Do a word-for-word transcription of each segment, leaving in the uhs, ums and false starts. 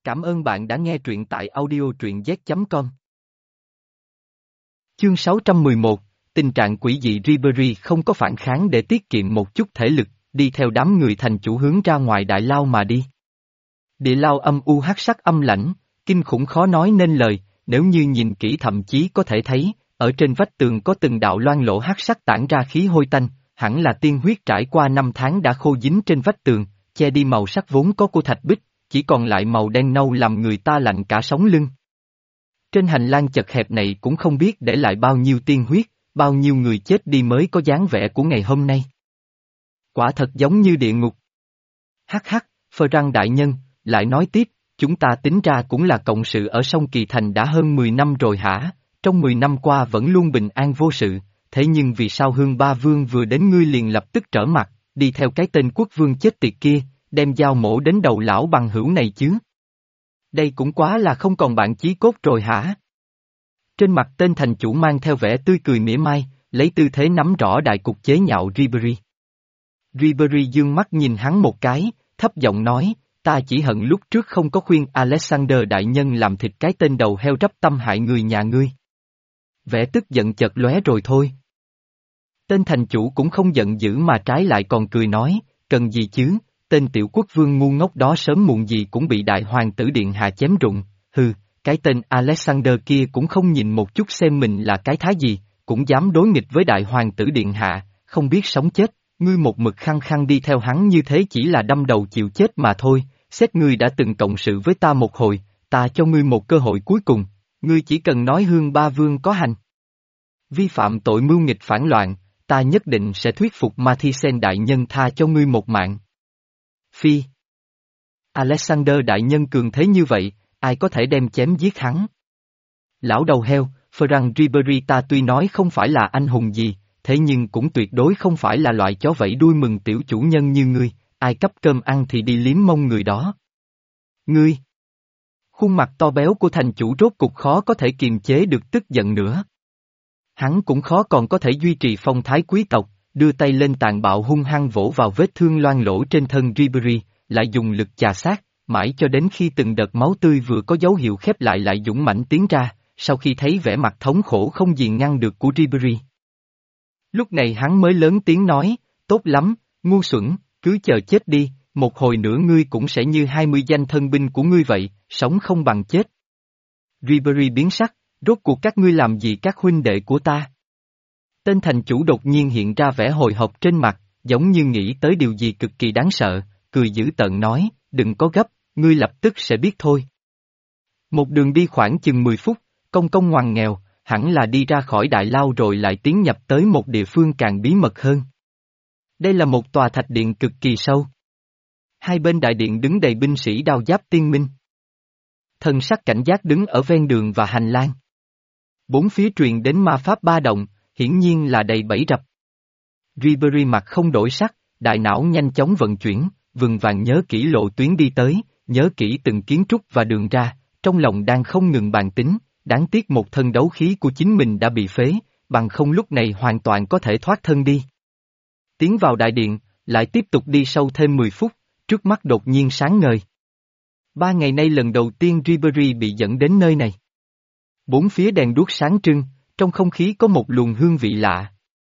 Cảm ơn bạn đã nghe truyện tại audio truyện z chấm com. Chương sáu trăm mười một, tình trạng quỷ dị. Ribery không có phản kháng để tiết kiệm một chút thể lực, đi theo đám người thành chủ hướng ra ngoài đại lao mà đi. Địa lao âm u hắc sắc âm lãnh, kinh khủng khó nói nên lời, nếu như nhìn kỹ thậm chí có thể thấy, ở trên vách tường có từng đạo loang lỗ hắc sắc tản ra khí hôi tanh, hẳn là tiên huyết trải qua năm tháng đã khô dính trên vách tường, che đi màu sắc vốn có của thạch bích, chỉ còn lại màu đen nâu làm người ta lạnh cả sống lưng. Trên hành lang chật hẹp này cũng không biết để lại bao nhiêu tiên huyết, bao nhiêu người chết đi mới có dáng vẻ của ngày hôm nay. Quả thật giống như địa ngục. Hắc hắc, Phơ Răng đại nhân, lại nói tiếp, chúng ta tính ra cũng là cộng sự ở sông Kỳ Thành đã hơn mười năm rồi hả, trong mười năm qua vẫn luôn bình an vô sự, thế nhưng vì sao Hương Ba Vương vừa đến ngươi liền lập tức trở mặt, đi theo cái tên quốc vương chết tiệt kia, đem dao mổ đến đầu lão bằng hữu này chứ? Đây cũng quá là không còn bạn chí cốt rồi hả? Trên mặt tên thành chủ mang theo vẻ tươi cười mỉa mai, lấy tư thế nắm rõ đại cục chế nhạo Ribery. Ribery dương mắt nhìn hắn một cái, thấp giọng nói, ta chỉ hận lúc trước không có khuyên Alexander đại nhân làm thịt cái tên đầu heo rắp tâm hại người nhà ngươi. Vẻ tức giận chợt lóe rồi thôi. Tên thành chủ cũng không giận dữ mà trái lại còn cười nói, cần gì chứ, tên tiểu quốc vương ngu ngốc đó sớm muộn gì cũng bị đại hoàng tử điện hạ chém rụng, hừ, cái tên Alexander kia cũng không nhìn một chút xem mình là cái thái gì, cũng dám đối nghịch với đại hoàng tử điện hạ, không biết sống chết, ngươi một mực khăng khăng đi theo hắn như thế chỉ là đâm đầu chịu chết mà thôi, xét ngươi đã từng cộng sự với ta một hồi, ta cho ngươi một cơ hội cuối cùng, ngươi chỉ cần nói Hương Ba Vương có hành vi phạm tội mưu nghịch phản loạn, ta nhất định sẽ thuyết phục Mathisen đại nhân tha cho ngươi một mạng. Phi. Alexander đại nhân cường thế như vậy, ai có thể đem chém giết hắn? Lão đầu heo, Ferran Ribery ta tuy nói không phải là anh hùng gì, thế nhưng cũng tuyệt đối không phải là loại chó vẫy đuôi mừng tiểu chủ nhân như ngươi, ai cấp cơm ăn thì đi liếm mông người đó. Ngươi. Khuôn mặt to béo của thành chủ rốt cục khó có thể kiềm chế được tức giận nữa. Hắn cũng khó còn có thể duy trì phong thái quý tộc, đưa tay lên tàn bạo hung hăng vỗ vào vết thương loang lỗ trên thân Ribery, lại dùng lực chà sát, mãi cho đến khi từng đợt máu tươi vừa có dấu hiệu khép lại lại dũng mãnh tiến ra, sau khi thấy vẻ mặt thống khổ không gì ngăn được của Ribery. Lúc này hắn mới lớn tiếng nói, tốt lắm, ngu xuẩn, cứ chờ chết đi, một hồi nữa ngươi cũng sẽ như hai mươi danh thân binh của ngươi vậy, sống không bằng chết. Ribery biến sắc, rốt cuộc các ngươi làm gì các huynh đệ của ta? Tên thành chủ đột nhiên hiện ra vẻ hồi hộp trên mặt, giống như nghĩ tới điều gì cực kỳ đáng sợ, cười dữ tợn nói, đừng có gấp, ngươi lập tức sẽ biết thôi. Một đường đi khoảng chừng mười phút, công công ngoằn nghèo, hẳn là đi ra khỏi đại lao rồi lại tiến nhập tới một địa phương càng bí mật hơn. Đây là một tòa thạch điện cực kỳ sâu. Hai bên đại điện đứng đầy binh sĩ đao giáp tiên minh. Thần sắc cảnh giác đứng ở ven đường và hành lang. Bốn phía truyền đến ma pháp ba động, hiển nhiên là đầy bẫy rập. Ribery mặt không đổi sắc, đại não nhanh chóng vận chuyển, vừng vàng nhớ kỹ lộ tuyến đi tới, nhớ kỹ từng kiến trúc và đường ra, trong lòng đang không ngừng bàn tính, đáng tiếc một thân đấu khí của chính mình đã bị phế, bằng không lúc này hoàn toàn có thể thoát thân đi. Tiến vào đại điện, lại tiếp tục đi sâu thêm mười phút, trước mắt đột nhiên sáng ngời. Ba ngày nay lần đầu tiên Ribery bị dẫn đến nơi này. Bốn phía đèn đuốc sáng trưng, trong không khí có một luồng hương vị lạ.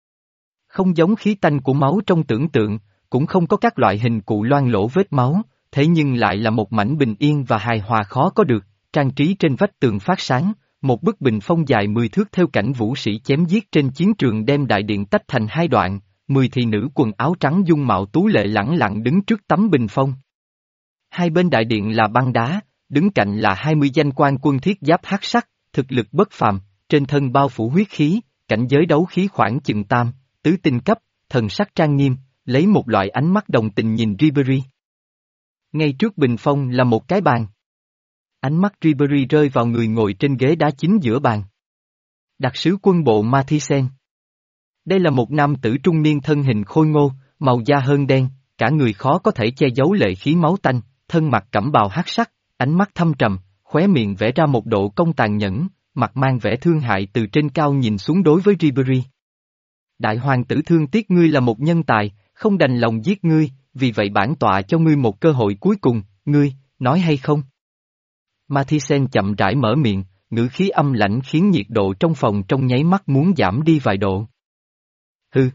Không giống khí tanh của máu trong tưởng tượng, cũng không có các loại hình cụ loang lỗ vết máu, thế nhưng lại là một mảnh bình yên và hài hòa khó có được, trang trí trên vách tường phát sáng, một bức bình phong dài mười thước theo cảnh vũ sĩ chém giết trên chiến trường đem đại điện tách thành hai đoạn, mười thị nữ quần áo trắng dung mạo tú lệ lẳng lặng đứng trước tấm bình phong. Hai bên đại điện là băng đá, đứng cạnh là hai mươi danh quan quân thiết giáp hắc sắc, thực lực bất phàm, trên thân bao phủ huyết khí, cảnh giới đấu khí khoảng chừng tam, tứ tinh cấp, thần sắc trang nghiêm, lấy một loại ánh mắt đồng tình nhìn Ribery. Ngay trước bình phong là một cái bàn. Ánh mắt Ribery rơi vào người ngồi trên ghế đá chính giữa bàn. Đặc sứ quân bộ Mathisen. Đây là một nam tử trung niên thân hình khôi ngô, màu da hơn đen, cả người khó có thể che giấu lệ khí máu tanh, thân mặt cẩm bào hắc sắc, ánh mắt thâm trầm, khóe miệng vẽ ra một độ cong tàn nhẫn, mặt mang vẻ thương hại từ trên cao nhìn xuống đối với Ribery. Đại hoàng tử thương tiếc ngươi là một nhân tài, không đành lòng giết ngươi, vì vậy bản tọa cho ngươi một cơ hội cuối cùng, ngươi, nói hay không? Mathisen chậm rãi mở miệng, ngữ khí âm lãnh khiến nhiệt độ trong phòng trong nháy mắt muốn giảm đi vài độ. Hừ.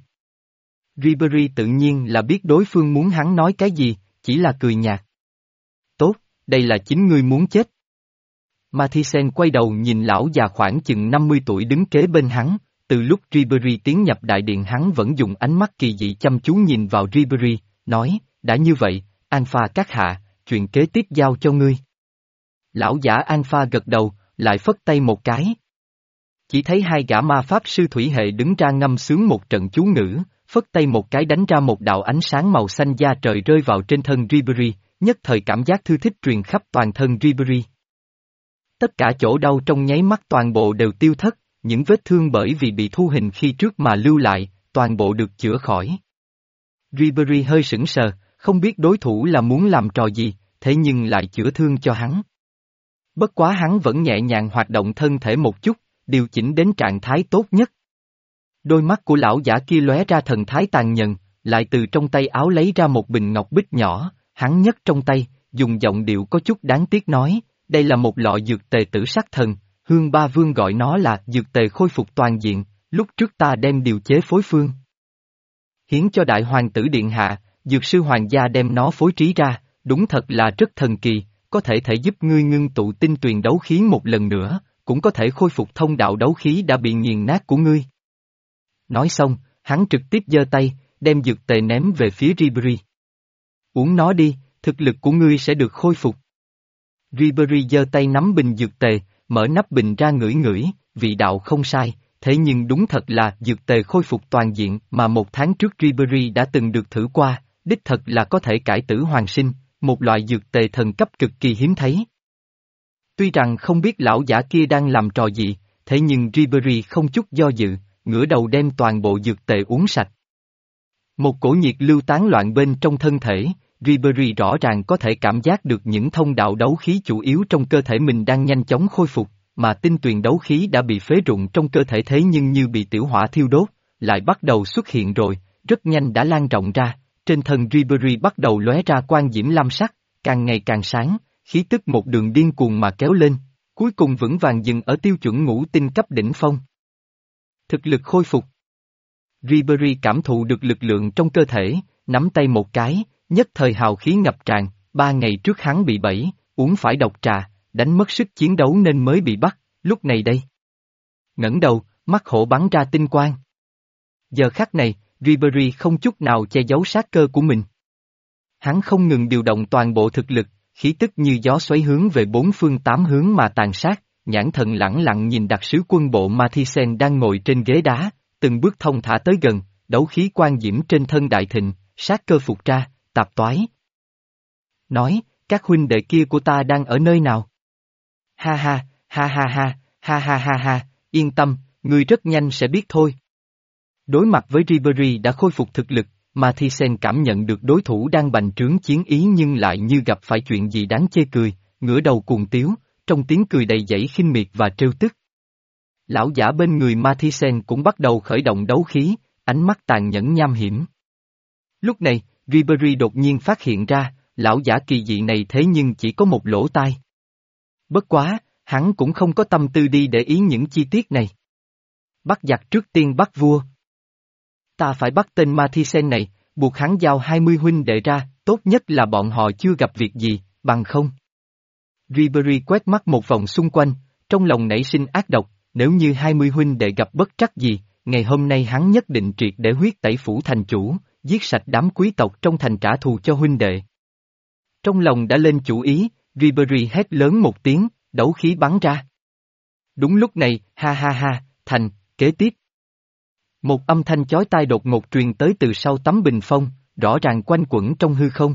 Ribery tự nhiên là biết đối phương muốn hắn nói cái gì, chỉ là cười nhạt. Tốt, đây là chính ngươi muốn chết. Mathisen quay đầu nhìn lão già khoảng chừng năm mươi tuổi đứng kế bên hắn, từ lúc Ribery tiến nhập đại điện hắn vẫn dùng ánh mắt kỳ dị chăm chú nhìn vào Ribery, nói, đã như vậy, Alpha các hạ, chuyện kế tiếp giao cho ngươi. Lão giả Alpha gật đầu, lại phất tay một cái. Chỉ thấy hai gã ma pháp sư thủy hệ đứng ra ngâm sướng một trận chú ngữ, phất tay một cái đánh ra một đạo ánh sáng màu xanh da trời rơi vào trên thân Ribery, nhất thời cảm giác thư thích truyền khắp toàn thân Ribery. Tất cả chỗ đau trong nháy mắt toàn bộ đều tiêu thất, những vết thương bởi vì bị thu hình khi trước mà lưu lại, toàn bộ được chữa khỏi. Ribery hơi sững sờ, không biết đối thủ là muốn làm trò gì, thế nhưng lại chữa thương cho hắn. Bất quá hắn vẫn nhẹ nhàng hoạt động thân thể một chút, điều chỉnh đến trạng thái tốt nhất. Đôi mắt của lão giả kia lóe ra thần thái tàn nhẫn, lại từ trong tay áo lấy ra một bình ngọc bích nhỏ, hắn nhấc trong tay, dùng giọng điệu có chút đáng tiếc nói, đây là một lọ dược tề tử sắc thần, Hương Ba Vương gọi nó là dược tề khôi phục toàn diện, lúc trước ta đem điều chế phối phương. Hiến cho đại hoàng tử điện hạ, dược sư hoàng gia đem nó phối trí ra, đúng thật là rất thần kỳ, có thể thể giúp ngươi ngưng tụ tinh tuyền đấu khí một lần nữa, cũng có thể khôi phục thông đạo đấu khí đã bị nghiền nát của ngươi. Nói xong, hắn trực tiếp giơ tay, đem dược tề ném về phía Ribery. Uống nó đi, thực lực của ngươi sẽ được khôi phục. Ribery giơ tay nắm bình dược tề, mở nắp bình ra ngửi ngửi, vị đạo không sai, thế nhưng đúng thật là dược tề khôi phục toàn diện mà một tháng trước Ribery đã từng được thử qua, đích thật là có thể cải tử hoàn sinh, một loại dược tề thần cấp cực kỳ hiếm thấy. Tuy rằng không biết lão giả kia đang làm trò gì, thế nhưng Ribery không chút do dự, ngửa đầu đem toàn bộ dược tề uống sạch. Một cổ nhiệt lưu tán loạn bên trong thân thể, Ribery rõ ràng có thể cảm giác được những thông đạo đấu khí chủ yếu trong cơ thể mình đang nhanh chóng khôi phục, mà tinh tuyền đấu khí đã bị phế rụng trong cơ thể thế nhưng như bị tiểu hỏa thiêu đốt, lại bắt đầu xuất hiện rồi, rất nhanh đã lan rộng ra, trên thân Ribery bắt đầu lóe ra quang diễm lam sắc, càng ngày càng sáng, khí tức một đường điên cuồng mà kéo lên, cuối cùng vững vàng dừng ở tiêu chuẩn ngũ tinh cấp đỉnh phong. Thực lực khôi phục. Ribery cảm thụ được lực lượng trong cơ thể, nắm tay một cái, nhất thời hào khí ngập tràn, ba ngày trước hắn bị bẫy, uống phải độc trà, đánh mất sức chiến đấu nên mới bị bắt, lúc này đây. Ngẩng đầu, mắt hổ bắn ra tinh quang. Giờ khắc này, Ribery không chút nào che giấu sát cơ của mình. Hắn không ngừng điều động toàn bộ thực lực, khí tức như gió xoáy hướng về bốn phương tám hướng mà tàn sát, nhãn thần lẳng lặng nhìn đặc sứ quân bộ Mathisen đang ngồi trên ghế đá, từng bước thông thả tới gần, đấu khí quang diễm trên thân đại thịnh, sát cơ phục ra, tạp toái. Nói, các huynh đệ kia của ta đang ở nơi nào? Ha ha, ha ha ha, ha ha ha ha, yên tâm, ngươi rất nhanh sẽ biết thôi. Đối mặt với Ribery đã khôi phục thực lực, Mathisen cảm nhận được đối thủ đang bành trướng chiến ý nhưng lại như gặp phải chuyện gì đáng chê cười, ngửa đầu cuồng tiếu, trong tiếng cười đầy dẫy khinh miệt và trêu tức. Lão giả bên người Mathisen cũng bắt đầu khởi động đấu khí, ánh mắt tàn nhẫn nham hiểm. Lúc này, Ribery đột nhiên phát hiện ra, lão giả kỳ dị này thế nhưng chỉ có một lỗ tai. Bất quá, hắn cũng không có tâm tư đi để ý những chi tiết này. Bắt giặc trước tiên bắt vua. Ta phải bắt tên Mathisen này, buộc hắn giao hai mươi huynh đệ ra, tốt nhất là bọn họ chưa gặp việc gì, bằng không. Ribery quét mắt một vòng xung quanh, trong lòng nảy sinh ác độc, nếu như hai mươi huynh đệ gặp bất trắc gì, ngày hôm nay hắn nhất định triệt để huyết tẩy phủ thành chủ, giết sạch đám quý tộc trong thành trả thù cho huynh đệ. Trong lòng đã lên chủ ý, Ribery hét lớn một tiếng, đấu khí bắn ra. Đúng lúc này, ha ha ha, thành, kế tiếp. Một âm thanh chói tai đột ngột truyền tới từ sau tấm bình phong, rõ ràng quanh quẩn trong hư không.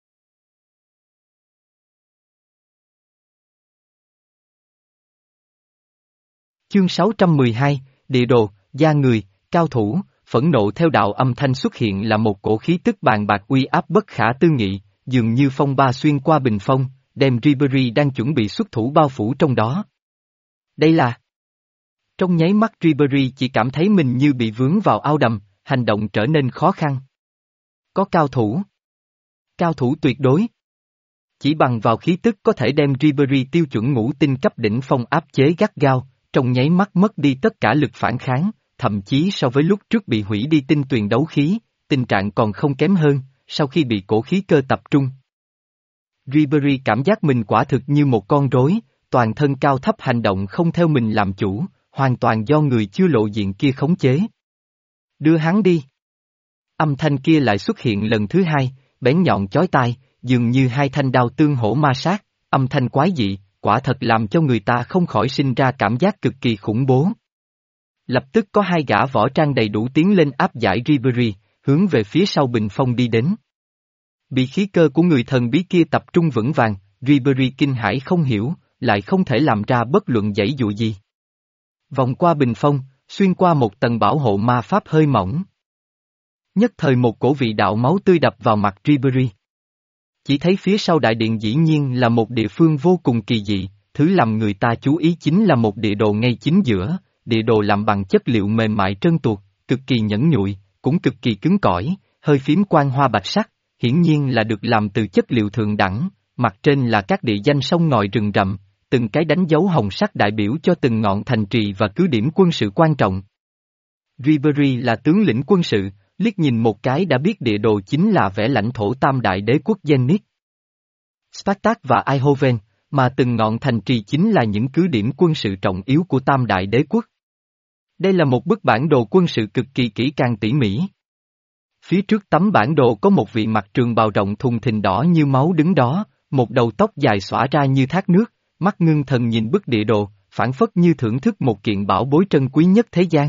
Chương sáu trăm mười hai, địa đồ, da người, cao thủ, phẫn nộ theo đạo âm thanh xuất hiện là một cổ khí tức bàn bạc uy áp bất khả tư nghị, dường như phong ba xuyên qua bình phong, đem Ribery đang chuẩn bị xuất thủ bao phủ trong đó. Đây là... Trong nháy mắt Ribery chỉ cảm thấy mình như bị vướng vào ao đầm, hành động trở nên khó khăn. Có cao thủ. Cao thủ tuyệt đối. Chỉ bằng vào khí tức có thể đem Ribery tiêu chuẩn ngũ tinh cấp đỉnh phong áp chế gắt gao, trong nháy mắt mất đi tất cả lực phản kháng, thậm chí so với lúc trước bị hủy đi tinh tuyền đấu khí, tình trạng còn không kém hơn, sau khi bị cổ khí cơ tập trung. Ribery cảm giác mình quả thực như một con rối, toàn thân cao thấp hành động không theo mình làm chủ, hoàn toàn do người chưa lộ diện kia khống chế. Đưa hắn đi. Âm thanh kia lại xuất hiện lần thứ hai, bén nhọn chói tai, dường như hai thanh đao tương hỗ ma sát, âm thanh quái dị, quả thật làm cho người ta không khỏi sinh ra cảm giác cực kỳ khủng bố. Lập tức có hai gã võ trang đầy đủ tiến lên áp giải Ribery, hướng về phía sau bình phong đi đến. Bị khí cơ của người thần bí kia tập trung vững vàng, Ribery kinh hãi không hiểu, lại không thể làm ra bất luận giãy dụ gì. Vòng qua bình phong, xuyên qua một tầng bảo hộ ma pháp hơi mỏng. Nhất thời một cổ vị đạo máu tươi đập vào mặt Ribery. Chỉ thấy phía sau đại điện dĩ nhiên là một địa phương vô cùng kỳ dị, thứ làm người ta chú ý chính là một địa đồ ngay chính giữa, địa đồ làm bằng chất liệu mềm mại trơn tuột, cực kỳ nhẵn nhụi, cũng cực kỳ cứng cỏi, hơi phím quang hoa bạch sắc, hiển nhiên là được làm từ chất liệu thượng đẳng, mặt trên là các địa danh sông ngòi rừng rậm, từng cái đánh dấu hồng sắc đại biểu cho từng ngọn thành trì và cứ điểm quân sự quan trọng. Ribery là tướng lĩnh quân sự, liếc nhìn một cái đã biết địa đồ chính là vẽ lãnh thổ tam đại đế quốc Zenith, Spartak và Eindhoven, mà từng ngọn thành trì chính là những cứ điểm quân sự trọng yếu của tam đại đế quốc. Đây là một bức bản đồ quân sự cực kỳ kỹ càng tỉ mỉ. Phía trước tấm bản đồ có một vị mặc trường bào rộng thùng thình đỏ như máu đứng đó, một đầu tóc dài xõa ra như thác nước, mắt ngưng thần nhìn bức địa đồ, phảng phất như thưởng thức một kiện bảo bối trân quý nhất thế gian.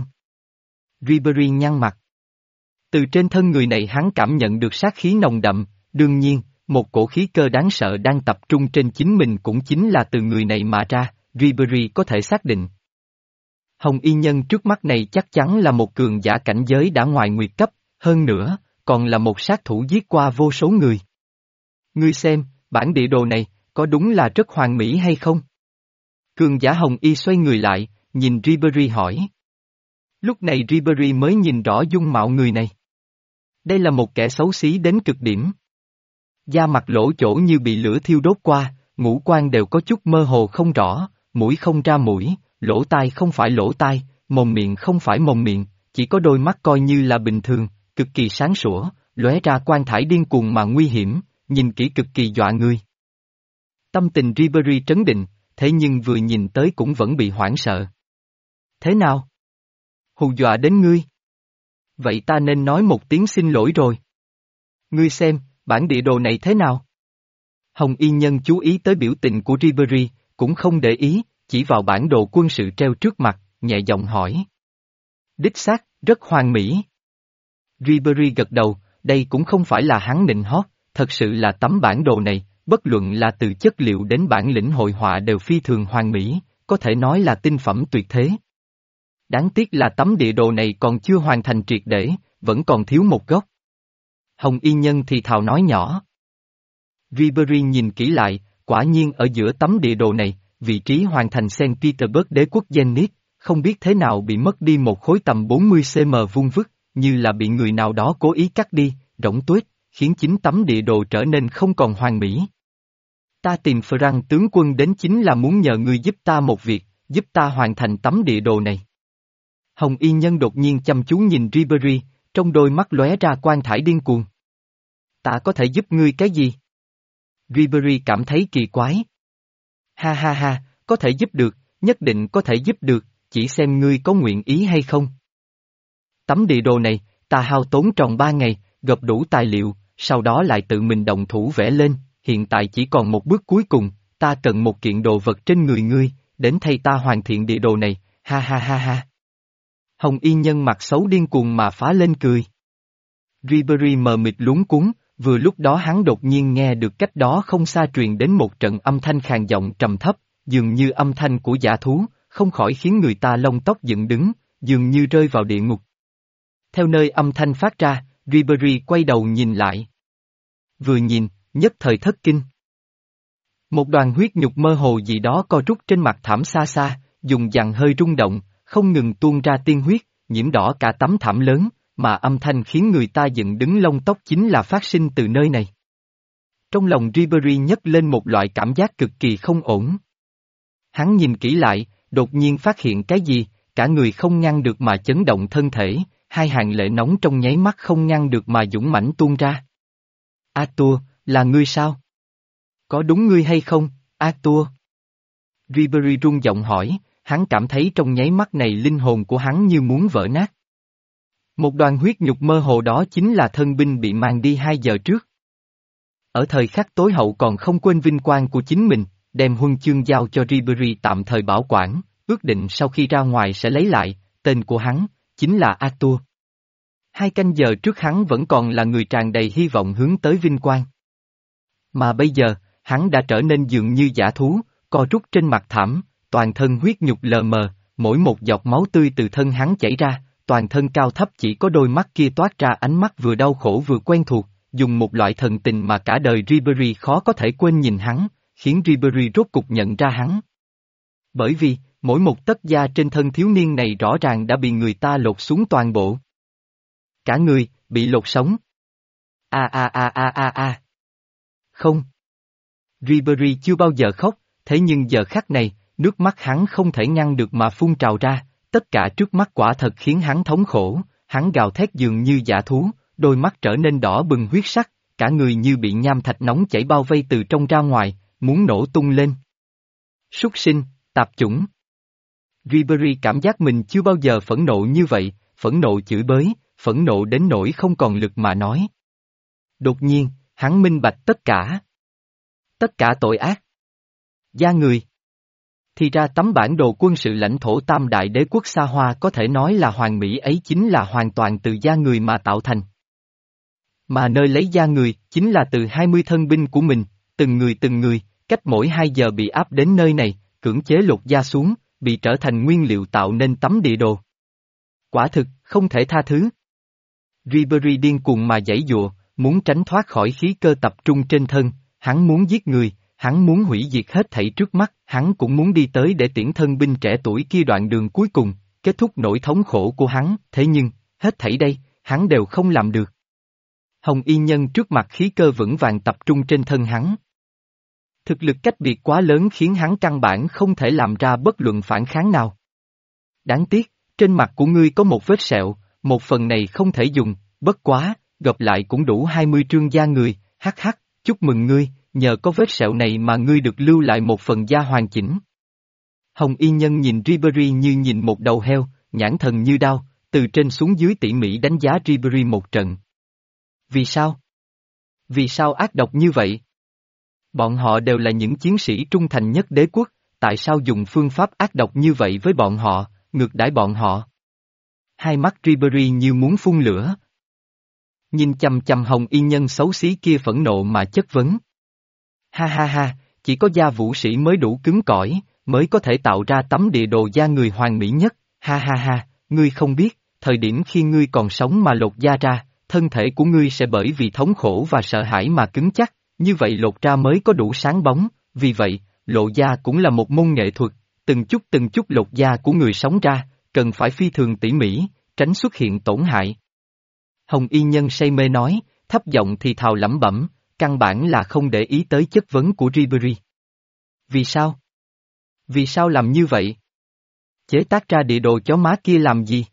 Ribery nhăn mặt. Từ trên thân người này hắn cảm nhận được sát khí nồng đậm, đương nhiên, một cổ khí cơ đáng sợ đang tập trung trên chính mình cũng chính là từ người này mà ra, Ribery có thể xác định. Hồng y nhân trước mắt này chắc chắn là một cường giả cảnh giới đã ngoài nguyệt cấp, hơn nữa, còn là một sát thủ giết qua vô số người. Ngươi xem, bản địa đồ này, có đúng là rất hoàn mỹ hay không? Cường giả Hồng y xoay người lại, nhìn Ribery hỏi. Lúc này Ribery mới nhìn rõ dung mạo người này. Đây là một kẻ xấu xí đến cực điểm. Da mặt lỗ chỗ như bị lửa thiêu đốt qua, ngũ quan đều có chút mơ hồ không rõ, mũi không ra mũi, lỗ tai không phải lỗ tai, mồm miệng không phải mồm miệng, chỉ có đôi mắt coi như là bình thường, cực kỳ sáng sủa, lóe ra quang thải điên cuồng mà nguy hiểm, nhìn kỹ cực kỳ dọa người. Tâm tình Ribery trấn định, thế nhưng vừa nhìn tới cũng vẫn bị hoảng sợ. Thế nào? Hù dọa đến ngươi? Vậy ta nên nói một tiếng xin lỗi rồi. Ngươi xem, bản địa đồ này thế nào? Hồng y nhân chú ý tới biểu tình của Ribery, cũng không để ý, chỉ vào bản đồ quân sự treo trước mặt, nhẹ giọng hỏi. Đích xác, rất hoàn mỹ. Ribery gật đầu, đây cũng không phải là hắn nịnh hót, thật sự là tấm bản đồ này, bất luận là từ chất liệu đến bản lĩnh hội họa đều phi thường hoàn mỹ, có thể nói là tinh phẩm tuyệt thế. Đáng tiếc là tấm địa đồ này còn chưa hoàn thành triệt để, vẫn còn thiếu một góc. Hồng y nhân thì thào nói nhỏ. Ribery nhìn kỹ lại, quả nhiên ở giữa tấm địa đồ này, vị trí hoàn thành Saint Petersburg đế quốc Zenith, không biết thế nào bị mất đi một khối tầm bốn mươi xăng-ti-mét vuông vức, như là bị người nào đó cố ý cắt đi, rỗng tuếch, khiến chính tấm địa đồ trở nên không còn hoàn mỹ. Ta tìm Frank tướng quân đến chính là muốn nhờ ngươi giúp ta một việc, giúp ta hoàn thành tấm địa đồ này. Hồng y nhân đột nhiên chăm chú nhìn Ribery, trong đôi mắt lóe ra quang thải điên cuồng. Ta có thể giúp ngươi cái gì? Ribery cảm thấy kỳ quái. Ha ha ha, có thể giúp được, nhất định có thể giúp được, chỉ xem ngươi có nguyện ý hay không. Tấm địa đồ này, ta hao tốn tròn ba ngày, gộp đủ tài liệu, sau đó lại tự mình động thủ vẽ lên, hiện tại chỉ còn một bước cuối cùng, ta cần một kiện đồ vật trên người ngươi, đến thay ta hoàn thiện địa đồ này, ha ha ha ha. Hồng y nhân mặt xấu điên cuồng mà phá lên cười. Ribery mờ mịt luống cuống, vừa lúc đó hắn đột nhiên nghe được cách đó không xa truyền đến một trận âm thanh khàn giọng trầm thấp, dường như âm thanh của dã thú, không khỏi khiến người ta lông tóc dựng đứng, dường như rơi vào địa ngục. Theo nơi âm thanh phát ra, Ribery quay đầu nhìn lại. Vừa nhìn, nhất thời thất kinh. Một đoàn huyết nhục mơ hồ gì đó co rút trên mặt thảm xa xa, dùng dằn hơi rung động, không ngừng tuôn ra tiên huyết, nhiễm đỏ cả tấm thảm lớn, mà âm thanh khiến người ta dựng đứng lông tóc chính là phát sinh từ nơi này. Trong lòng Ribery nhấc lên một loại cảm giác cực kỳ không ổn. Hắn nhìn kỹ lại, đột nhiên phát hiện cái gì, cả người không ngăn được mà chấn động thân thể, hai hàng lệ nóng trong nháy mắt không ngăn được mà dũng mãnh tuôn ra. Arthur, là ngươi sao? Có đúng ngươi hay không, Arthur? Ribery run giọng hỏi, hắn cảm thấy trong nháy mắt này linh hồn của hắn như muốn vỡ nát. Một đoàn huyết nhục mơ hồ đó chính là thân binh bị mang đi hai giờ trước. Ở thời khắc tối hậu còn không quên vinh quang của chính mình, đem huân chương giao cho Ribery tạm thời bảo quản, ước định sau khi ra ngoài sẽ lấy lại, tên của hắn, chính là Arthur. Hai canh giờ trước hắn vẫn còn là người tràn đầy hy vọng hướng tới vinh quang. Mà bây giờ, hắn đã trở nên dường như dã thú, co rút trên mặt thảm, toàn thân huyết nhục lờ mờ, mỗi một giọt máu tươi từ thân hắn chảy ra, toàn thân cao thấp chỉ có đôi mắt kia toát ra ánh mắt vừa đau khổ vừa quen thuộc, dùng một loại thần tình mà cả đời Ribery khó có thể quên nhìn hắn, khiến Ribery rốt cục nhận ra hắn. Bởi vì, mỗi một tấc da trên thân thiếu niên này rõ ràng đã bị người ta lột xuống toàn bộ. Cả người, bị lột sống. A a a a a a. Không. Ribery chưa bao giờ khóc, thế nhưng giờ khắc này, nước mắt hắn không thể ngăn được mà phun trào ra, tất cả trước mắt quả thật khiến hắn thống khổ, hắn gào thét dường như dã thú, đôi mắt trở nên đỏ bừng huyết sắc, cả người như bị nham thạch nóng chảy bao vây từ trong ra ngoài, muốn nổ tung lên. Súc sinh, tạp chủng. Ribery cảm giác mình chưa bao giờ phẫn nộ như vậy, phẫn nộ chửi bới, phẫn nộ đến nỗi không còn lực mà nói. Đột nhiên, hắn minh bạch tất cả. Tất cả tội ác. Da người. Thì ra tấm bản đồ quân sự lãnh thổ Tam Đại Đế quốc xa hoa có thể nói là hoàn mỹ ấy chính là hoàn toàn từ da người mà tạo thành. Mà nơi lấy da người chính là từ hai mươi thân binh của mình, từng người từng người, cách mỗi hai giờ bị áp đến nơi này, cưỡng chế lột da xuống, bị trở thành nguyên liệu tạo nên tấm địa đồ. Quả thực, không thể tha thứ. Ribery điên cuồng mà giãy giụa, muốn tránh thoát khỏi khí cơ tập trung trên thân, hắn muốn giết người, hắn muốn hủy diệt hết thảy trước mắt, hắn cũng muốn đi tới để tiễn thân binh trẻ tuổi kia đoạn đường cuối cùng, kết thúc nỗi thống khổ của hắn, thế nhưng, hết thảy đây, hắn đều không làm được. Hồng Y Nhân trước mặt khí cơ vững vàng tập trung trên thân hắn. Thực lực cách biệt quá lớn khiến hắn căn bản không thể làm ra bất luận phản kháng nào. Đáng tiếc, trên mặt của ngươi có một vết sẹo, một phần này không thể dùng, bất quá, gộp lại cũng đủ hai mươi trương da người, hắc hắc, chúc mừng ngươi, nhờ có vết sẹo này mà ngươi được lưu lại một phần da hoàn chỉnh. Hồng Y Nhân nhìn Ribery như nhìn một đầu heo, nhãn thần như đao, từ trên xuống dưới tỉ mỉ đánh giá Ribery một trận. Vì sao? Vì sao ác độc như vậy? Bọn họ đều là những chiến sĩ trung thành nhất đế quốc, tại sao dùng phương pháp ác độc như vậy với bọn họ, ngược đãi bọn họ? Hai mắt Ribery như muốn phun lửa. Nhìn chằm chằm Hồng Y Nhân xấu xí kia phẫn nộ mà chất vấn. Ha ha ha, chỉ có da vũ sĩ mới đủ cứng cỏi, mới có thể tạo ra tấm địa đồ da người hoàn mỹ nhất, ha ha ha, ngươi không biết, thời điểm khi ngươi còn sống mà lột da ra, thân thể của ngươi sẽ bởi vì thống khổ và sợ hãi mà cứng chắc, như vậy lột ra mới có đủ sáng bóng, vì vậy, lộ da cũng là một môn nghệ thuật, từng chút từng chút lột da của người sống ra, cần phải phi thường tỉ mỉ, tránh xuất hiện tổn hại. Hồng Y Nhân say mê nói, thấp giọng thì thào lẩm bẩm, căn bản là không để ý tới chất vấn của Ribery. Vì sao? Vì sao làm như vậy? Chế tác ra địa đồ chó má kia làm gì?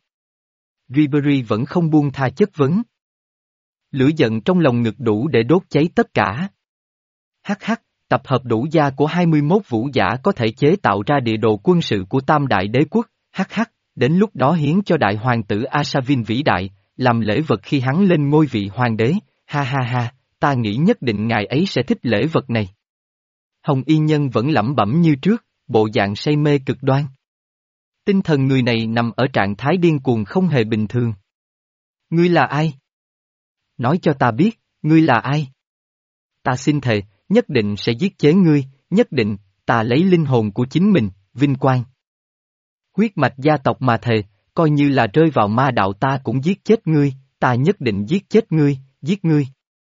Ribery vẫn không buông tha chất vấn. Lửa giận trong lòng ngực đủ để đốt cháy tất cả. Hắc hắc, tập hợp đủ da của hai mươi mốt vũ giả có thể chế tạo ra địa đồ quân sự của Tam Đại Đế quốc, hắc hắc, đến lúc đó hiến cho đại hoàng tử Asavin vĩ đại, làm lễ vật khi hắn lên ngôi vị hoàng đế, ha ha ha, ta nghĩ nhất định ngài ấy sẽ thích lễ vật này. Hồng Y Nhân vẫn lẩm bẩm như trước, bộ dạng say mê cực đoan. Tinh thần người này nằm ở trạng thái điên cuồng không hề bình thường. Ngươi là ai? Nói cho ta biết, ngươi là ai? Ta xin thề, nhất định sẽ giết chế ngươi, nhất định, ta lấy linh hồn của chính mình, vinh quang. Huyết mạch gia tộc mà thề, coi như là rơi vào ma đạo ta cũng giết chết ngươi, ta nhất định giết chết ngươi, giết ngươi.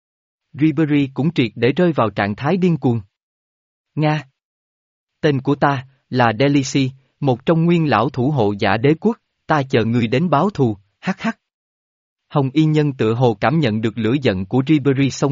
Ribery cũng triệt để rơi vào trạng thái điên cuồng. Nga. Tên của ta, là Delici, một trong nguyên lão thủ hộ giả đế quốc, ta chờ ngươi đến báo thù, hắc hắc. Hồng Y Nhân tự hồ cảm nhận được lửa giận của Ribery sông thiên,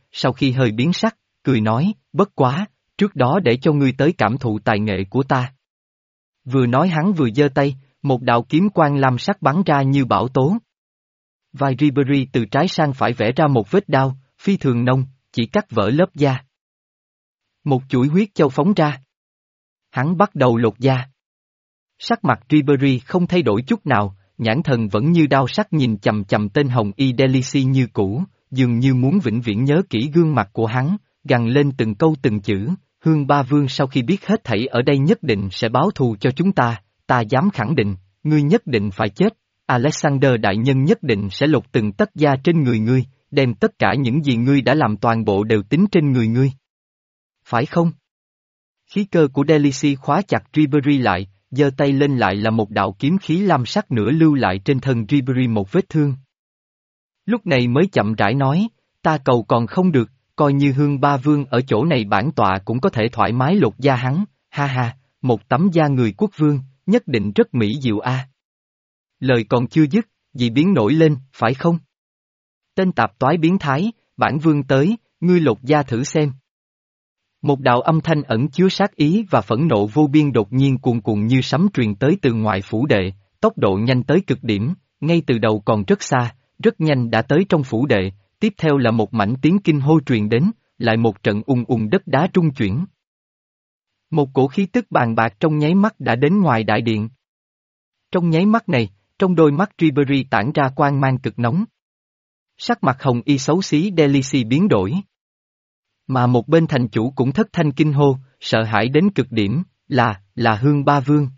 sau khi hơi biến sắc, cười nói, bất quá, trước đó để cho ngươi tới cảm thụ tài nghệ của ta. Vừa nói hắn vừa giơ tay, một đạo kiếm quang lam sắc bắn ra như bão tố. Vai Ribery từ trái sang phải vẽ ra một vết đao, phi thường nông, chỉ cắt vỡ lớp da. Một chuỗi huyết châu phóng ra. Hắn bắt đầu lột da. Sắc mặt Ribery không thay đổi chút nào, nhãn thần vẫn như đao sắc nhìn chầm chầm tên Hồng Y Delici như cũ, dường như muốn vĩnh viễn nhớ kỹ gương mặt của hắn, gằn lên từng câu từng chữ, Hương Ba Vương sau khi biết hết thảy ở đây nhất định sẽ báo thù cho chúng ta, ta dám khẳng định, ngươi nhất định phải chết, Alexander Đại Nhân nhất định sẽ lột từng tấc da trên người ngươi, đem tất cả những gì ngươi đã làm toàn bộ đều tính trên người ngươi. Phải không? Khí cơ của Delici khóa chặt Ribery lại, giơ tay lên lại là một đạo kiếm khí lam sắc nữa lưu lại trên thân Ribery một vết thương. Lúc này mới chậm rãi nói, ta cầu còn không được, coi như Hương Ba Vương ở chỗ này bản tọa cũng có thể thoải mái lột da hắn, ha ha, một tấm da người quốc vương, nhất định rất mỹ diệu a. Lời còn chưa dứt, dị biến nổi lên, phải không? Tên tạp toái biến thái, bản vương tới, ngươi lột da thử xem. Một đạo âm thanh ẩn chứa sát ý và phẫn nộ vô biên đột nhiên cuồn cuộn như sấm truyền tới từ ngoài phủ đệ, tốc độ nhanh tới cực điểm, ngay từ đầu còn rất xa, rất nhanh đã tới trong phủ đệ, tiếp theo là một mảnh tiếng kinh hô truyền đến, lại một trận ùng ùng đất đá trung chuyển. Một cổ khí tức bàn bạc trong nháy mắt đã đến ngoài đại điện. Trong nháy mắt này, trong đôi mắt Ribery tản ra quang mang cực nóng. Sắc mặt hồng y xấu xí Delici biến đổi. Mà một bên thành chủ cũng thất thanh kinh hô, sợ hãi đến cực điểm, là, là Hương Ba Vương.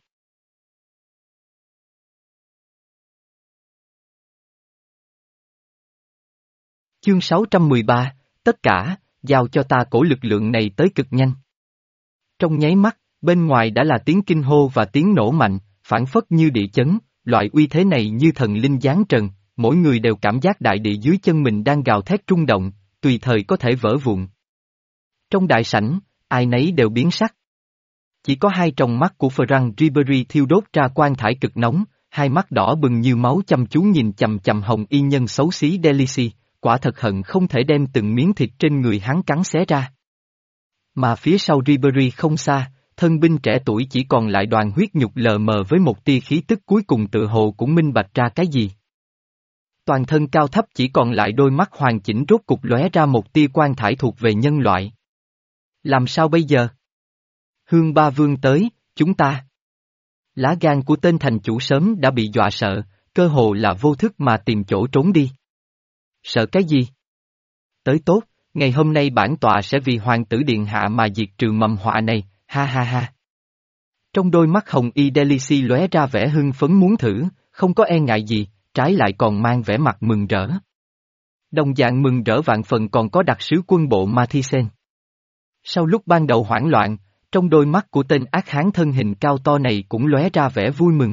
Chương sáu trăm mười ba, tất cả, giao cho ta cổ lực lượng này tới cực nhanh. Trong nháy mắt, bên ngoài đã là tiếng kinh hô và tiếng nổ mạnh, phản phất như địa chấn, loại uy thế này như thần linh giáng trần, mỗi người đều cảm giác đại địa dưới chân mình đang gào thét rung động, tùy thời có thể vỡ vụn. Trong đại sảnh, ai nấy đều biến sắc. Chỉ có hai tròng mắt của Frank Ribery thiêu đốt ra quang thải cực nóng, hai mắt đỏ bừng như máu chăm chú nhìn chầm chầm hồng y nhân xấu xí Delici, quả thật hận không thể đem từng miếng thịt trên người hắn cắn xé ra. Mà phía sau Ribery không xa, thân binh trẻ tuổi chỉ còn lại đoàn huyết nhục lờ mờ với một tia khí tức cuối cùng tự hồ cũng minh bạch ra cái gì. Toàn thân cao thấp chỉ còn lại đôi mắt hoàn chỉnh rốt cục lóe ra một tia quang thải thuộc về nhân loại. Làm sao bây giờ? Hương Ba Vương tới, chúng ta. Lá gan của tên thành chủ sớm đã bị dọa sợ, cơ hồ là vô thức mà tìm chỗ trốn đi. Sợ cái gì? Tới tốt, ngày hôm nay bản tọa sẽ vì hoàng tử điện hạ mà diệt trừ mầm họa này, ha ha ha. Trong đôi mắt hồng y Delici lóe ra vẻ hưng phấn muốn thử, không có e ngại gì, trái lại còn mang vẻ mặt mừng rỡ. Đồng dạng mừng rỡ vạn phần còn có đặc sứ quân bộ Mathisen. Sau lúc ban đầu hoảng loạn, trong đôi mắt của tên ác hán thân hình cao to này cũng lóe ra vẻ vui mừng.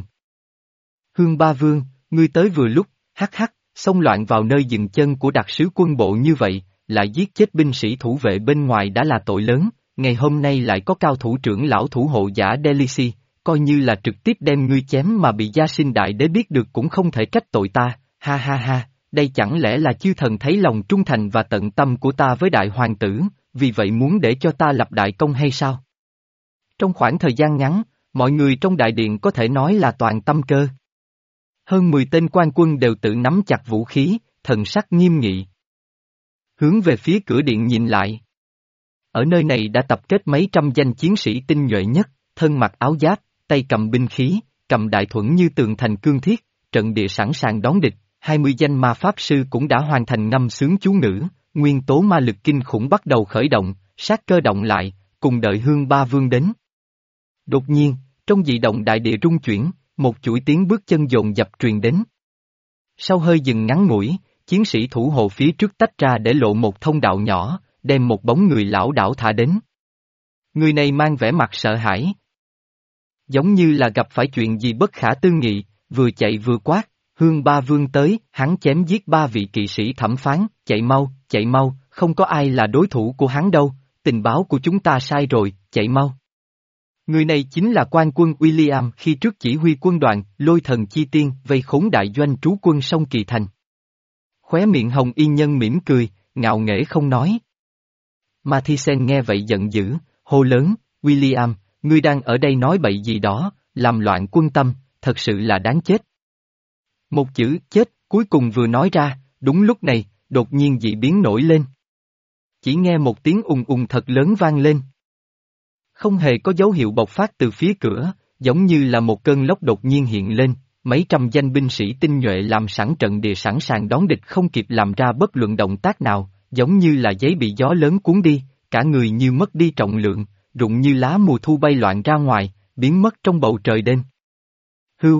Hương Ba Vương, ngươi tới vừa lúc, hắc hắc, xông loạn vào nơi dừng chân của đặc sứ quân bộ như vậy, lại giết chết binh sĩ thủ vệ bên ngoài đã là tội lớn, ngày hôm nay lại có cao thủ trưởng lão thủ hộ giả Delici, coi như là trực tiếp đem ngươi chém mà bị gia sinh đại đế biết được cũng không thể trách tội ta, ha ha ha, đây chẳng lẽ là chư thần thấy lòng trung thành và tận tâm của ta với đại hoàng tử, vì vậy muốn để cho ta lập đại công hay sao? Trong khoảng thời gian ngắn, mọi người trong đại điện có thể nói là toàn tâm cơ. Hơn mười tên quan quân đều tự nắm chặt vũ khí, thần sắc nghiêm nghị. Hướng về phía cửa điện nhìn lại. Ở nơi này đã tập kết mấy trăm danh chiến sĩ tinh nhuệ nhất, thân mặc áo giáp, tay cầm binh khí, cầm đại thuẫn như tường thành cương thiết, trận địa sẵn sàng đón địch, hai mươi danh ma pháp sư cũng đã hoàn thành ngâm sướng chú ngữ, nguyên tố ma lực kinh khủng bắt đầu khởi động, sát cơ động lại, cùng đợi Hương Ba Vương đến. Đột nhiên, trong dị động đại địa rung chuyển, một chuỗi tiếng bước chân dồn dập truyền đến. Sau hơi dừng ngắn ngủi, chiến sĩ thủ hộ phía trước tách ra để lộ một thông đạo nhỏ, đem một bóng người lão đảo thả đến. Người này mang vẻ mặt sợ hãi. Giống như là gặp phải chuyện gì bất khả tư nghị, vừa chạy vừa quát, Hương Ba Vương tới, hắn chém giết ba vị kỵ sĩ thẩm phán, chạy mau, chạy mau, không có ai là đối thủ của hắn đâu, tình báo của chúng ta sai rồi, chạy mau. Người này chính là quan quân William khi trước chỉ huy quân đoàn, lôi thần chi tiên, vây khốn đại doanh trú quân sông Kỳ Thành. Khóe miệng hồng y nhân mỉm cười, ngạo nghễ không nói. Mathisen nghe vậy giận dữ, hô lớn, William, ngươi đang ở đây nói bậy gì đó, làm loạn quân tâm, thật sự là đáng chết. Một chữ chết cuối cùng vừa nói ra, đúng lúc này, đột nhiên dị biến nổi lên. Chỉ nghe một tiếng ùng ùng thật lớn vang lên. Không hề có dấu hiệu bộc phát từ phía cửa, giống như là một cơn lốc đột nhiên hiện lên, mấy trăm danh binh sĩ tinh nhuệ làm sẵn trận địa sẵn sàng đón địch không kịp làm ra bất luận động tác nào, giống như là giấy bị gió lớn cuốn đi, cả người như mất đi trọng lượng, rụng như lá mùa thu bay loạn ra ngoài, biến mất trong bầu trời đêm. Hưu.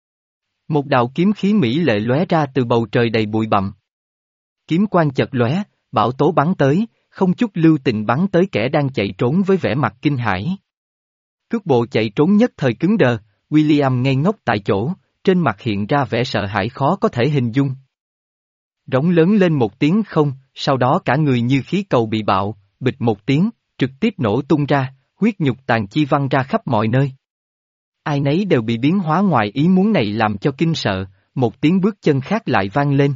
Một đạo kiếm khí mỹ lệ lóe ra từ bầu trời đầy bụi bặm. Kiếm quang chật lóe, bão tố bắn tới, không chút lưu tình bắn tới kẻ đang chạy trốn với vẻ mặt kinh hãi. Cước bộ chạy trốn nhất thời cứng đờ, William ngây ngốc tại chỗ, trên mặt hiện ra vẻ sợ hãi khó có thể hình dung. Rống lớn lên một tiếng không, sau đó cả người như khí cầu bị bạo, bịch một tiếng, trực tiếp nổ tung ra, huyết nhục tàn chi văng ra khắp mọi nơi. Ai nấy đều bị biến hóa ngoài ý muốn này làm cho kinh sợ, một tiếng bước chân khác lại vang lên.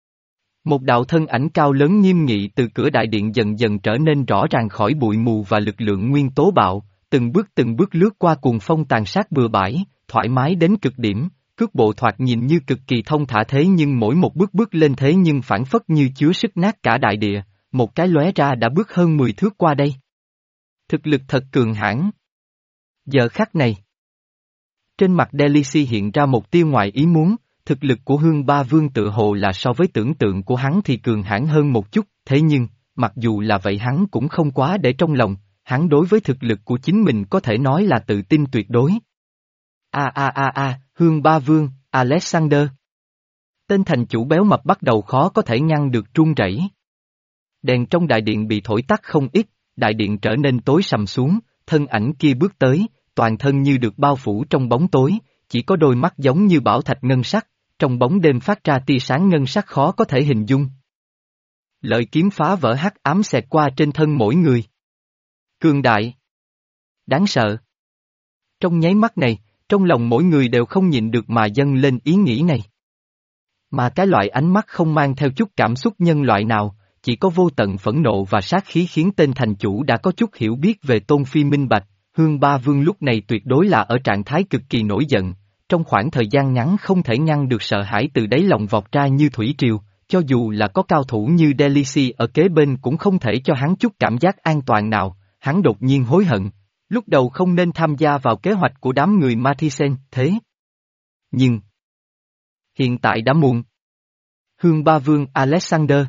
Một đạo thân ảnh cao lớn nghiêm nghị từ cửa đại điện dần dần trở nên rõ ràng khỏi bụi mù và lực lượng nguyên tố bạo, từng bước từng bước lướt qua cuồng phong tàn sát bừa bãi, thoải mái đến cực điểm, cước bộ thoạt nhìn như cực kỳ thông thả thế nhưng mỗi một bước bước lên thế nhưng phản phất như chứa sức nát cả đại địa, một cái lóe ra đã bước hơn mười thước qua đây. Thực lực thật cường hãn. Giờ khắc này, trên mặt Delici hiện ra một tia ngoài ý muốn, thực lực của Hương Ba Vương tự hồ là so với tưởng tượng của hắn thì cường hãn hơn một chút, thế nhưng, mặc dù là vậy hắn cũng không quá để trong lòng, hắn đối với thực lực của chính mình có thể nói là tự tin tuyệt đối. A a a a, Hương Ba Vương, Alexander. Tên thành chủ béo mập bắt đầu khó có thể ngăn được run rẩy. Đèn trong đại điện bị thổi tắt không ít, đại điện trở nên tối sầm xuống, thân ảnh kia bước tới, toàn thân như được bao phủ trong bóng tối, chỉ có đôi mắt giống như bảo thạch ngân sắc, trong bóng đêm phát ra tia sáng ngân sắc khó có thể hình dung. Lợi kiếm phá vỡ hắc ám xẹt qua trên thân mỗi người. Cường đại. Đáng sợ. Trong nháy mắt này, trong lòng mỗi người đều không nhịn được mà dâng lên ý nghĩ này. Mà cái loại ánh mắt không mang theo chút cảm xúc nhân loại nào, chỉ có vô tận phẫn nộ và sát khí khiến tên thành chủ đã có chút hiểu biết về Tôn Phi minh bạch, Hương Ba Vương lúc này tuyệt đối là ở trạng thái cực kỳ nổi giận, trong khoảng thời gian ngắn không thể ngăn được sợ hãi từ đáy lòng vọt ra như thủy triều, cho dù là có cao thủ như Delici ở kế bên cũng không thể cho hắn chút cảm giác an toàn nào, hắn đột nhiên hối hận, lúc đầu không nên tham gia vào kế hoạch của đám người Mathisen, thế. Nhưng, hiện tại đã muộn. Hương Ba Vương Alexander.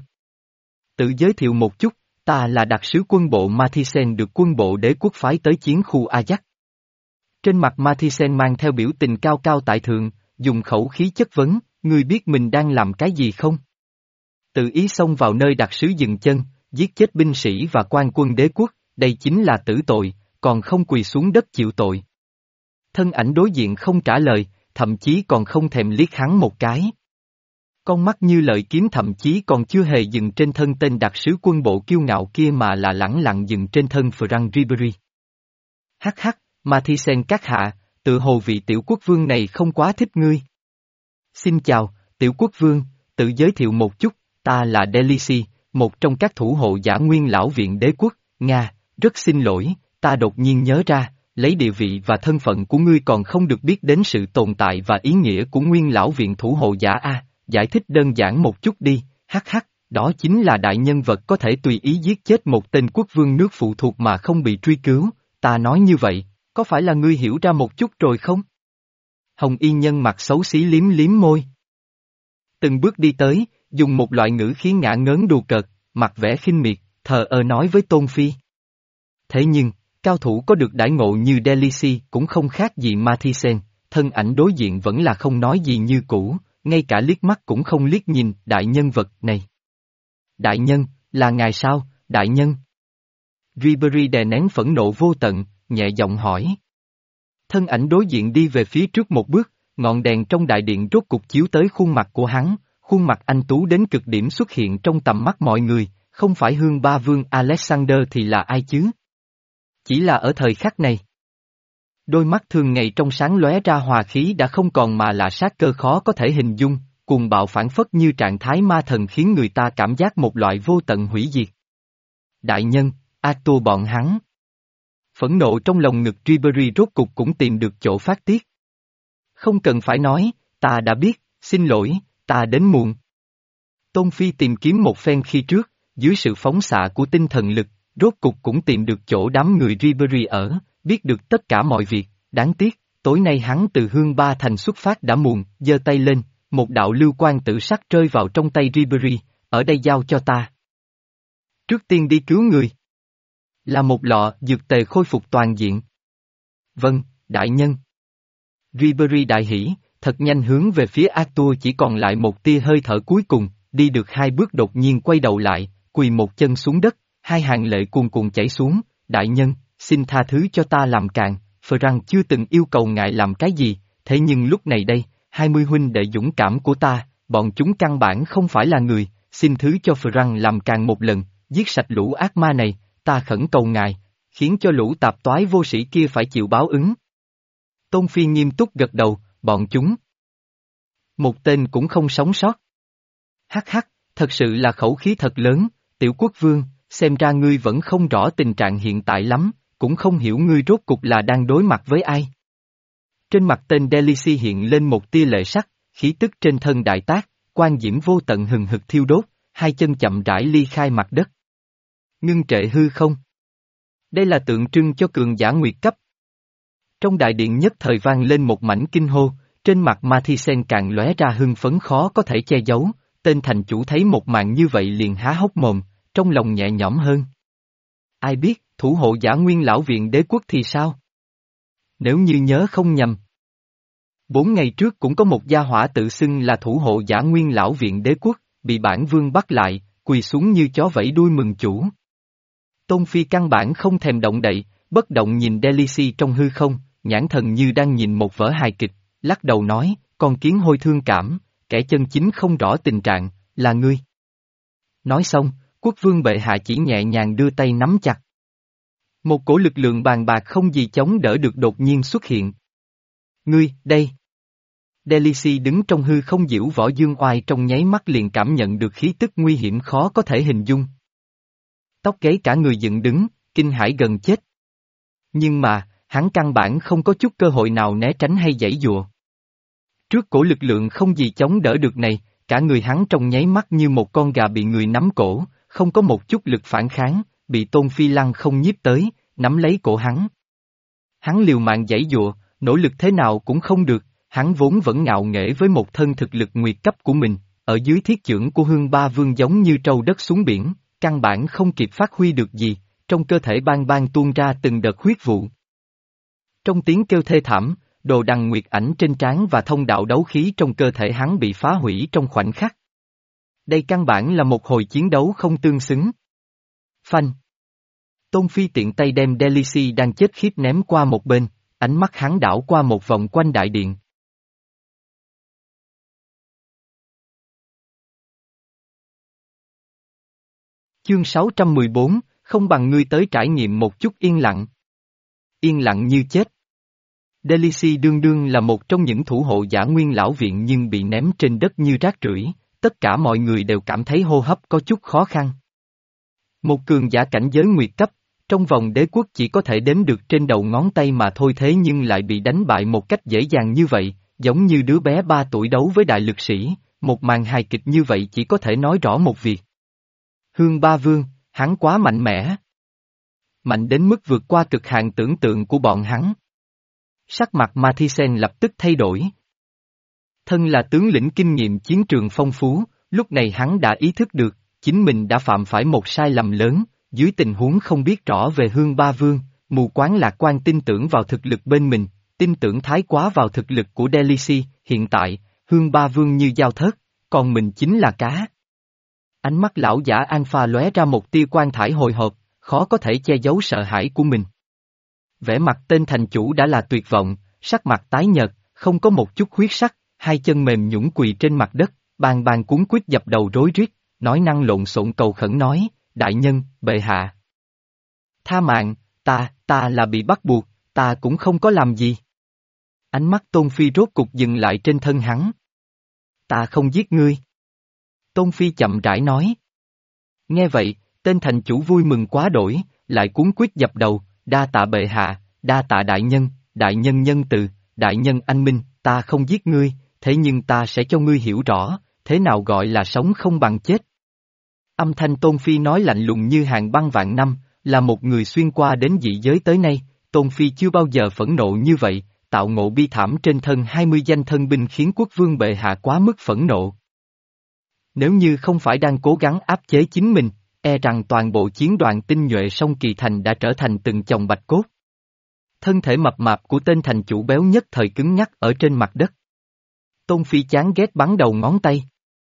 Tự giới thiệu một chút, ta là đặc sứ quân bộ Mathisen được quân bộ đế quốc phái tới chiến khu Ajax. Trên mặt Mathisen mang theo biểu tình cao cao tại thượng, dùng khẩu khí chất vấn, ngươi biết mình đang làm cái gì không? Tự ý xông vào nơi đặc sứ dừng chân, giết chết binh sĩ và quan quân đế quốc, đây chính là tử tội, còn không quỳ xuống đất chịu tội. Thân ảnh đối diện không trả lời, thậm chí còn không thèm liếc hắn một cái. Con mắt như lợi kiếm thậm chí còn chưa hề dừng trên thân tên đặc sứ quân bộ kiêu ngạo kia mà là lẳng lặng dừng trên thân Frank Ribery. Hắc hắc, Mathisen các hạ, tự hồ vị tiểu quốc vương này không quá thích ngươi. Xin chào, tiểu quốc vương, tự giới thiệu một chút, ta là Delici, một trong các thủ hộ giả nguyên lão viện đế quốc, Nga, rất xin lỗi, ta đột nhiên nhớ ra, lấy địa vị và thân phận của ngươi còn không được biết đến sự tồn tại và ý nghĩa của nguyên lão viện thủ hộ giả A, giải thích đơn giản một chút đi, hắc hắc, đó chính là đại nhân vật có thể tùy ý giết chết một tên quốc vương nước phụ thuộc mà không bị truy cứu, ta nói như vậy, có phải là ngươi hiểu ra một chút rồi không? Hồng y nhân mặt xấu xí liếm liếm môi. Từng bước đi tới, dùng một loại ngữ khí ngả ngớn đùa cợt, mặt vẻ khinh miệt, thờ ơ nói với Tôn Phi. Thế nhưng, cao thủ có được đãi ngộ như Delici cũng không khác gì Mathisen, thân ảnh đối diện vẫn là không nói gì như cũ, ngay cả liếc mắt cũng không liếc nhìn đại nhân vật này. Đại nhân, là ngài sao, đại nhân? Ribery đè nén phẫn nộ vô tận, nhẹ giọng hỏi. Thân ảnh đối diện đi về phía trước một bước, ngọn đèn trong đại điện rốt cục chiếu tới khuôn mặt của hắn, khuôn mặt anh tú đến cực điểm xuất hiện trong tầm mắt mọi người, không phải Hương Ba Vương Alexander thì là ai chứ? Chỉ là ở thời khắc này. Đôi mắt thường ngày trong sáng lóe ra hòa khí đã không còn mà là sát cơ khó có thể hình dung, cuồng bạo phản phất như trạng thái ma thần khiến người ta cảm giác một loại vô tận hủy diệt. đại nhân, Acto bọn hắn. Phẫn nộ trong lòng ngực Ribery rốt cục cũng tìm được chỗ phát tiết. Không cần phải nói, ta đã biết, xin lỗi, ta đến muộn. Tôn Phi tìm kiếm một phen khi trước, dưới sự phóng xạ của tinh thần lực, rốt cục cũng tìm được chỗ đám người Ribery ở, biết được tất cả mọi việc, đáng tiếc, tối nay hắn từ Hương Ba Thành xuất phát đã muộn, giơ tay lên, một đạo lưu quan tử sắc rơi vào trong tay Ribery, ở đây giao cho ta. Trước tiên đi cứu người. Là một lọ dược tề khôi phục toàn diện. Vâng, đại nhân. Ribery đại hỉ, thật nhanh hướng về phía Arthur chỉ còn lại một tia hơi thở cuối cùng, đi được hai bước đột nhiên quay đầu lại, quỳ một chân xuống đất, hai hàng lệ cuồn cuộn chảy xuống, đại nhân, xin tha thứ cho ta làm càn, Frank chưa từng yêu cầu ngài làm cái gì, thế nhưng lúc này đây, hai mươi huynh đệ dũng cảm của ta, bọn chúng căn bản không phải là người, xin thứ cho Frank làm càn một lần, giết sạch lũ ác ma này, ta khẩn cầu ngài, khiến cho lũ tạp toái vô sĩ kia phải chịu báo ứng. Tôn Phi nghiêm túc gật đầu, bọn chúng. Một tên cũng không sống sót. Hắc hắc, thật sự là khẩu khí thật lớn, tiểu quốc vương, xem ra ngươi vẫn không rõ tình trạng hiện tại lắm, cũng không hiểu ngươi rốt cục là đang đối mặt với ai. Trên mặt tên Delici hiện lên một tia lệ sắc, khí tức trên thân đại tác, quan diễm vô tận hừng hực thiêu đốt, hai chân chậm rãi ly khai mặt đất. Ngưng trệ hư không. Đây là tượng trưng cho cường giả nguyệt cấp. Trong đại điện nhất thời vang lên một mảnh kinh hô, trên mặt Mathisen càng lóe ra hưng phấn khó có thể che giấu, tên thành chủ thấy một màn như vậy liền há hốc mồm, trong lòng nhẹ nhõm hơn. Ai biết, thủ hộ giả nguyên lão viện đế quốc thì sao? Nếu như nhớ không nhầm. Bốn ngày trước cũng có một gia hỏa tự xưng là thủ hộ giả nguyên lão viện đế quốc, bị bản vương bắt lại, quỳ xuống như chó vẫy đuôi mừng chủ. Tôn Phi căn bản không thèm động đậy, bất động nhìn Delici trong hư không, nhãn thần như đang nhìn một vở hài kịch, lắc đầu nói, con kiến hôi thương cảm, kẻ chân chính không rõ tình trạng, là ngươi. Nói xong, quốc vương bệ hạ chỉ nhẹ nhàng đưa tay nắm chặt. Một cổ lực lượng bàn bạc không gì chống đỡ được đột nhiên xuất hiện. Ngươi, đây. Delici đứng trong hư không diễu võ dương oai trong nháy mắt liền cảm nhận được khí tức nguy hiểm khó có thể hình dung. Tóc gáy cả người dựng đứng, kinh hãi gần chết. Nhưng mà, hắn căn bản không có chút cơ hội nào né tránh hay giãy giụa. Trước cổ lực lượng không gì chống đỡ được này, cả người hắn trong nháy mắt như một con gà bị người nắm cổ, không có một chút lực phản kháng, bị Tôn Phi Lăng không nhiếp tới, nắm lấy cổ hắn. Hắn liều mạng giãy giụa, nỗ lực thế nào cũng không được, hắn vốn vẫn ngạo nghễ với một thân thực lực nguyệt cấp của mình, ở dưới thiết chưởng của Hương Ba Vương giống như trâu đất xuống biển, căn bản không kịp phát huy được gì, trong cơ thể bang bang tuôn ra từng đợt huyết vụ. Trong tiếng kêu thê thảm, đồ đằng nguyệt ảnh trên trán và thông đạo đấu khí trong cơ thể hắn bị phá hủy trong khoảnh khắc. Đây căn bản là một hồi chiến đấu không tương xứng. Phanh. Tôn Phi tiện tay đem Delici đang chết khiếp ném qua một bên, ánh mắt hắn đảo qua một vòng quanh đại điện. Chương sáu trăm mười bốn, không bằng ngươi tới trải nghiệm một chút yên lặng. Yên lặng như chết. Delici đương đương là một trong những thủ hộ giả nguyên lão viện nhưng bị ném trên đất như rác rưởi, tất cả mọi người đều cảm thấy hô hấp có chút khó khăn. Một cường giả cảnh giới nguyệt cấp, trong vòng đế quốc chỉ có thể đếm được trên đầu ngón tay mà thôi thế nhưng lại bị đánh bại một cách dễ dàng như vậy, giống như đứa bé ba tuổi đấu với đại lực sĩ, một màn hài kịch như vậy chỉ có thể nói rõ một việc. Hương Ba Vương, hắn quá mạnh mẽ. Mạnh đến mức vượt qua cực hạn tưởng tượng của bọn hắn. Sắc mặt Mathisen lập tức thay đổi. Thân là tướng lĩnh kinh nghiệm chiến trường phong phú, lúc này hắn đã ý thức được, chính mình đã phạm phải một sai lầm lớn, dưới tình huống không biết rõ về Hương Ba Vương, mù quáng lạc quan tin tưởng vào thực lực bên mình, tin tưởng thái quá vào thực lực của Delici, hiện tại, Hương Ba Vương như dao thớt, còn mình chính là cá. Ánh mắt lão giả Alpha lóe ra một tia quan thải hồi hộp, khó có thể che giấu sợ hãi của mình. Vẻ mặt tên thành chủ đã là tuyệt vọng, sắc mặt tái nhợt, không có một chút huyết sắc, hai chân mềm nhũn quỳ trên mặt đất, bang bang cuống quýt dập đầu rối rít, nói năng lộn xộn cầu khẩn nói, đại nhân, bệ hạ. Tha mạng, ta, ta là bị bắt buộc, ta cũng không có làm gì. Ánh mắt Tôn Phi rốt cục dừng lại trên thân hắn. Ta không giết ngươi. Tôn Phi chậm rãi nói. Nghe vậy, Tên thành chủ vui mừng quá đổi, lại cuống quýt dập đầu, đa tạ bệ hạ, đa tạ đại nhân, đại nhân nhân từ, đại nhân anh minh, ta không giết ngươi, thế nhưng ta sẽ cho ngươi hiểu rõ, thế nào gọi là sống không bằng chết. Âm thanh Tôn Phi nói lạnh lùng như hàng băng vạn năm, là một người xuyên qua đến dị giới tới nay, Tôn Phi chưa bao giờ phẫn nộ như vậy, tạo ngộ bi thảm trên thân hai mươi danh thân binh khiến quốc vương bệ hạ quá mức phẫn nộ. Nếu như không phải đang cố gắng áp chế chính mình, e rằng toàn bộ chiến đoàn tinh nhuệ sông Kỳ Thành đã trở thành từng chồng bạch cốt. Thân thể mập mạp của tên thành chủ béo nhất thời cứng nhắc ở trên mặt đất. Tôn Phi chán ghét bắn đầu ngón tay.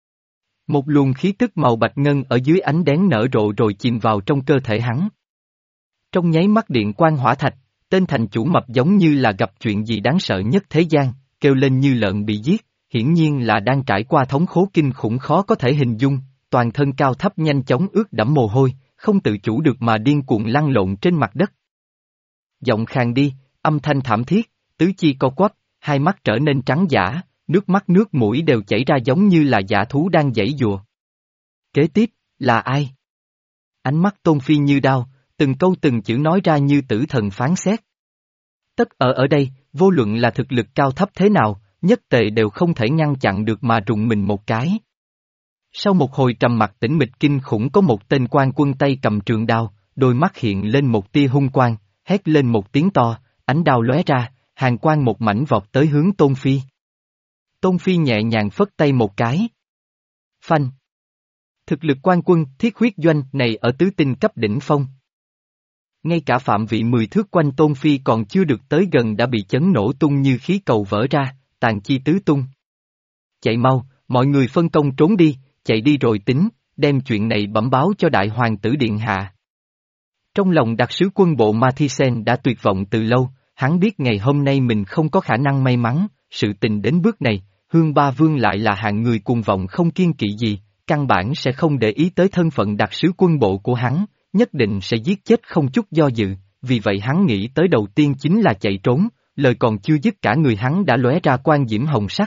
Một luồng khí tức màu bạch ngân ở dưới ánh đèn nở rộ rồi chìm vào trong cơ thể hắn. Trong nháy mắt điện quang hỏa thạch, tên thành chủ mập giống như là gặp chuyện gì đáng sợ nhất thế gian, kêu lên như lợn bị giết, hiển nhiên là đang trải qua thống khổ kinh khủng khó có thể hình dung, toàn thân cao thấp nhanh chóng ướt đẫm mồ hôi, không tự chủ được mà điên cuồng lăn lộn trên mặt đất. Giọng khàn đi, âm thanh thảm thiết, tứ chi co quắp, hai mắt trở nên trắng dã, nước mắt nước mũi đều chảy ra giống như là dã thú đang giãy giụa. Kế tiếp, là ai? Ánh mắt Tôn Phi như đao, từng câu từng chữ nói ra như tử thần phán xét. Tất ở ở đây, vô luận là thực lực cao thấp thế nào, nhất tề đều không thể ngăn chặn được mà rùng mình một cái. Sau một hồi trầm mặc tĩnh mịch kinh khủng có một tên quan quân tay cầm trường đao, đôi mắt hiện lên một tia hung quang, hét lên một tiếng to, ánh đao lóe ra, hàn quang một mảnh vọt tới hướng Tôn Phi. Tôn Phi nhẹ nhàng phất tay một cái. Phanh. Thực lực quan quân thiết huyết doanh này ở tứ tinh cấp đỉnh phong. Ngay cả phạm vị mười thước quanh Tôn Phi còn chưa được tới gần đã bị chấn nổ tung như khí cầu vỡ ra, tàn chi tứ tung. Chạy mau, mọi người phân công trốn đi, chạy đi rồi tính, đem chuyện này bẩm báo cho đại hoàng tử điện hạ. Trong lòng đặc sứ quân bộ Mathisen đã tuyệt vọng từ lâu, hắn biết ngày hôm nay mình không có khả năng may mắn, sự tình đến bước này, Hương Ba Vương lại là hạng người cuồng vọng không kiêng kỵ gì, căn bản sẽ không để ý tới thân phận đặc sứ quân bộ của hắn, nhất định sẽ giết chết không chút do dự, vì vậy hắn nghĩ tới đầu tiên chính là chạy trốn, lời còn chưa dứt cả người hắn đã lóe ra quang diễm hồng sắc.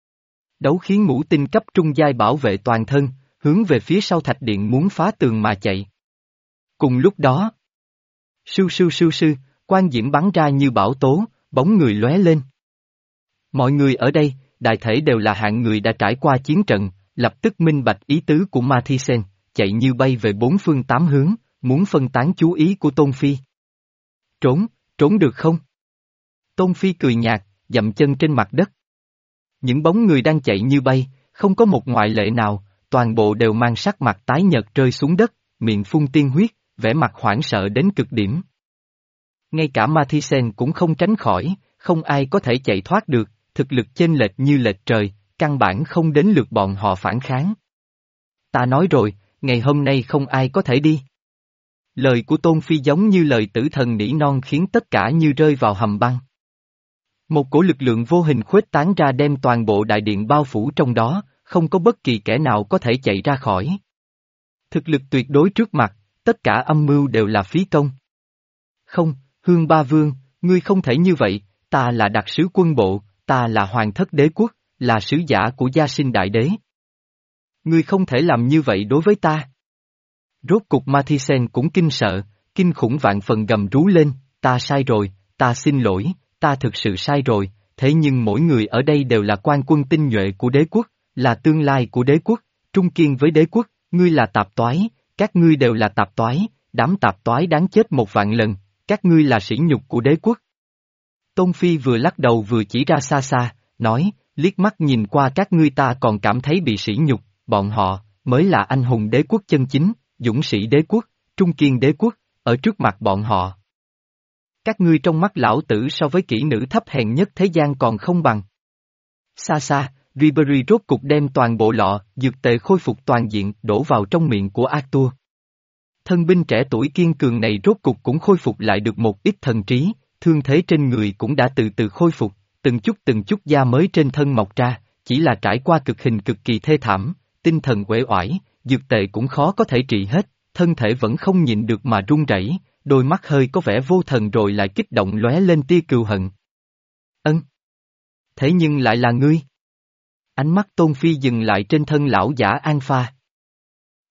Đấu khí ngũ tinh cấp trung giai bảo vệ toàn thân, hướng về phía sau thạch điện muốn phá tường mà chạy. Cùng lúc đó, sưu sưu sưu sưu, quang diễm bắn ra như bão tố, bóng người lóe lên. Mọi người ở đây, đại thể đều là hạng người đã trải qua chiến trận, lập tức minh bạch ý tứ của Mathisen, chạy như bay về bốn phương tám hướng, muốn phân tán chú ý của Tôn Phi. Trốn, trốn được không? Tôn Phi cười nhạt, dậm chân trên mặt đất. Những bóng người đang chạy như bay, không có một ngoại lệ nào, toàn bộ đều mang sắc mặt tái nhợt rơi xuống đất, miệng phun tiên huyết, vẻ mặt hoảng sợ đến cực điểm. Ngay cả Mathisen cũng không tránh khỏi, không ai có thể chạy thoát được, thực lực chênh lệch như lệch trời, căn bản không đến lượt bọn họ phản kháng. Ta nói rồi, ngày hôm nay không ai có thể đi. Lời của Tôn Phi giống như lời tử thần nỉ non khiến tất cả như rơi vào hầm băng. Một cổ lực lượng vô hình khuếch tán ra đem toàn bộ đại điện bao phủ trong đó, không có bất kỳ kẻ nào có thể chạy ra khỏi. Thực lực tuyệt đối trước mặt, tất cả âm mưu đều là phí công. Không, Hương Ba Vương, ngươi không thể như vậy, ta là đặc sứ quân bộ, ta là hoàng thất đế quốc, là sứ giả của Gia Sinh Đại Đế. Ngươi không thể làm như vậy đối với ta. Rốt cục Mathisen cũng kinh sợ, kinh khủng vạn phần gầm rú lên, ta sai rồi, ta xin lỗi, ta thực sự sai rồi, thế nhưng mỗi người ở đây đều là quan quân tinh nhuệ của đế quốc, là tương lai của đế quốc, trung kiên với đế quốc, ngươi là tạp toái, các ngươi đều là tạp toái, đám tạp toái đáng chết một vạn lần, các ngươi là sỉ nhục của đế quốc. Tôn Phi vừa lắc đầu vừa chỉ ra xa xa, nói, liếc mắt nhìn qua các ngươi ta còn cảm thấy bị sỉ nhục, bọn họ, mới là anh hùng đế quốc chân chính, dũng sĩ đế quốc, trung kiên đế quốc, ở trước mặt bọn họ. Các ngươi trong mắt lão tử so với kỹ nữ thấp hèn nhất thế gian còn không bằng. Xa xa, Ribery rốt cục đem toàn bộ lọ, dược tề khôi phục toàn diện đổ vào trong miệng của Arthur. Thân binh trẻ tuổi kiên cường này rốt cục cũng khôi phục lại được một ít thần trí, thương thế trên người cũng đã từ từ khôi phục, từng chút từng chút da mới trên thân mọc ra, chỉ là trải qua cực hình cực kỳ thê thảm, tinh thần uể oải, dược tệ cũng khó có thể trị hết, thân thể vẫn không nhịn được mà run rẩy, đôi mắt hơi có vẻ vô thần rồi lại kích động lóe lên tia cừu hận. Ân. Thế nhưng lại là ngươi. Ánh mắt Tôn Phi dừng lại trên thân lão giả An Pha.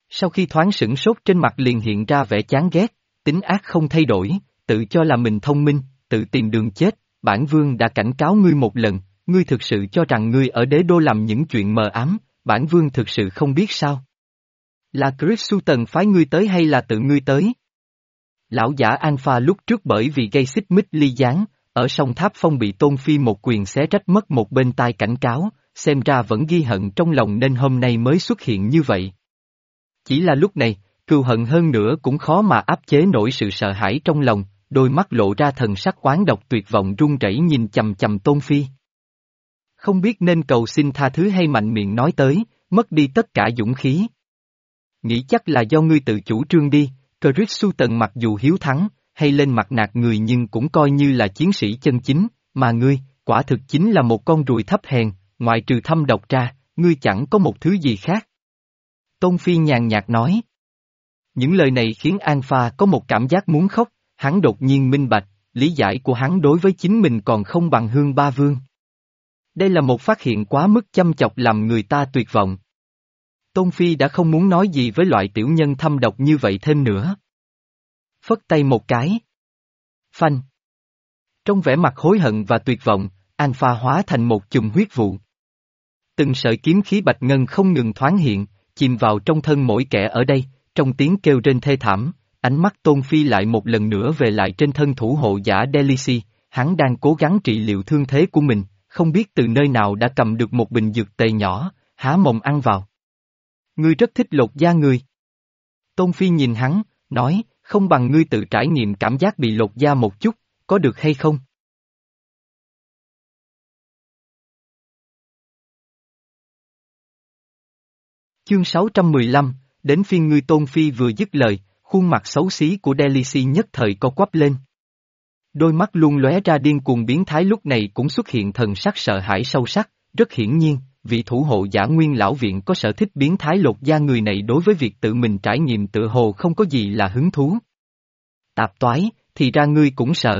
Sau khi thoáng sửng sốt trên mặt liền hiện ra vẻ chán ghét, tính ác không thay đổi, tự cho là mình thông minh, tự tìm đường chết, bản vương đã cảnh cáo ngươi một lần, ngươi thực sự cho rằng ngươi ở đế đô làm những chuyện mờ ám, bản vương thực sự không biết sao. Là Chris Sutton phái ngươi tới hay là tự ngươi tới? Lão giả Alpha lúc trước bởi vì gây xích mích ly gián, ở sông Tháp Phong bị Tôn Phi một quyền xé rách mất một bên tai cảnh cáo, xem ra vẫn ghi hận trong lòng nên hôm nay mới xuất hiện như vậy. Chỉ là lúc này, cừu hận hơn nữa cũng khó mà áp chế nổi sự sợ hãi trong lòng, đôi mắt lộ ra thần sắc oán độc tuyệt vọng run rẩy nhìn chầm chầm Tôn Phi. Không biết nên cầu xin tha thứ hay mạnh miệng nói tới, mất đi tất cả dũng khí. Nghĩ chắc là do ngươi tự chủ trương đi, Chris Sutton mặc dù hiếu thắng, hay lên mặt nạt người nhưng cũng coi như là chiến sĩ chân chính, mà ngươi, quả thực chính là một con ruồi thấp hèn, ngoại trừ thâm độc ra, ngươi chẳng có một thứ gì khác. Tôn Phi nhàn nhạt nói. Những lời này khiến Alpha có một cảm giác muốn khóc, hắn đột nhiên minh bạch, lý giải của hắn đối với chính mình còn không bằng Hương Ba Vương. Đây là một phát hiện quá mức chăm chọc làm người ta tuyệt vọng. Tôn Phi đã không muốn nói gì với loại tiểu nhân thâm độc như vậy thêm nữa. Phất tay một cái. Phanh. Trong vẻ mặt hối hận và tuyệt vọng, Alpha hóa thành một chùm huyết vụ. Từng sợi kiếm khí bạch ngân không ngừng thoáng hiện, chìm vào trong thân mỗi kẻ ở đây, trong tiếng kêu rên thê thảm, ánh mắt Tôn Phi lại một lần nữa về lại trên thân thủ hộ giả Delici, hắn đang cố gắng trị liệu thương thế của mình, không biết từ nơi nào đã cầm được một bình dược tề nhỏ, há mồm ăn vào. Ngươi rất thích lột da người. Tôn Phi nhìn hắn, nói, không bằng ngươi tự trải nghiệm cảm giác bị lột da một chút, có được hay không? Chương sáu trăm mười lăm, đến phiên ngươi. Tôn Phi vừa dứt lời, khuôn mặt xấu xí của Delici nhất thời co quắp lên. Đôi mắt luôn lóe ra điên cuồng biến thái lúc này cũng xuất hiện thần sắc sợ hãi sâu sắc, rất hiển nhiên, vị thủ hộ giả Nguyên Lão Viện có sở thích biến thái lột da người này đối với việc tự mình trải nghiệm tựa hồ không có gì là hứng thú. Tạp toái, thì ra ngươi cũng sợ.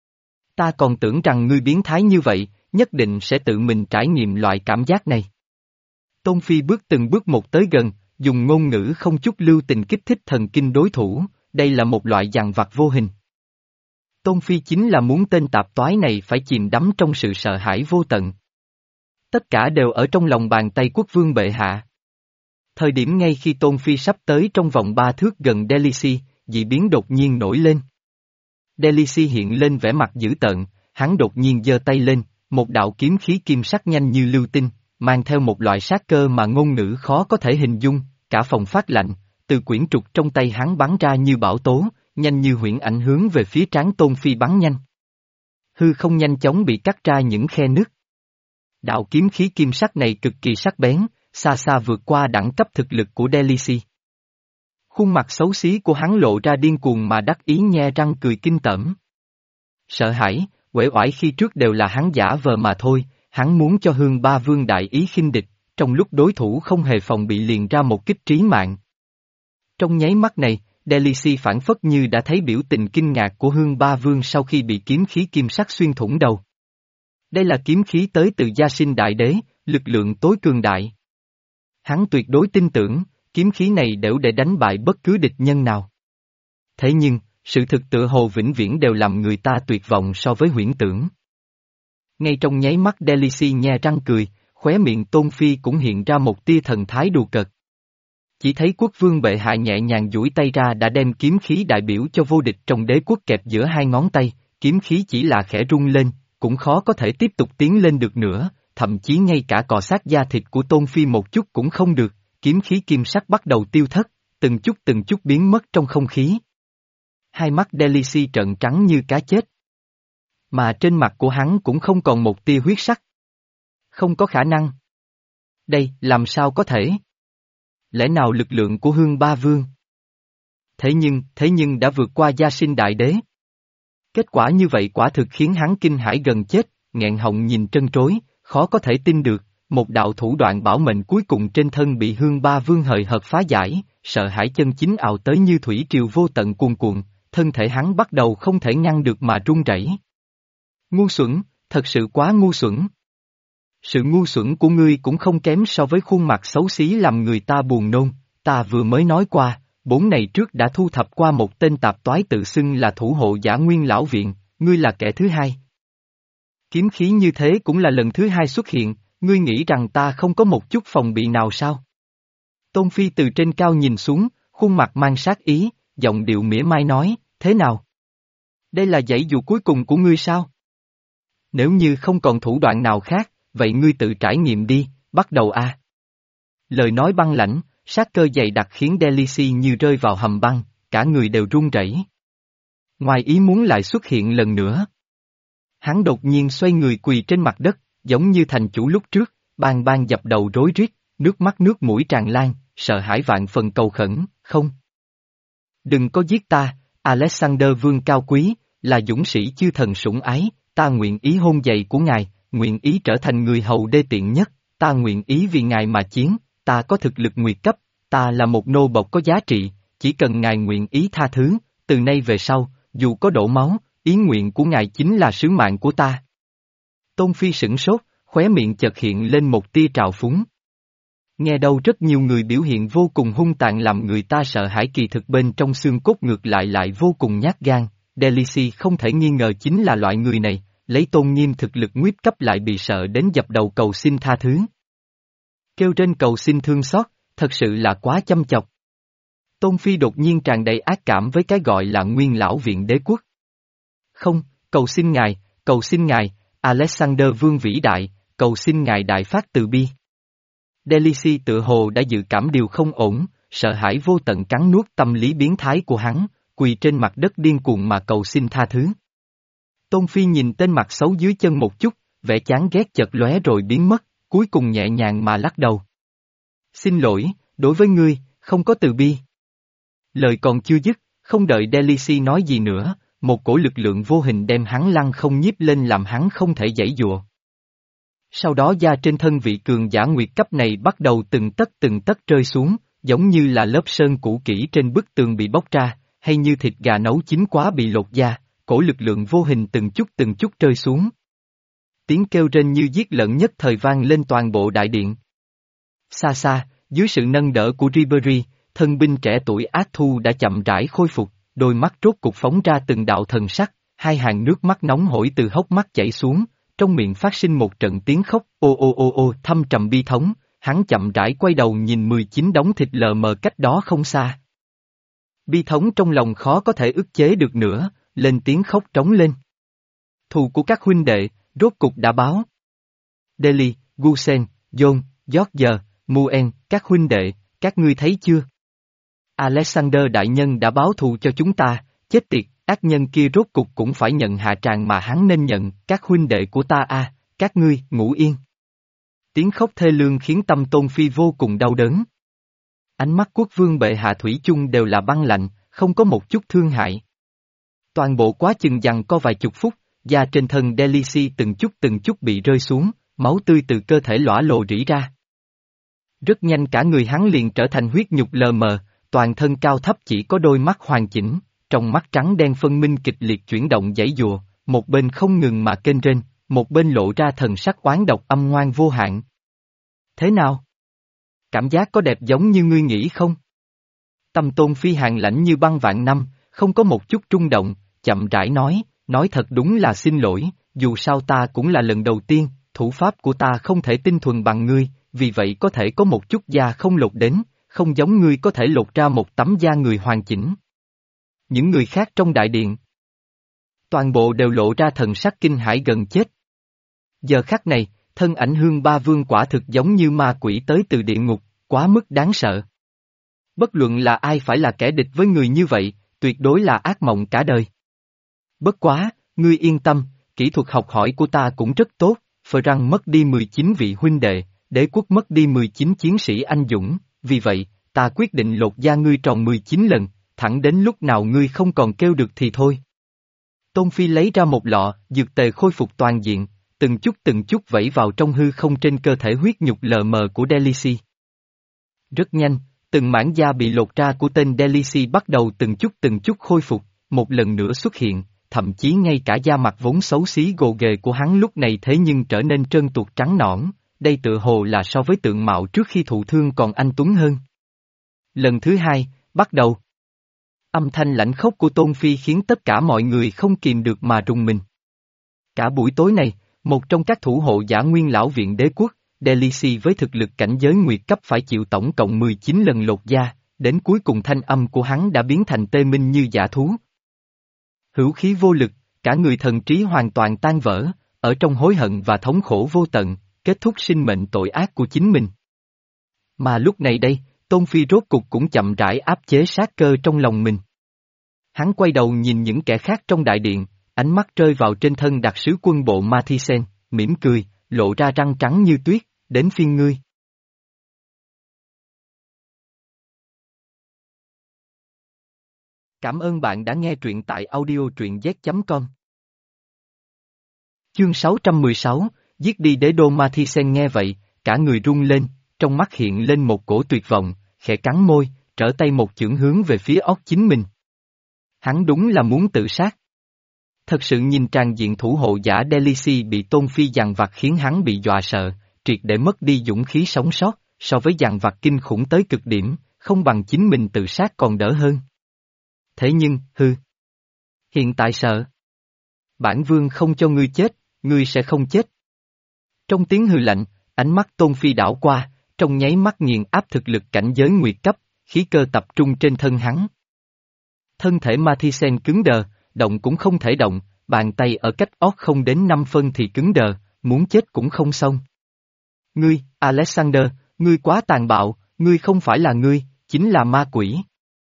Ta còn tưởng rằng ngươi biến thái như vậy, nhất định sẽ tự mình trải nghiệm loại cảm giác này. Tôn Phi bước từng bước một tới gần, dùng ngôn ngữ không chút lưu tình kích thích thần kinh đối thủ, đây là một loại dằn vặt vô hình. Tôn Phi chính là muốn tên tạp toái này phải chìm đắm trong sự sợ hãi vô tận. Tất cả đều ở trong lòng bàn tay quốc vương bệ hạ. Thời điểm ngay khi Tôn Phi sắp tới trong vòng ba thước gần Delici, dị biến đột nhiên nổi lên. Delici hiện lên vẻ mặt dữ tợn, hắn đột nhiên giơ tay lên, một đạo kiếm khí kim sắc nhanh như lưu tinh, mang theo một loại sát cơ mà ngôn ngữ khó có thể hình dung, cả phòng phát lạnh, từ quyển trục trong tay hắn bắn ra như bão tố, nhanh như huyễn ảnh hướng về phía trán Tôn Phi bắn nhanh. Hư không nhanh chóng bị cắt ra những khe nứt. Đạo kiếm khí kim sắc này cực kỳ sắc bén, xa xa vượt qua đẳng cấp thực lực của Delici. Khuôn mặt xấu xí của hắn lộ ra điên cuồng mà đắc ý nhe răng cười kinh tởm. Sợ hãi, uể oải khi trước đều là hắn giả vờ mà thôi, hắn muốn cho Hương Ba Vương đại ý khinh địch, trong lúc đối thủ không hề phòng bị liền ra một kích trí mạng. Trong nháy mắt này, Delici phản phất như đã thấy biểu tình kinh ngạc của Hương Ba Vương sau khi bị kiếm khí kim sắc xuyên thủng đầu. Đây là kiếm khí tới từ Gia Sinh Đại Đế, lực lượng tối cường đại. Hắn tuyệt đối tin tưởng, kiếm khí này đều để đánh bại bất cứ địch nhân nào. Thế nhưng, sự thực tựa hồ vĩnh viễn đều làm người ta tuyệt vọng so với huyễn tưởng. Ngay trong nháy mắt Delici nhe răng cười, khóe miệng Tôn Phi cũng hiện ra một tia thần thái đùa cợt. Chỉ thấy quốc vương bệ hạ nhẹ nhàng duỗi tay ra đã đem kiếm khí đại biểu cho vô địch trong đế quốc kẹp giữa hai ngón tay, kiếm khí chỉ là khẽ rung lên, cũng khó có thể tiếp tục tiến lên được nữa, thậm chí ngay cả cọ sát da thịt của Tôn Phi một chút cũng không được, kiếm khí kim sắc bắt đầu tiêu thất, từng chút từng chút biến mất trong không khí. Hai mắt Delici trợn trắng như cá chết. Mà trên mặt của hắn cũng không còn một tia huyết sắc. Không có khả năng. Đây, làm sao có thể? Lẽ nào lực lượng của Hương Ba Vương? Thế nhưng, thế nhưng đã vượt qua Gia Sinh Đại Đế. Kết quả như vậy quả thực khiến hắn kinh hãi gần chết, nghẹn họng nhìn trân trối, khó có thể tin được, một đạo thủ đoạn bảo mệnh cuối cùng trên thân bị Hương Ba Vương hời hợt phá giải, sợ hãi chân chính ào tới như thủy triều vô tận cuồn cuộn, thân thể hắn bắt đầu không thể ngăn được mà run rẩy. Ngu xuẩn, thật sự quá ngu xuẩn. Sự ngu xuẩn của ngươi cũng không kém so với khuôn mặt xấu xí làm người ta buồn nôn, ta vừa mới nói qua, bốn này trước đã thu thập qua một tên tạp toái tự xưng là thủ hộ giả Nguyên Lão Viện, ngươi là kẻ thứ hai. Kiếm khí như thế cũng là lần thứ hai xuất hiện, ngươi nghĩ rằng ta không có một chút phòng bị nào sao? Tôn Phi từ trên cao nhìn xuống, khuôn mặt mang sát ý, giọng điệu mỉa mai nói, thế nào? Đây là dãy dụ cuối cùng của ngươi sao? Nếu như không còn thủ đoạn nào khác, vậy ngươi tự trải nghiệm đi, bắt đầu a. Lời nói băng lãnh, sát cơ dày đặc khiến Delici như rơi vào hầm băng, cả người đều run rẩy. Ngoài ý muốn lại xuất hiện lần nữa. Hắn đột nhiên xoay người quỳ trên mặt đất, giống như thành chủ lúc trước, bang bang dập đầu rối rít, nước mắt nước mũi tràn lan, sợ hãi vạn phần cầu khẩn, không. Đừng có giết ta, Alexander Vương cao quý, là dũng sĩ chư thần sủng ái, ta nguyện ý hôn giày của ngài, nguyện ý trở thành người hầu đê tiện nhất, ta nguyện ý vì ngài mà chiến, ta có thực lực nguyệt cấp, ta là một nô bộc có giá trị, chỉ cần ngài nguyện ý tha thứ, từ nay về sau, dù có đổ máu, ý nguyện của ngài chính là sứ mạng của ta. Tôn Phi sửng sốt, khóe miệng chợt hiện lên một tia trào phúng. Nghe đâu rất nhiều người biểu hiện vô cùng hung tàn làm người ta sợ hãi, kỳ thực bên trong xương cốt ngược lại lại vô cùng nhát gan. Delici không thể nghi ngờ chính là loại người này, lấy tôn nghiêm thực lực nguýt cấp lại bị sợ đến dập đầu cầu xin tha thứ. Kêu trên cầu xin thương xót, thật sự là quá chăm chọc. Tôn Phi đột nhiên tràn đầy ác cảm với cái gọi là Nguyên Lão Viện Đế Quốc. Không, cầu xin ngài, cầu xin ngài, Alexander Vương vĩ đại, cầu xin ngài đại phát từ bi. Delici tự hồ đã dự cảm điều không ổn, sợ hãi vô tận cắn nuốt tâm lý biến thái của hắn, quỳ trên mặt đất điên cuồng mà cầu xin tha thứ. Tôn Phi nhìn tên mặt xấu dưới chân một chút, vẻ chán ghét chợt lóe rồi biến mất, cuối cùng nhẹ nhàng mà lắc đầu. Xin lỗi, đối với ngươi, không có từ bi. Lời còn chưa dứt, không đợi Delici nói gì nữa, một cổ lực lượng vô hình đem hắn lăng không nhiếp lên làm hắn không thể giãy giụa. Sau đó da trên thân vị cường giả nguyệt cấp này bắt đầu từng tấc từng tấc rơi xuống, giống như là lớp sơn cũ kỹ trên bức tường bị bóc ra, hay như thịt gà nấu chín quá bị lột da, cổ lực lượng vô hình từng chút từng chút rơi xuống. Tiếng kêu rên như giết lợn nhất thời vang lên toàn bộ đại điện. Xa xa, dưới sự nâng đỡ của Ribery, thân binh trẻ tuổi ác thu đã chậm rãi khôi phục, đôi mắt rốt cục phóng ra từng đạo thần sắc, hai hàng nước mắt nóng hổi từ hốc mắt chảy xuống, trong miệng phát sinh một trận tiếng khóc, ô ô ô ô thâm trầm bi thống, hắn chậm rãi quay đầu nhìn mười chín đống thịt lờ mờ cách đó không xa. Bi thống trong lòng khó có thể ức chế được nữa, lên tiếng khóc trống lên. Thù của các huynh đệ, rốt cục đã báo. Deli, Gusen, John, George, Muen, các huynh đệ, các ngươi thấy chưa? Alexander đại nhân đã báo thù cho chúng ta, chết tiệt, ác nhân kia rốt cục cũng phải nhận hạ tràng mà hắn nên nhận, các huynh đệ của ta a, các ngươi, ngủ yên. Tiếng khóc thê lương khiến tâm Tôn Phi vô cùng đau đớn. Ánh mắt quốc vương bệ hạ thủy chung đều là băng lạnh, không có một chút thương hại. Toàn bộ quá trình giằng co vài chục phút, da trên thân Delici từng chút từng chút bị rơi xuống, máu tươi từ cơ thể lõa lồ rỉ ra. Rất nhanh cả người hắn liền trở thành huyết nhục lờ mờ, toàn thân cao thấp chỉ có đôi mắt hoàn chỉnh, trong mắt trắng đen phân minh kịch liệt chuyển động giãy giụa, một bên không ngừng mà kênh rên, một bên lộ ra thần sắc oán độc âm ngoan vô hạn. Thế nào? Cảm giác có đẹp giống như ngươi nghĩ không? Tâm Tôn Phi hàn lãnh như băng vạn năm, không có một chút rung động, chậm rãi nói, nói thật đúng là xin lỗi, dù sao ta cũng là lần đầu tiên, thủ pháp của ta không thể tinh thuần bằng ngươi, vì vậy có thể có một chút da không lột đến, không giống ngươi có thể lột ra một tấm da người hoàn chỉnh. Những người khác trong đại điện, toàn bộ đều lộ ra thần sắc kinh hãi gần chết. Giờ khắc này, thân ảnh Hương Ba Vương quả thực giống như ma quỷ tới từ địa ngục, quá mức đáng sợ. Bất luận là ai phải là kẻ địch với người như vậy, tuyệt đối là ác mộng cả đời. Bất quá, ngươi yên tâm, kỹ thuật học hỏi của ta cũng rất tốt, Phờ Răng mất đi mười chín vị huynh đệ, đế quốc mất đi mười chín chiến sĩ anh dũng, vì vậy, ta quyết định lột da ngươi tròn mười chín lần, thẳng đến lúc nào ngươi không còn kêu được thì thôi. Tôn Phi lấy ra một lọ, dược tề khôi phục toàn diện, từng chút từng chút vẩy vào trong hư không trên cơ thể huyết nhục lờ mờ của Delici. Rất nhanh, từng mảng da bị lột ra của tên Delici bắt đầu từng chút từng chút khôi phục, một lần nữa xuất hiện, thậm chí ngay cả da mặt vốn xấu xí gồ ghề của hắn lúc này thế nhưng trở nên trơn tuột trắng nõn, đây tựa hồ là so với tượng mạo trước khi thụ thương còn anh tuấn hơn. Lần thứ hai, bắt đầu. Âm thanh lãnh khốc của Tôn Phi khiến tất cả mọi người không kìm được mà rùng mình. Cả buổi tối này, một trong các thủ hộ giả nguyên lão viện đế quốc, Delici với thực lực cảnh giới nguyệt cấp phải chịu tổng cộng mười chín lần lột da, đến cuối cùng thanh âm của hắn đã biến thành tê minh như dã thú. Hữu khí vô lực, cả người thần trí hoàn toàn tan vỡ, ở trong hối hận và thống khổ vô tận, kết thúc sinh mệnh tội ác của chính mình. Mà lúc này đây, Tôn Phi rốt cục cũng chậm rãi áp chế sát cơ trong lòng mình. Hắn quay đầu nhìn những kẻ khác trong đại điện, ánh mắt rơi vào trên thân đặc sứ quân bộ Mathisen, mỉm cười, lộ ra răng trắng như tuyết, đến phiên ngươi. Cảm ơn bạn đã nghe truyện tại audio truyện z chấm com. Chương sáu trăm mười sáu, giết đi đế đô Mathisen nghe vậy, cả người rung lên, trong mắt hiện lên một cổ tuyệt vọng, khẽ cắn môi, trở tay một chưởng hướng về phía óc chính mình. Hắn đúng là muốn tự sát. Thật sự nhìn tràn diện thủ hộ giả Delici bị Tôn Phi dằn vặt khiến hắn bị dọa sợ, triệt để mất đi dũng khí sống sót, so với dằn vặt kinh khủng tới cực điểm, không bằng chính mình tự sát còn đỡ hơn. Thế nhưng, hư. Hiện tại sợ. Bản vương không cho ngươi chết, ngươi sẽ không chết. Trong tiếng hư lạnh, ánh mắt Tôn Phi đảo qua, trong nháy mắt nghiền áp thực lực cảnh giới nguyệt cấp, khí cơ tập trung trên thân hắn. Thân thể Mathisen cứng đờ, động cũng không thể động, bàn tay ở cách ót không đến năm phân thì cứng đờ, muốn chết cũng không xong. Ngươi, Alexander, ngươi quá tàn bạo, ngươi không phải là ngươi, chính là ma quỷ.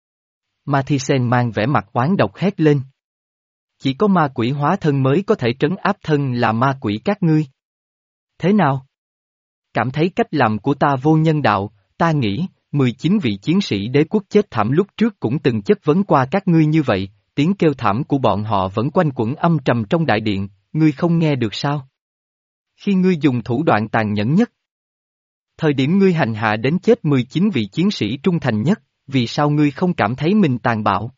Mathisen mang vẻ mặt oán độc hét lên. Chỉ có ma quỷ hóa thân mới có thể trấn áp thân là ma quỷ các ngươi. Thế nào? Cảm thấy cách làm của ta vô nhân đạo, ta nghĩ, mười chín vị chiến sĩ đế quốc chết thảm lúc trước cũng từng chất vấn qua các ngươi như vậy, tiếng kêu thảm của bọn họ vẫn quanh quẩn âm trầm trong đại điện, ngươi không nghe được sao? Khi ngươi dùng thủ đoạn tàn nhẫn nhất, thời điểm ngươi hành hạ đến chết mười chín vị chiến sĩ trung thành nhất, vì sao ngươi không cảm thấy mình tàn bạo?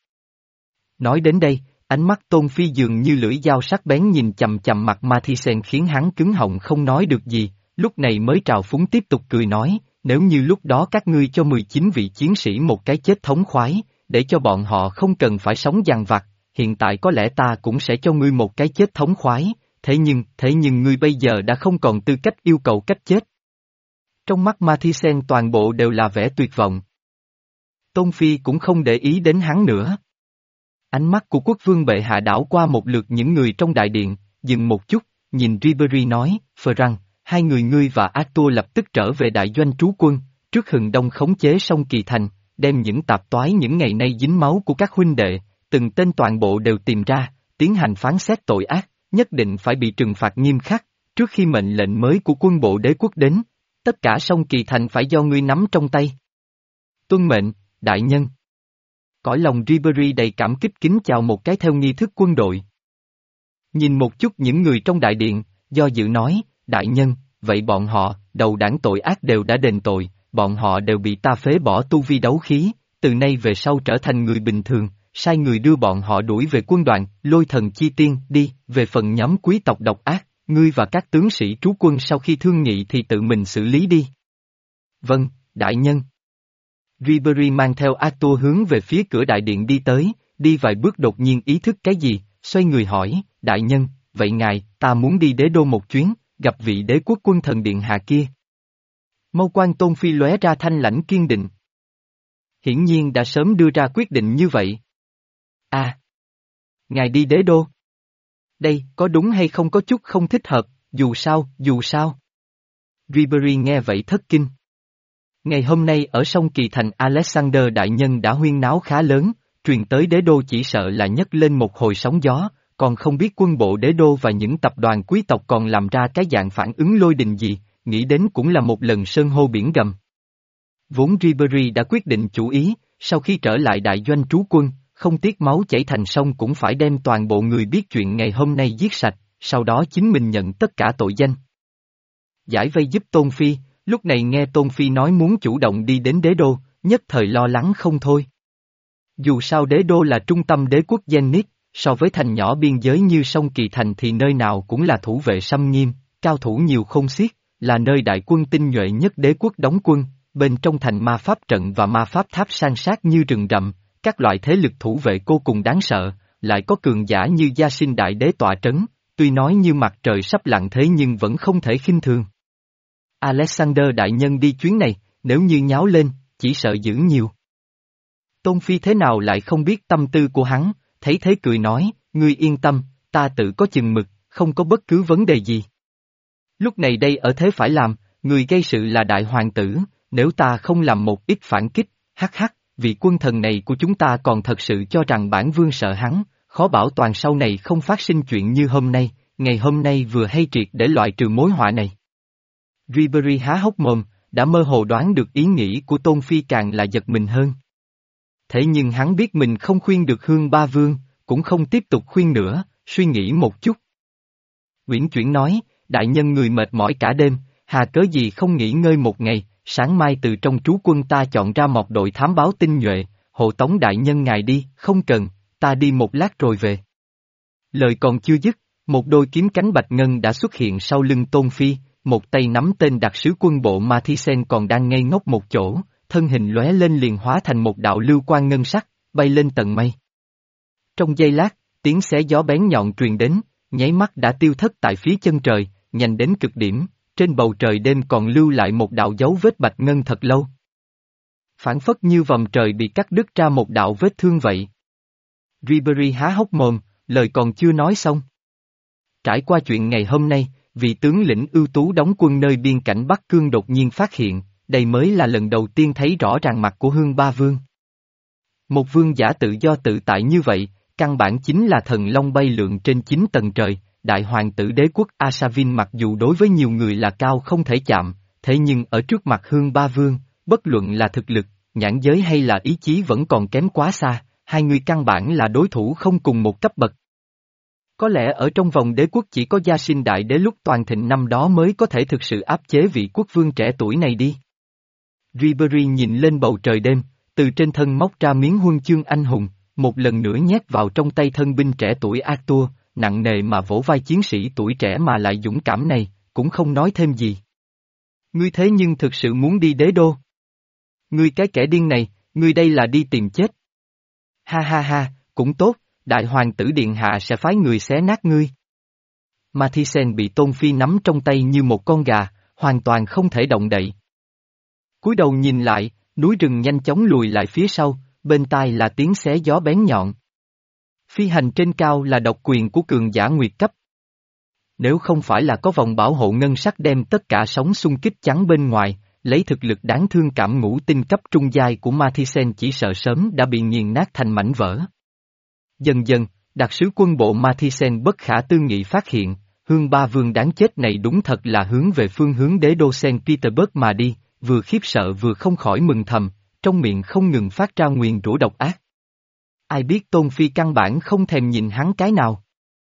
Nói đến đây, ánh mắt Tôn Phi dường như lưỡi dao sắc bén nhìn chầm chầm mặt Mathisen khiến hắn cứng họng không nói được gì, lúc này mới trào phúng tiếp tục cười nói, nếu như lúc đó các ngươi cho mười chín vị chiến sĩ một cái chết thống khoái, để cho bọn họ không cần phải sống dằn vặt, hiện tại có lẽ ta cũng sẽ cho ngươi một cái chết thống khoái, thế nhưng, thế nhưng ngươi bây giờ đã không còn tư cách yêu cầu cách chết. Trong mắt Mathisen toàn bộ đều là vẻ tuyệt vọng. Tôn Phi cũng không để ý đến hắn nữa. Ánh mắt của quốc vương bệ hạ đảo qua một lượt những người trong đại điện, dừng một chút, nhìn Ribery nói, Ferrand, hai người ngươi và Arthur lập tức trở về đại doanh trú quân, trước hừng đông khống chế sông Kỳ Thành, đem những tạp toái những ngày nay dính máu của các huynh đệ, từng tên toàn bộ đều tìm ra, tiến hành phán xét tội ác, nhất định phải bị trừng phạt nghiêm khắc, trước khi mệnh lệnh mới của quân bộ đế quốc đến, tất cả sông Kỳ Thành phải do ngươi nắm trong tay. Tuân mệnh, đại nhân. Cõi lòng Ribery đầy cảm kích kính chào một cái theo nghi thức quân đội. Nhìn một chút những người trong đại điện, do dự nói, đại nhân, vậy bọn họ, đầu đảng tội ác đều đã đền tội, bọn họ đều bị ta phế bỏ tu vi đấu khí, từ nay về sau trở thành người bình thường, sai người đưa bọn họ đuổi về quân đoàn, lôi thần chi tiên, đi, về phần nhóm quý tộc độc ác, ngươi và các tướng sĩ trú quân sau khi thương nghị thì tự mình xử lý đi. Vâng, đại nhân. Ribery mang theo Arthur hướng về phía cửa đại điện đi tới, đi vài bước đột nhiên ý thức cái gì, xoay người hỏi, đại nhân, vậy ngài, ta muốn đi đế đô một chuyến, gặp vị đế quốc quân thần điện hạ kia. Mâu quan Tôn Phi lóe ra thanh lãnh kiên định. Hiển nhiên đã sớm đưa ra quyết định như vậy. À! Ngài đi đế đô. Đây, có đúng hay không có chút không thích hợp, dù sao, dù sao. Ribery nghe vậy thất kinh. Ngày hôm nay ở sông Kỳ Thành Alexander đại nhân đã huyên náo khá lớn, truyền tới đế đô chỉ sợ là nhấc lên một hồi sóng gió, còn không biết quân bộ đế đô và những tập đoàn quý tộc còn làm ra cái dạng phản ứng lôi đình gì, nghĩ đến cũng là một lần sơn hô biển gầm. Vốn Ribery đã quyết định chủ ý, sau khi trở lại đại doanh trú quân, không tiếc máu chảy thành sông cũng phải đem toàn bộ người biết chuyện ngày hôm nay giết sạch, sau đó chính mình nhận tất cả tội danh. Giải vây giúp Tôn Phi, lúc này nghe Tôn Phi nói muốn chủ động đi đến đế đô, nhất thời lo lắng không thôi. Dù sao đế đô là trung tâm đế quốc Zenith, so với thành nhỏ biên giới như sông Kỳ Thành thì nơi nào cũng là thủ vệ xâm nghiêm, cao thủ nhiều không xiết, là nơi đại quân tinh nhuệ nhất đế quốc đóng quân, bên trong thành ma pháp trận và ma pháp tháp san sát như rừng rậm, các loại thế lực thủ vệ vô cùng đáng sợ, lại có cường giả như Gia Sinh Đại Đế tọa trấn, tuy nói như mặt trời sắp lặn thế nhưng vẫn không thể khinh thường. Alexander đại nhân đi chuyến này, nếu như nháo lên, chỉ sợ dữ nhiều. Tôn Phi thế nào lại không biết tâm tư của hắn, thấy thế cười nói, ngươi yên tâm, ta tự có chừng mực, không có bất cứ vấn đề gì. Lúc này đây ở thế phải làm, người gây sự là đại hoàng tử, nếu ta không làm một ít phản kích, hắc hắc, vị quân thần này của chúng ta còn thật sự cho rằng bản vương sợ hắn, khó bảo toàn sau này không phát sinh chuyện như hôm nay, ngày hôm nay vừa hay triệt để loại trừ mối họa này. Ribery há hốc mồm, đã mơ hồ đoán được ý nghĩ của Tôn Phi càng là giật mình hơn. Thế nhưng hắn biết mình không khuyên được Hương Ba Vương, cũng không tiếp tục khuyên nữa, suy nghĩ một chút. Uyển chuyển nói, đại nhân người mệt mỏi cả đêm, hà cớ gì không nghỉ ngơi một ngày, sáng mai từ trong trú quân ta chọn ra một đội thám báo tinh nhuệ, hộ tống đại nhân ngài đi, không cần, ta đi một lát rồi về. Lời còn chưa dứt, một đôi kiếm cánh bạch ngân đã xuất hiện sau lưng Tôn Phi, một tay nắm tên đặc sứ quân bộ Mathisen còn đang ngây ngốc một chỗ, thân hình lóe lên liền hóa thành một đạo lưu quang ngân sắc, bay lên tầng mây. Trong giây lát, tiếng xé gió bén nhọn truyền đến, nháy mắt đã tiêu thất tại phía chân trời, nhanh đến cực điểm, trên bầu trời đêm còn lưu lại một đạo dấu vết bạch ngân thật lâu. Phản phất như vòng trời bị cắt đứt ra một đạo vết thương vậy. Ribery há hốc mồm, lời còn chưa nói xong. Trải qua chuyện ngày hôm nay, vị tướng lĩnh ưu tú đóng quân nơi biên cảnh Bắc Cương đột nhiên phát hiện, đây mới là lần đầu tiên thấy rõ ràng mặt của Hương Ba Vương. Một vương giả tự do tự tại như vậy, căn bản chính là thần long bay lượn trên chín tầng trời, đại hoàng tử đế quốc Asavin mặc dù đối với nhiều người là cao không thể chạm, thế nhưng ở trước mặt Hương Ba Vương, bất luận là thực lực, nhãn giới hay là ý chí vẫn còn kém quá xa, hai người căn bản là đối thủ không cùng một cấp bậc. Có lẽ ở trong vòng đế quốc chỉ có Gia Sinh Đại Đế lúc toàn thịnh năm đó mới có thể thực sự áp chế vị quốc vương trẻ tuổi này đi. Ribery nhìn lên bầu trời đêm, từ trên thân móc ra miếng huân chương anh hùng, một lần nữa nhét vào trong tay thân binh trẻ tuổi Arthur, nặng nề mà vỗ vai chiến sĩ tuổi trẻ mà lại dũng cảm này, cũng không nói thêm gì. Ngươi thế nhưng thực sự muốn đi đế đô. Ngươi cái kẻ điên này, ngươi đây là đi tìm chết. Ha ha ha, cũng tốt, đại hoàng tử điện hạ sẽ phái người xé nát ngươi. Mathisen bị Tôn Phi nắm trong tay như một con gà, hoàn toàn không thể động đậy. Cúi đầu nhìn lại, núi rừng nhanh chóng lùi lại phía sau, bên tai là tiếng xé gió bén nhọn. Phi hành trên cao là độc quyền của cường giả nguyệt cấp. Nếu không phải là có vòng bảo hộ ngân sắc đem tất cả sóng xung kích chắn bên ngoài, lấy thực lực đáng thương cảm ngũ tinh cấp trung giai của Mathisen chỉ sợ sớm đã bị nghiền nát thành mảnh vỡ. Dần dần, đặc sứ quân bộ Mathisen bất khả tư nghị phát hiện, Hương Ba Vương đáng chết này đúng thật là hướng về phương hướng đế đô Saint Petersburg mà đi, vừa khiếp sợ vừa không khỏi mừng thầm, trong miệng không ngừng phát ra nguyền rủa độc ác. Ai biết Tôn Phi căn bản không thèm nhìn hắn cái nào.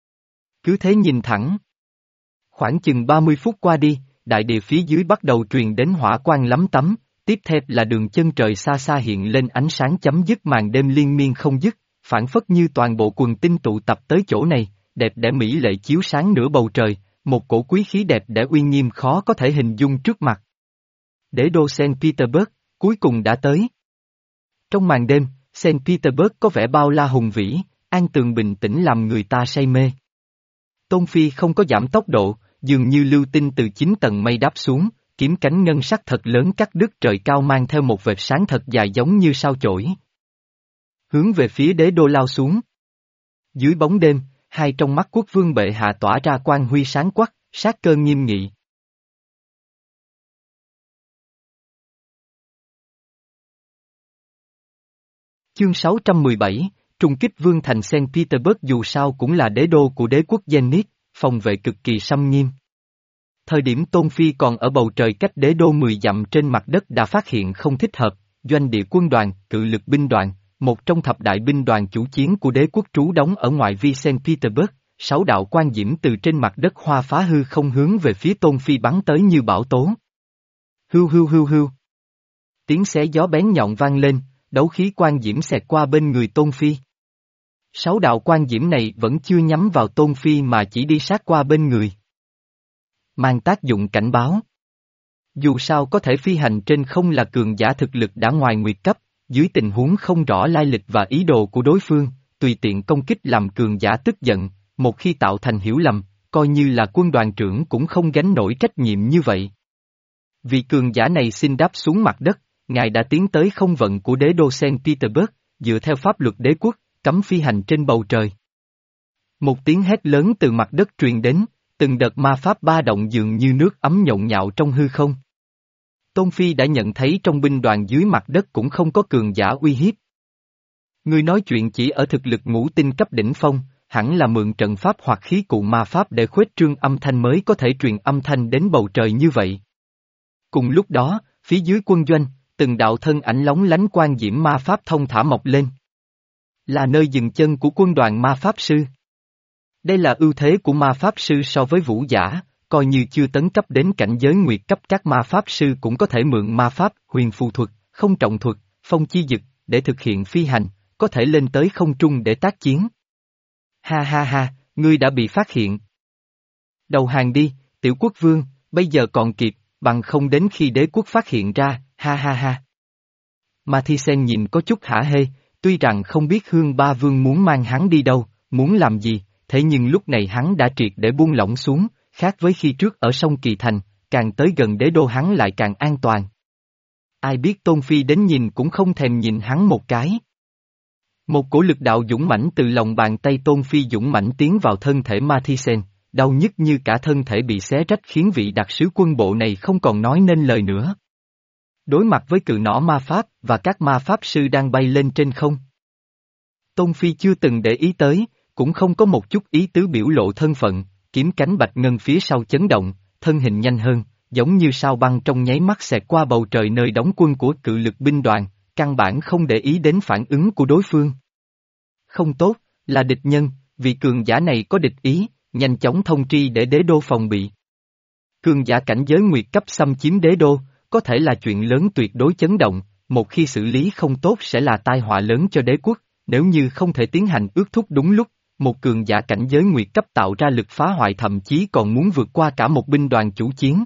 Cứ thế nhìn thẳng. Khoảng chừng ba mươi phút qua đi, đại địa phía dưới bắt đầu truyền đến hỏa quang lắm tấm, tiếp theo là đường chân trời xa xa hiện lên ánh sáng chấm dứt màn đêm liên miên không dứt, phản phất như toàn bộ quần tinh tụ tập tới chỗ này, đẹp đẽ mỹ lệ chiếu sáng nửa bầu trời, một cổ quý khí đẹp đẽ uy nghiêm khó có thể hình dung trước mặt. Đế đô Saint Petersburg, cuối cùng đã tới. Trong màn đêm, Saint Petersburg có vẻ bao la hùng vĩ, an tường bình tĩnh làm người ta say mê. Tôn Phi không có giảm tốc độ, dường như lưu tinh từ chín tầng mây đáp xuống, kiếm cánh ngân sắc thật lớn cắt đứt trời cao mang theo một vệt sáng thật dài giống như sao chổi. Hướng về phía đế đô lao xuống. Dưới bóng đêm, hai trong mắt quốc vương bệ hạ tỏa ra quang huy sáng quắc, sát cơ nghiêm nghị. Chương sáu trăm mười bảy, trùng kích vương thành Saint Petersburg dù sao cũng là đế đô của đế quốc Zenith, phòng vệ cực kỳ xâm nghiêm. Thời điểm Tôn Phi còn ở bầu trời cách đế đô mười dặm trên mặt đất đã phát hiện không thích hợp, doanh địa quân đoàn, cự lực binh đoàn, một trong thập đại binh đoàn chủ chiến của đế quốc trú đóng ở ngoại vi Saint Petersburg, sáu đạo quan diễm từ trên mặt đất hoa phá hư không hướng về phía Tôn Phi bắn tới như bão tố. Hưu hưu hưu hưu. Tiếng xé gió bén nhọn vang lên, đấu khí quan diễm xẹt qua bên người Tôn Phi. Sáu đạo quan diễm này vẫn chưa nhắm vào Tôn Phi mà chỉ đi sát qua bên người. Mang tác dụng cảnh báo. Dù sao có thể phi hành trên không là cường giả thực lực đã ngoài nguyệt cấp, dưới tình huống không rõ lai lịch và ý đồ của đối phương, tùy tiện công kích làm cường giả tức giận, một khi tạo thành hiểu lầm, coi như là quân đoàn trưởng cũng không gánh nổi trách nhiệm như vậy. Vị cường giả này xin đáp xuống mặt đất, ngài đã tiến tới không vận của đế đô Saint Petersburg, dựa theo pháp luật đế quốc, cấm phi hành trên bầu trời. Một tiếng hét lớn từ mặt đất truyền đến, từng đợt ma pháp ba động dường như nước ấm nhộn nhạo trong hư không. Tôn Phi đã nhận thấy trong binh đoàn dưới mặt đất cũng không có cường giả uy hiếp. Người nói chuyện chỉ ở thực lực ngũ tinh cấp đỉnh phong, hẳn là mượn trận pháp hoặc khí cụ ma pháp để khuếch trương âm thanh mới có thể truyền âm thanh đến bầu trời như vậy. Cùng lúc đó, phía dưới quân doanh, từng đạo thân ảnh lóng lánh quang diễm ma pháp thông thả mọc lên. Là nơi dừng chân của quân đoàn ma pháp sư. Đây là ưu thế của ma pháp sư so với vũ giả, coi như chưa tấn cấp đến cảnh giới nguyệt cấp các ma pháp sư cũng có thể mượn ma pháp, huyền phù thuật, không trọng thuật, phong chi dực, để thực hiện phi hành, có thể lên tới không trung để tác chiến. Ha ha ha, ngươi đã bị phát hiện. Đầu hàng đi, tiểu quốc vương, bây giờ còn kịp, bằng không đến khi đế quốc phát hiện ra, ha ha ha. Mathisen nhìn có chút hả hê, tuy rằng không biết Hương Ba Vương muốn mang hắn đi đâu, muốn làm gì, thế nhưng lúc này hắn đã triệt để buông lỏng xuống, khác với khi trước ở sông Kỳ Thành, càng tới gần đế đô hắn lại càng an toàn. Ai biết Tôn Phi đến nhìn cũng không thèm nhìn hắn một cái. Một cổ lực đạo dũng mãnh từ lòng bàn tay Tôn Phi dũng mãnh tiến vào thân thể Mathisen, đau nhức như cả thân thể bị xé rách khiến vị đặc sứ quân bộ này không còn nói nên lời nữa. Đối mặt với cự nỏ ma pháp và các ma pháp sư đang bay lên trên không. Tôn Phi chưa từng để ý tới, cũng không có một chút ý tứ biểu lộ thân phận, kiếm cánh bạch ngân phía sau chấn động, thân hình nhanh hơn, giống như sao băng trong nháy mắt xẹt qua bầu trời nơi đóng quân của cự lực binh đoàn, căn bản không để ý đến phản ứng của đối phương. Không tốt, là địch nhân, vì cường giả này có địch ý, nhanh chóng thông tri để đế đô phòng bị. Cường giả cảnh giới nguyệt cấp xâm chiếm đế đô, có thể là chuyện lớn tuyệt đối chấn động, một khi xử lý không tốt sẽ là tai họa lớn cho đế quốc, nếu như không thể tiến hành ước thúc đúng lúc, một cường giả cảnh giới nguyệt cấp tạo ra lực phá hoại thậm chí còn muốn vượt qua cả một binh đoàn chủ chiến.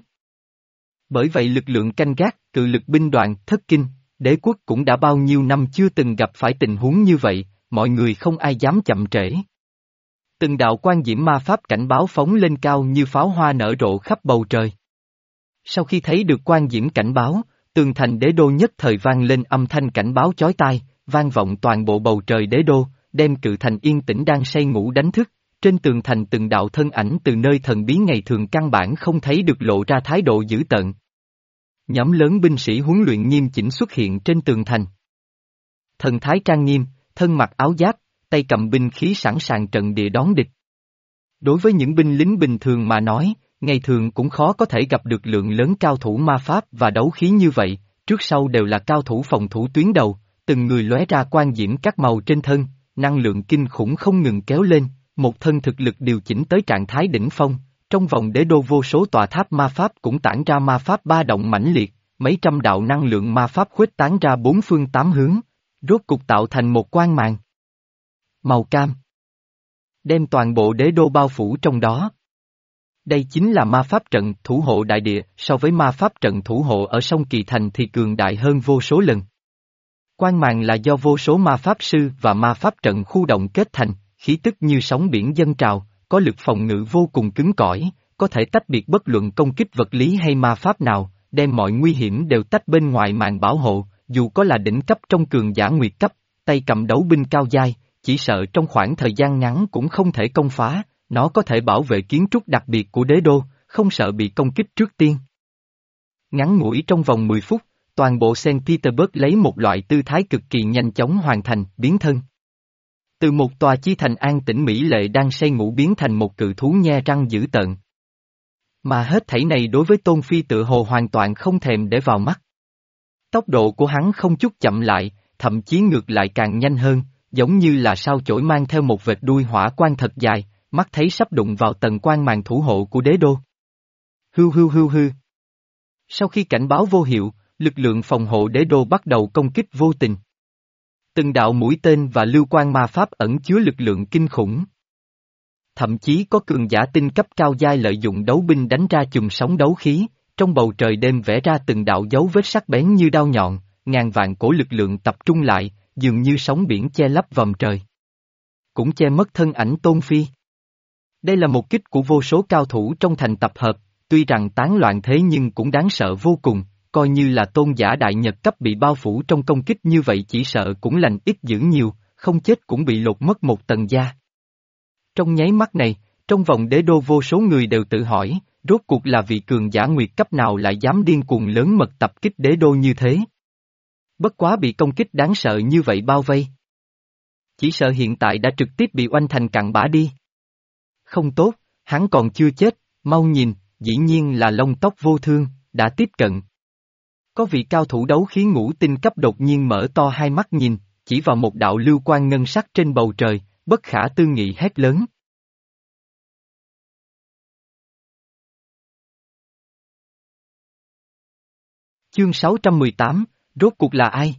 Bởi vậy lực lượng canh gác, cự lực binh đoàn, thất kinh, đế quốc cũng đã bao nhiêu năm chưa từng gặp phải tình huống như vậy, mọi người không ai dám chậm trễ. Từng đạo quan diễm ma pháp cảnh báo phóng lên cao như pháo hoa nở rộ khắp bầu trời. Sau khi thấy được quan diễm cảnh báo, tường thành đế đô nhất thời vang lên âm thanh cảnh báo chói tai, vang vọng toàn bộ bầu trời đế đô, đem cự thành yên tĩnh đang say ngủ đánh thức. Trên tường thành từng đạo thân ảnh từ nơi thần bí ngày thường căn bản không thấy được lộ ra thái độ dữ tợn. Nhóm lớn binh sĩ huấn luyện nghiêm chỉnh xuất hiện trên tường thành. Thần thái trang nghiêm, thân mặc áo giáp, tay cầm binh khí sẵn sàng trận địa đón địch. Đối với những binh lính bình thường mà nói, ngày thường cũng khó có thể gặp được lượng lớn cao thủ ma pháp và đấu khí như vậy, trước sau đều là cao thủ phòng thủ tuyến đầu, từng người lóe ra quang diễm các màu trên thân, năng lượng kinh khủng không ngừng kéo lên, một thân thực lực điều chỉnh tới trạng thái đỉnh phong, trong vòng đế đô vô số tòa tháp ma pháp cũng tản ra ma pháp ba động mãnh liệt, mấy trăm đạo năng lượng ma pháp khuếch tán ra bốn phương tám hướng, rốt cục tạo thành một quang màn màu cam, đem toàn bộ đế đô bao phủ trong đó. Đây chính là ma pháp trận thủ hộ đại địa, so với ma pháp trận thủ hộ ở sông Kỳ Thành thì cường đại hơn vô số lần. Quang màn là do vô số ma pháp sư và ma pháp trận khu động kết thành, khí tức như sóng biển dâng trào, có lực phòng ngự vô cùng cứng cỏi, có thể tách biệt bất luận công kích vật lý hay ma pháp nào, đem mọi nguy hiểm đều tách bên ngoài màn bảo hộ, dù có là đỉnh cấp trong cường giả nguyệt cấp, tay cầm đấu binh cao giai, chỉ sợ trong khoảng thời gian ngắn cũng không thể công phá, nó có thể bảo vệ kiến trúc đặc biệt của đế đô, không sợ bị công kích trước tiên. Ngắn ngủi trong vòng mười phút, toàn bộ Saint Petersburg lấy một loại tư thái cực kỳ nhanh chóng hoàn thành, biến thân. Từ một tòa chi thành an tĩnh mỹ lệ đang say ngủ biến thành một cự thú nhe răng dữ tợn. Mà hết thảy này đối với Tôn Phi tự hồ hoàn toàn không thèm để vào mắt. Tốc độ của hắn không chút chậm lại, thậm chí ngược lại càng nhanh hơn, giống như là sao chổi mang theo một vệt đuôi hỏa quang thật dài, mắt thấy sắp đụng vào tầng quan màn thủ hộ của đế đô. Hưu hưu hưu hưu. Sau khi cảnh báo vô hiệu, lực lượng phòng hộ đế đô bắt đầu công kích vô tình. Từng đạo mũi tên và lưu quang ma pháp ẩn chứa lực lượng kinh khủng. Thậm chí có cường giả tinh cấp cao giai lợi dụng đấu binh đánh ra chùm sóng đấu khí, Trong bầu trời đêm vẽ ra từng đạo dấu vết sắc bén như đao nhọn, ngàn vạn cổ lực lượng tập trung lại, dường như sóng biển che lấp vòm trời. Cũng che mất thân ảnh Tôn Phi. Đây là một kích của vô số cao thủ trong thành tập hợp, tuy rằng tán loạn thế nhưng cũng đáng sợ vô cùng, coi như là tôn giả đại nhật cấp bị bao phủ trong công kích như vậy chỉ sợ cũng lành ít dữ nhiều, không chết cũng bị lột mất một tầng da. Trong nháy mắt này, trong vòng đế đô vô số người đều tự hỏi, rốt cuộc là vị cường giả nguyệt cấp nào lại dám điên cuồng lớn mật tập kích đế đô như thế. Bất quá bị công kích đáng sợ như vậy bao vây. Chỉ sợ hiện tại đã trực tiếp bị oanh thành cặn bã đi. Không tốt, hắn còn chưa chết, mau nhìn, dĩ nhiên là lông tóc vô thương, đã tiếp cận. Có vị cao thủ đấu khí ngũ tinh cấp đột nhiên mở to hai mắt nhìn, chỉ vào một đạo lưu quang ngân sắc trên bầu trời, bất khả tư nghị hét lớn. Chương sáu trăm mười tám, rốt cuộc là ai?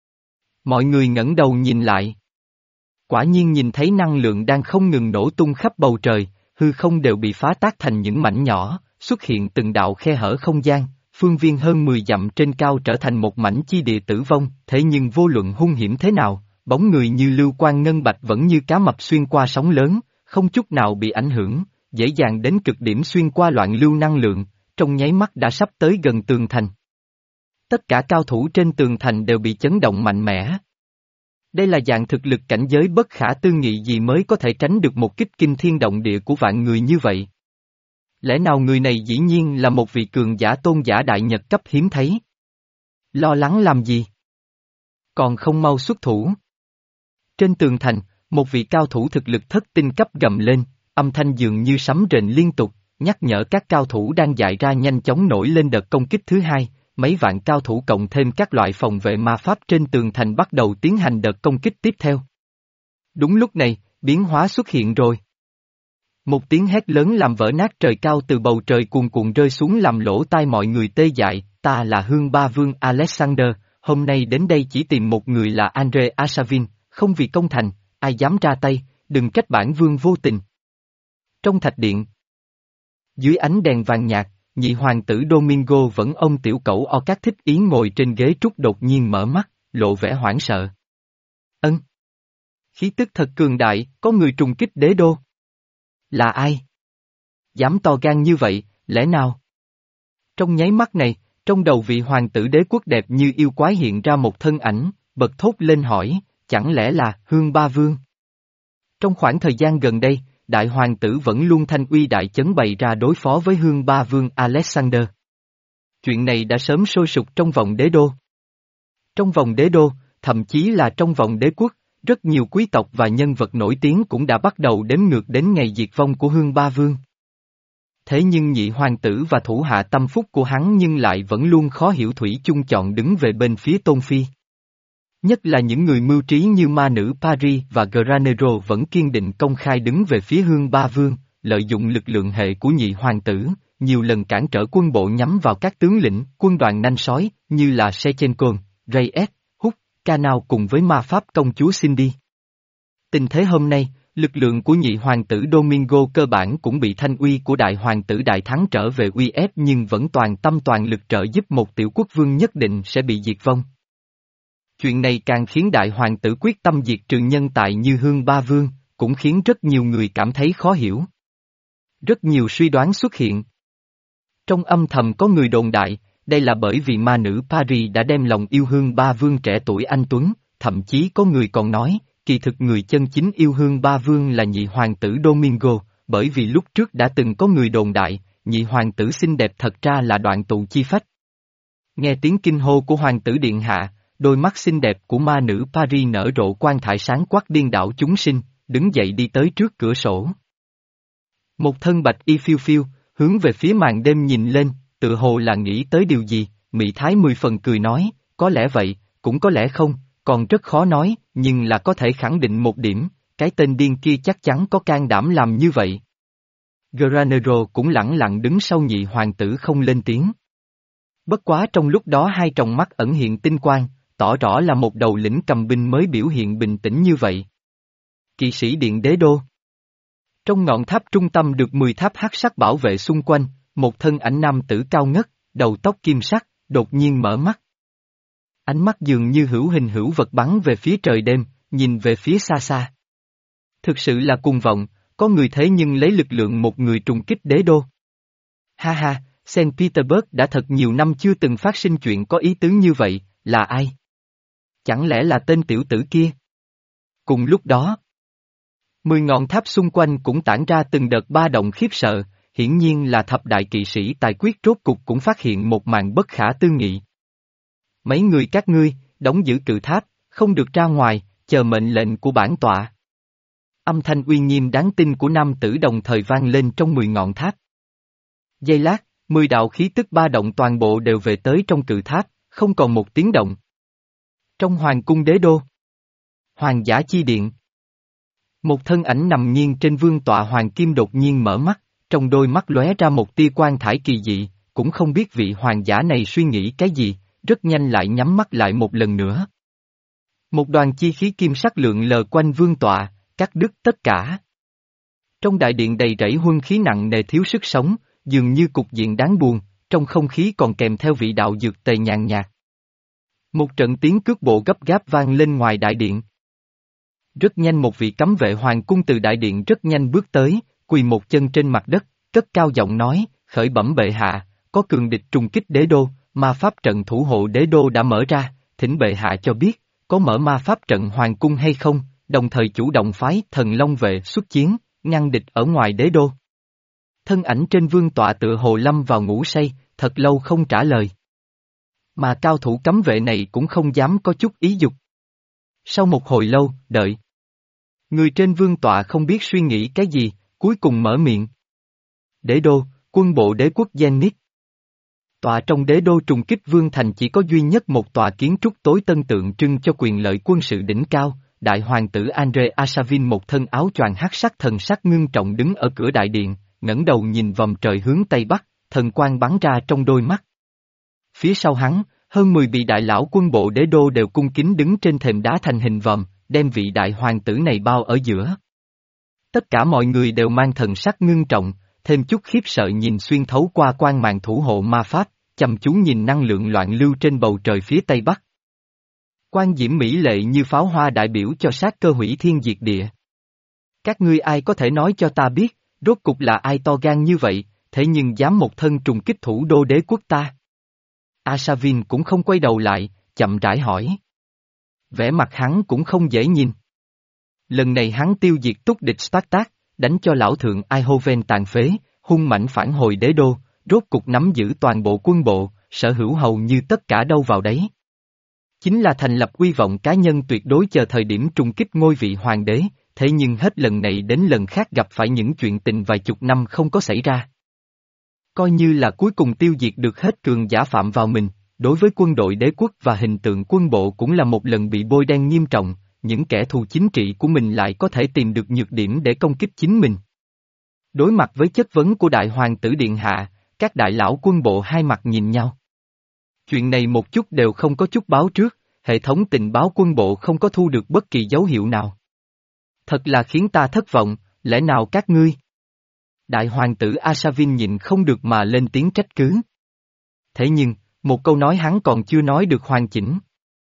Mọi người ngẩng đầu nhìn lại. Quả nhiên nhìn thấy năng lượng đang không ngừng nổ tung khắp bầu trời, hư không đều bị phá tác thành những mảnh nhỏ, xuất hiện từng đạo khe hở không gian, phương viên hơn mười dặm trên cao trở thành một mảnh chi địa tử vong, thế nhưng vô luận hung hiểm thế nào, bóng người như lưu quang ngân bạch vẫn như cá mập xuyên qua sóng lớn, không chút nào bị ảnh hưởng, dễ dàng đến cực điểm xuyên qua loạn lưu năng lượng, trong nháy mắt đã sắp tới gần tường thành. Tất cả cao thủ trên tường thành đều bị chấn động mạnh mẽ. Đây là dạng thực lực cảnh giới bất khả tư nghị gì mới có thể tránh được một kích kinh thiên động địa của vạn người như vậy. Lẽ nào người này dĩ nhiên là một vị cường giả tôn giả đại nhật cấp hiếm thấy? Lo lắng làm gì? Còn không mau xuất thủ. Trên tường thành, một vị cao thủ thực lực thất tinh cấp gầm lên, âm thanh dường như sấm rền liên tục, nhắc nhở các cao thủ đang dại ra nhanh chóng nổi lên đợt công kích thứ hai. Mấy vạn cao thủ cộng thêm các loại phòng vệ ma pháp trên tường thành bắt đầu tiến hành đợt công kích tiếp theo. Đúng lúc này, biến hóa xuất hiện rồi. Một tiếng hét lớn làm vỡ nát trời cao từ bầu trời cuồn cuộn rơi xuống làm lỗ tai mọi người tê dại, ta là Hương Ba Vương Alexander, hôm nay đến đây chỉ tìm một người là Andre Asavin, không vì công thành, ai dám ra tay, đừng trách bản vương vô tình. Trong thạch điện, dưới ánh đèn vàng nhạt, nhị hoàng tử Domingo vẫn ôm tiểu cẩu o các thích ý ngồi trên ghế trúc đột nhiên mở mắt, lộ vẻ hoảng sợ. Ân. Khí tức thật cường đại, có người trùng kích đế đô. Là ai? Dám to gan như vậy, lẽ nào? Trong nháy mắt này, trong đầu vị hoàng tử đế quốc đẹp như yêu quái hiện ra một thân ảnh, bật thốt lên hỏi, chẳng lẽ là Hương Ba Vương? Trong khoảng thời gian gần đây, đại hoàng tử vẫn luôn thanh uy đại chấn bày ra đối phó với Hương Ba Vương Alexander. Chuyện này đã sớm sôi sục trong vòng đế đô. Trong vòng đế đô, thậm chí là trong vòng đế quốc, rất nhiều quý tộc và nhân vật nổi tiếng cũng đã bắt đầu đếm ngược đến ngày diệt vong của Hương Ba Vương. Thế nhưng nhị hoàng tử và thủ hạ tâm phúc của hắn nhưng lại vẫn luôn khó hiểu thủy chung chọn đứng về bên phía Tôn Phi. Nhất là những người mưu trí như ma nữ Paris và Granero vẫn kiên định công khai đứng về phía Hương Ba Vương, lợi dụng lực lượng hệ của nhị hoàng tử, nhiều lần cản trở quân bộ nhắm vào các tướng lĩnh, quân đoàn nanh sói, như là Sechenko, Reyes, Húc, Canao cùng với ma pháp công chúa Cindy. Tình thế hôm nay, lực lượng của nhị hoàng tử Domingo cơ bản cũng bị thanh uy của đại hoàng tử đại thắng trở về uy ép nhưng vẫn toàn tâm toàn lực trợ giúp một tiểu quốc vương nhất định sẽ bị diệt vong. Chuyện này càng khiến đại hoàng tử quyết tâm diệt trừ nhân tài như Hương Ba Vương, cũng khiến rất nhiều người cảm thấy khó hiểu. Rất nhiều suy đoán xuất hiện. Trong âm thầm có người đồn đại, đây là bởi vì ma nữ Paris đã đem lòng yêu Hương Ba Vương trẻ tuổi anh Tuấn, thậm chí có người còn nói, kỳ thực người chân chính yêu Hương Ba Vương là nhị hoàng tử Domingo, bởi vì lúc trước đã từng có người đồn đại, nhị hoàng tử xinh đẹp thật ra là đoạn tụ chi phách. Nghe tiếng kinh hô của hoàng tử điện hạ, đôi mắt xinh đẹp của ma nữ Paris nở rộ quang thải sáng quắc điên đảo chúng sinh, đứng dậy đi tới trước cửa sổ. Một thân bạch y phiêu phiêu, hướng về phía màn đêm nhìn lên, tự hồ là nghĩ tới điều gì, Mỹ Thái mười phần cười nói, có lẽ vậy, cũng có lẽ không, còn rất khó nói, nhưng là có thể khẳng định một điểm, cái tên điên kia chắc chắn có can đảm làm như vậy. Granero cũng lẳng lặng đứng sau nhị hoàng tử không lên tiếng. Bất quá trong lúc đó hai tròng mắt ẩn hiện tinh quang, tỏ rõ là một đầu lĩnh cầm binh mới biểu hiện bình tĩnh như vậy. Kỵ sĩ điện đế đô. Trong ngọn tháp trung tâm được mười tháp hắc sắc bảo vệ xung quanh, một thân ảnh nam tử cao ngất, đầu tóc kim sắc, đột nhiên mở mắt. Ánh mắt dường như hữu hình hữu vật bắn về phía trời đêm, nhìn về phía xa xa. Thực sự là cuồng vọng, có người thế nhưng lấy lực lượng một người trùng kích đế đô. Ha ha, Saint Petersburg đã thật nhiều năm chưa từng phát sinh chuyện có ý tứ như vậy, là ai? Chẳng lẽ là tên tiểu tử kia? Cùng lúc đó, mười ngọn tháp xung quanh cũng tản ra từng đợt ba động khiếp sợ, hiển nhiên là thập đại kỵ sĩ tài quyết rốt cục cũng phát hiện một màn bất khả tư nghị. Mấy người các ngươi, đóng giữ cự tháp, không được ra ngoài, chờ mệnh lệnh của bản tọa. Âm thanh uy nghiêm đáng tin của nam tử đồng thời vang lên trong mười ngọn tháp. Giây lát, mười đạo khí tức ba động toàn bộ đều về tới trong cự tháp, không còn một tiếng động. Trong hoàng cung đế đô, hoàng giả chi điện, một thân ảnh nằm nghiêng trên vương tọa hoàng kim đột nhiên mở mắt, trong đôi mắt lóe ra một tia quang thải kỳ dị, cũng không biết vị hoàng giả này suy nghĩ cái gì, rất nhanh lại nhắm mắt lại một lần nữa. Một đoàn chi khí kim sắc lượn lờ quanh vương tọa, cắt đứt tất cả. Trong đại điện đầy rẫy huân khí nặng nề thiếu sức sống, dường như cục diện đáng buồn, trong không khí còn kèm theo vị đạo dược tề nhàn nhạt. Một trận tiếng cước bộ gấp gáp vang lên ngoài đại điện. Rất nhanh một vị cấm vệ hoàng cung từ đại điện rất nhanh bước tới, quỳ một chân trên mặt đất, cất cao giọng nói, khởi bẩm bệ hạ, có cường địch trùng kích đế đô, ma pháp trận thủ hộ đế đô đã mở ra, thỉnh bệ hạ cho biết, có mở ma pháp trận hoàng cung hay không, đồng thời chủ động phái thần long vệ xuất chiến, ngăn địch ở ngoài đế đô. Thân ảnh trên vương tọa tựa hồ lâm vào ngủ say, thật lâu không trả lời. Mà cao thủ cấm vệ này cũng không dám có chút ý dục. Sau một hồi lâu, đợi. Người trên vương tọa không biết suy nghĩ cái gì, cuối cùng mở miệng. Đế đô, quân bộ đế quốc Zenith. Tọa trong đế đô trùng kích vương thành chỉ có duy nhất một tòa kiến trúc tối tân tượng trưng cho quyền lợi quân sự đỉnh cao, đại hoàng tử Andre Asavin một thân áo choàng hắc sắc thần sắc ngưng trọng đứng ở cửa đại điện, ngẩng đầu nhìn vòng trời hướng tây bắc, thần quang bắn ra trong đôi mắt. Phía sau hắn, hơn mười vị đại lão quân bộ đế đô đều cung kính đứng trên thềm đá thành hình vòm, đem vị đại hoàng tử này bao ở giữa. Tất cả mọi người đều mang thần sắc ngưng trọng, thêm chút khiếp sợ nhìn xuyên thấu qua quang màn thủ hộ ma pháp, chăm chú nhìn năng lượng loạn lưu trên bầu trời phía tây bắc. Quang diễm mỹ lệ như pháo hoa đại biểu cho sát cơ hủy thiên diệt địa. Các ngươi ai có thể nói cho ta biết, rốt cục là ai to gan như vậy, thế nhưng dám một thân trùng kích thủ đô đế quốc ta? Asavin cũng không quay đầu lại, chậm rãi hỏi. Vẻ mặt hắn cũng không dễ nhìn. Lần này hắn tiêu diệt túc địch Spartak, đánh cho lão thượng Aihoven tàn phế, hung mãnh phản hồi đế đô, rốt cục nắm giữ toàn bộ quân bộ, sở hữu hầu như tất cả đâu vào đấy. Chính là thành lập uy vọng cá nhân tuyệt đối chờ thời điểm trùng kích ngôi vị hoàng đế, thế nhưng hết lần này đến lần khác gặp phải những chuyện tình vài chục năm không có xảy ra. Coi như là cuối cùng tiêu diệt được hết cường giả phạm vào mình, đối với quân đội đế quốc và hình tượng quân bộ cũng là một lần bị bôi đen nghiêm trọng, những kẻ thù chính trị của mình lại có thể tìm được nhược điểm để công kích chính mình. Đối mặt với chất vấn của đại hoàng tử điện hạ, các đại lão quân bộ hai mặt nhìn nhau. Chuyện này một chút đều không có chút báo trước, hệ thống tình báo quân bộ không có thu được bất kỳ dấu hiệu nào. Thật là khiến ta thất vọng, lẽ nào các ngươi? Đại hoàng tử Asavin nhịn không được mà lên tiếng trách cứ. Thế nhưng, một câu nói hắn còn chưa nói được hoàn chỉnh.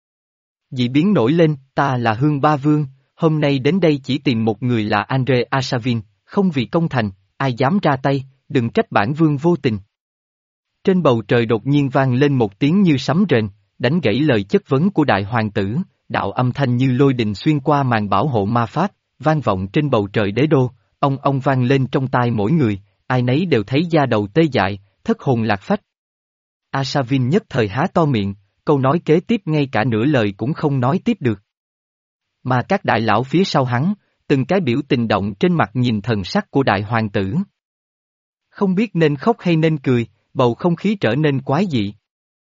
Dị biến nổi lên, ta là Hương Ba Vương, hôm nay đến đây chỉ tìm một người là Andre Asavin, không vì công thành, ai dám ra tay, đừng trách bản vương vô tình. Trên bầu trời đột nhiên vang lên một tiếng như sấm rền, đánh gãy lời chất vấn của đại hoàng tử, đạo âm thanh như lôi đình xuyên qua màn bảo hộ ma pháp, vang vọng trên bầu trời đế đô, ông ông vang lên trong tai mỗi người, ai nấy đều thấy da đầu tê dại, thất hồn lạc phách. Asavin nhất thời há to miệng, câu nói kế tiếp ngay cả nửa lời cũng không nói tiếp được. Mà các đại lão phía sau hắn, từng cái biểu tình động trên mặt nhìn thần sắc của đại hoàng tử. Không biết nên khóc hay nên cười, bầu không khí trở nên quái dị.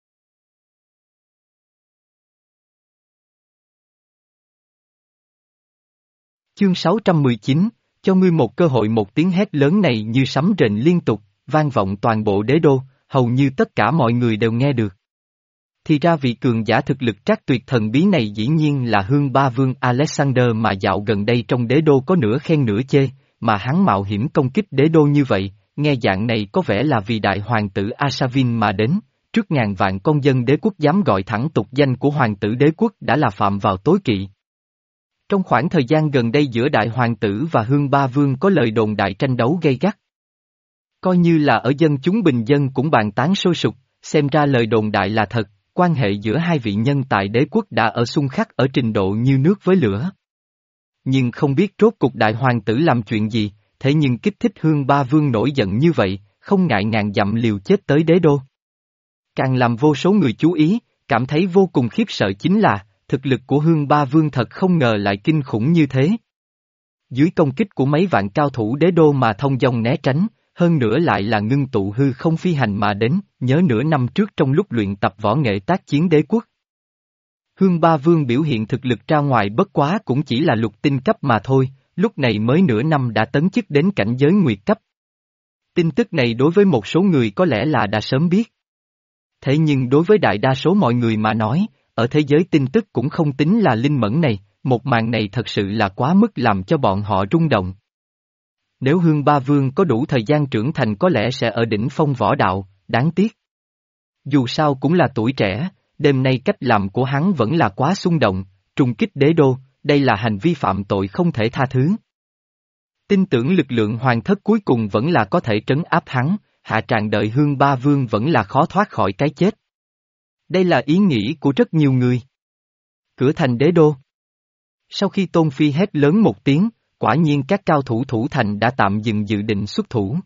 Chương sáu trăm mười chín, cho ngươi một cơ hội. Một tiếng hét lớn này như sấm rền liên tục, vang vọng toàn bộ đế đô, hầu như tất cả mọi người đều nghe được. Thì ra vị cường giả thực lực trác tuyệt thần bí này dĩ nhiên là Hương Ba Vương Alexander mà dạo gần đây trong đế đô có nửa khen nửa chê, mà hắn mạo hiểm công kích đế đô như vậy, nghe dạng này có vẻ là vì đại hoàng tử Asavin mà đến, trước ngàn vạn con dân đế quốc dám gọi thẳng tục danh của hoàng tử đế quốc đã là phạm vào tối kỵ. Trong khoảng thời gian gần đây giữa đại hoàng tử và Hương Ba Vương có lời đồn đại tranh đấu gay gắt. Coi như là ở dân chúng bình dân cũng bàn tán sôi sục, xem ra lời đồn đại là thật, quan hệ giữa hai vị nhân tại đế quốc đã ở xung khắc ở trình độ như nước với lửa. Nhưng không biết rốt cuộc đại hoàng tử làm chuyện gì, thế nhưng kích thích Hương Ba Vương nổi giận như vậy, không ngại ngàn dặm liều chết tới đế đô. Càng làm vô số người chú ý, cảm thấy vô cùng khiếp sợ chính là, thực lực của Hương Ba Vương thật không ngờ lại kinh khủng như thế. Dưới công kích của mấy vạn cao thủ đế đô mà thông dong né tránh, hơn nữa lại là ngưng tụ hư không phi hành mà đến, nhớ nửa năm trước trong lúc luyện tập võ nghệ tác chiến đế quốc. Hương Ba Vương biểu hiện thực lực ra ngoài bất quá cũng chỉ là lục tinh cấp mà thôi, lúc này mới nửa năm đã tấn chức đến cảnh giới nguyệt cấp. Tin tức này đối với một số người có lẽ là đã sớm biết. Thế nhưng đối với đại đa số mọi người mà nói, ở thế giới tin tức cũng không tính là linh mẫn này, một màn này thật sự là quá mức làm cho bọn họ rung động. Nếu Hương Ba Vương có đủ thời gian trưởng thành có lẽ sẽ ở đỉnh phong võ đạo, đáng tiếc. Dù sao cũng là tuổi trẻ, đêm nay cách làm của hắn vẫn là quá xung động, trùng kích đế đô, đây là hành vi phạm tội không thể tha thứ. Tin tưởng lực lượng hoàng thất cuối cùng vẫn là có thể trấn áp hắn, hạ tràng đợi Hương Ba Vương vẫn là khó thoát khỏi cái chết. Đây là ý nghĩ của rất nhiều người. Cửa thành đế đô. Sau khi Tôn Phi hét lớn một tiếng, quả nhiên các cao thủ thủ thành đã tạm dừng dự định xuất thủ.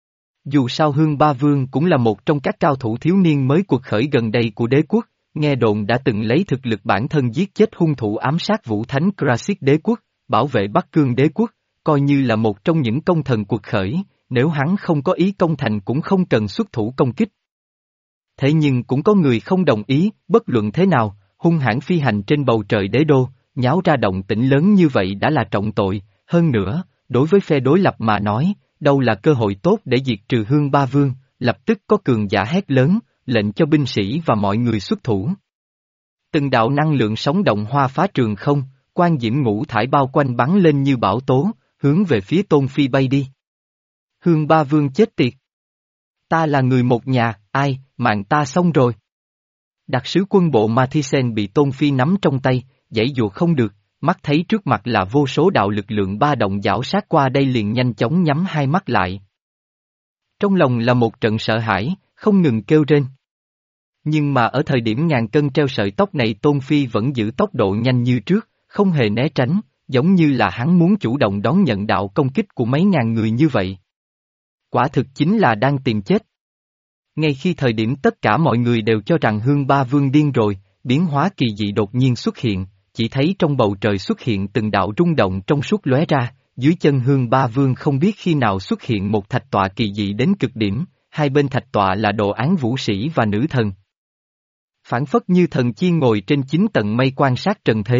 Dù sao Hương Ba Vương cũng là một trong các cao thủ thiếu niên mới cuộc khởi gần đây của đế quốc, nghe đồn đã từng lấy thực lực bản thân giết chết hung thủ ám sát Vũ Thánh Krasit đế quốc, bảo vệ Bắc Cương đế quốc, coi như là một trong những công thần cuộc khởi, nếu hắn không có ý công thành cũng không cần xuất thủ công kích. Thế nhưng cũng có người không đồng ý, bất luận thế nào, hung hãn phi hành trên bầu trời đế đô, nháo ra động tĩnh lớn như vậy đã là trọng tội, hơn nữa, đối với phe đối lập mà nói, đâu là cơ hội tốt để diệt trừ Hương Ba Vương, lập tức có cường giả hét lớn, lệnh cho binh sĩ và mọi người xuất thủ. Từng đạo năng lượng sóng động hoa phá trường không, quan diễm ngũ thải bao quanh bắn lên như bão tố, hướng về phía Tôn Phi bay đi. Hương Ba Vương chết tiệt. Ta là người một nhà, ai, mạng ta xong rồi. Đặc sứ quân bộ Mathisen bị Tôn Phi nắm trong tay, giãy dụa không được, mắt thấy trước mặt là vô số đạo lực lượng ba động dảo sát qua đây liền nhanh chóng nhắm hai mắt lại. Trong lòng là một trận sợ hãi, không ngừng kêu rên. Nhưng mà ở thời điểm ngàn cân treo sợi tóc này Tôn Phi vẫn giữ tốc độ nhanh như trước, không hề né tránh, giống như là hắn muốn chủ động đón nhận đạo công kích của mấy ngàn người như vậy. Quả thực chính là đang tìm chết. Ngay khi thời điểm tất cả mọi người đều cho rằng Hương Ba Vương điên rồi, biến hóa kỳ dị đột nhiên xuất hiện, chỉ thấy trong bầu trời xuất hiện từng đạo rung động trong suốt lóe ra, dưới chân Hương Ba Vương không biết khi nào xuất hiện một thạch tọa kỳ dị đến cực điểm, hai bên thạch tọa là đồ án vũ sĩ và nữ thần. Phản phất như thần chi ngồi trên chín tầng mây quan sát trần thế.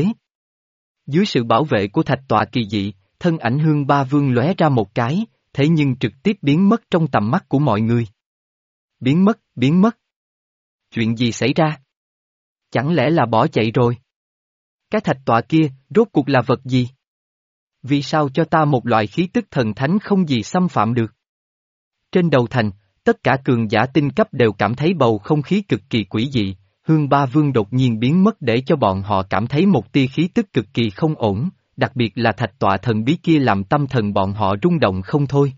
Dưới sự bảo vệ của thạch tọa kỳ dị, thân ảnh Hương Ba Vương lóe ra một cái, thế nhưng trực tiếp biến mất trong tầm mắt của mọi người. Biến mất, biến mất. Chuyện gì xảy ra? Chẳng lẽ là bỏ chạy rồi? Cái thạch tọa kia, rốt cuộc là vật gì? Vì sao cho ta một loại khí tức thần thánh không gì xâm phạm được? Trên đầu thành, tất cả cường giả tinh cấp đều cảm thấy bầu không khí cực kỳ quỷ dị, Hương Ba Vương đột nhiên biến mất để cho bọn họ cảm thấy một tia khí tức cực kỳ không ổn, đặc biệt là thạch tọa thần bí kia làm tâm thần bọn họ rung động không thôi.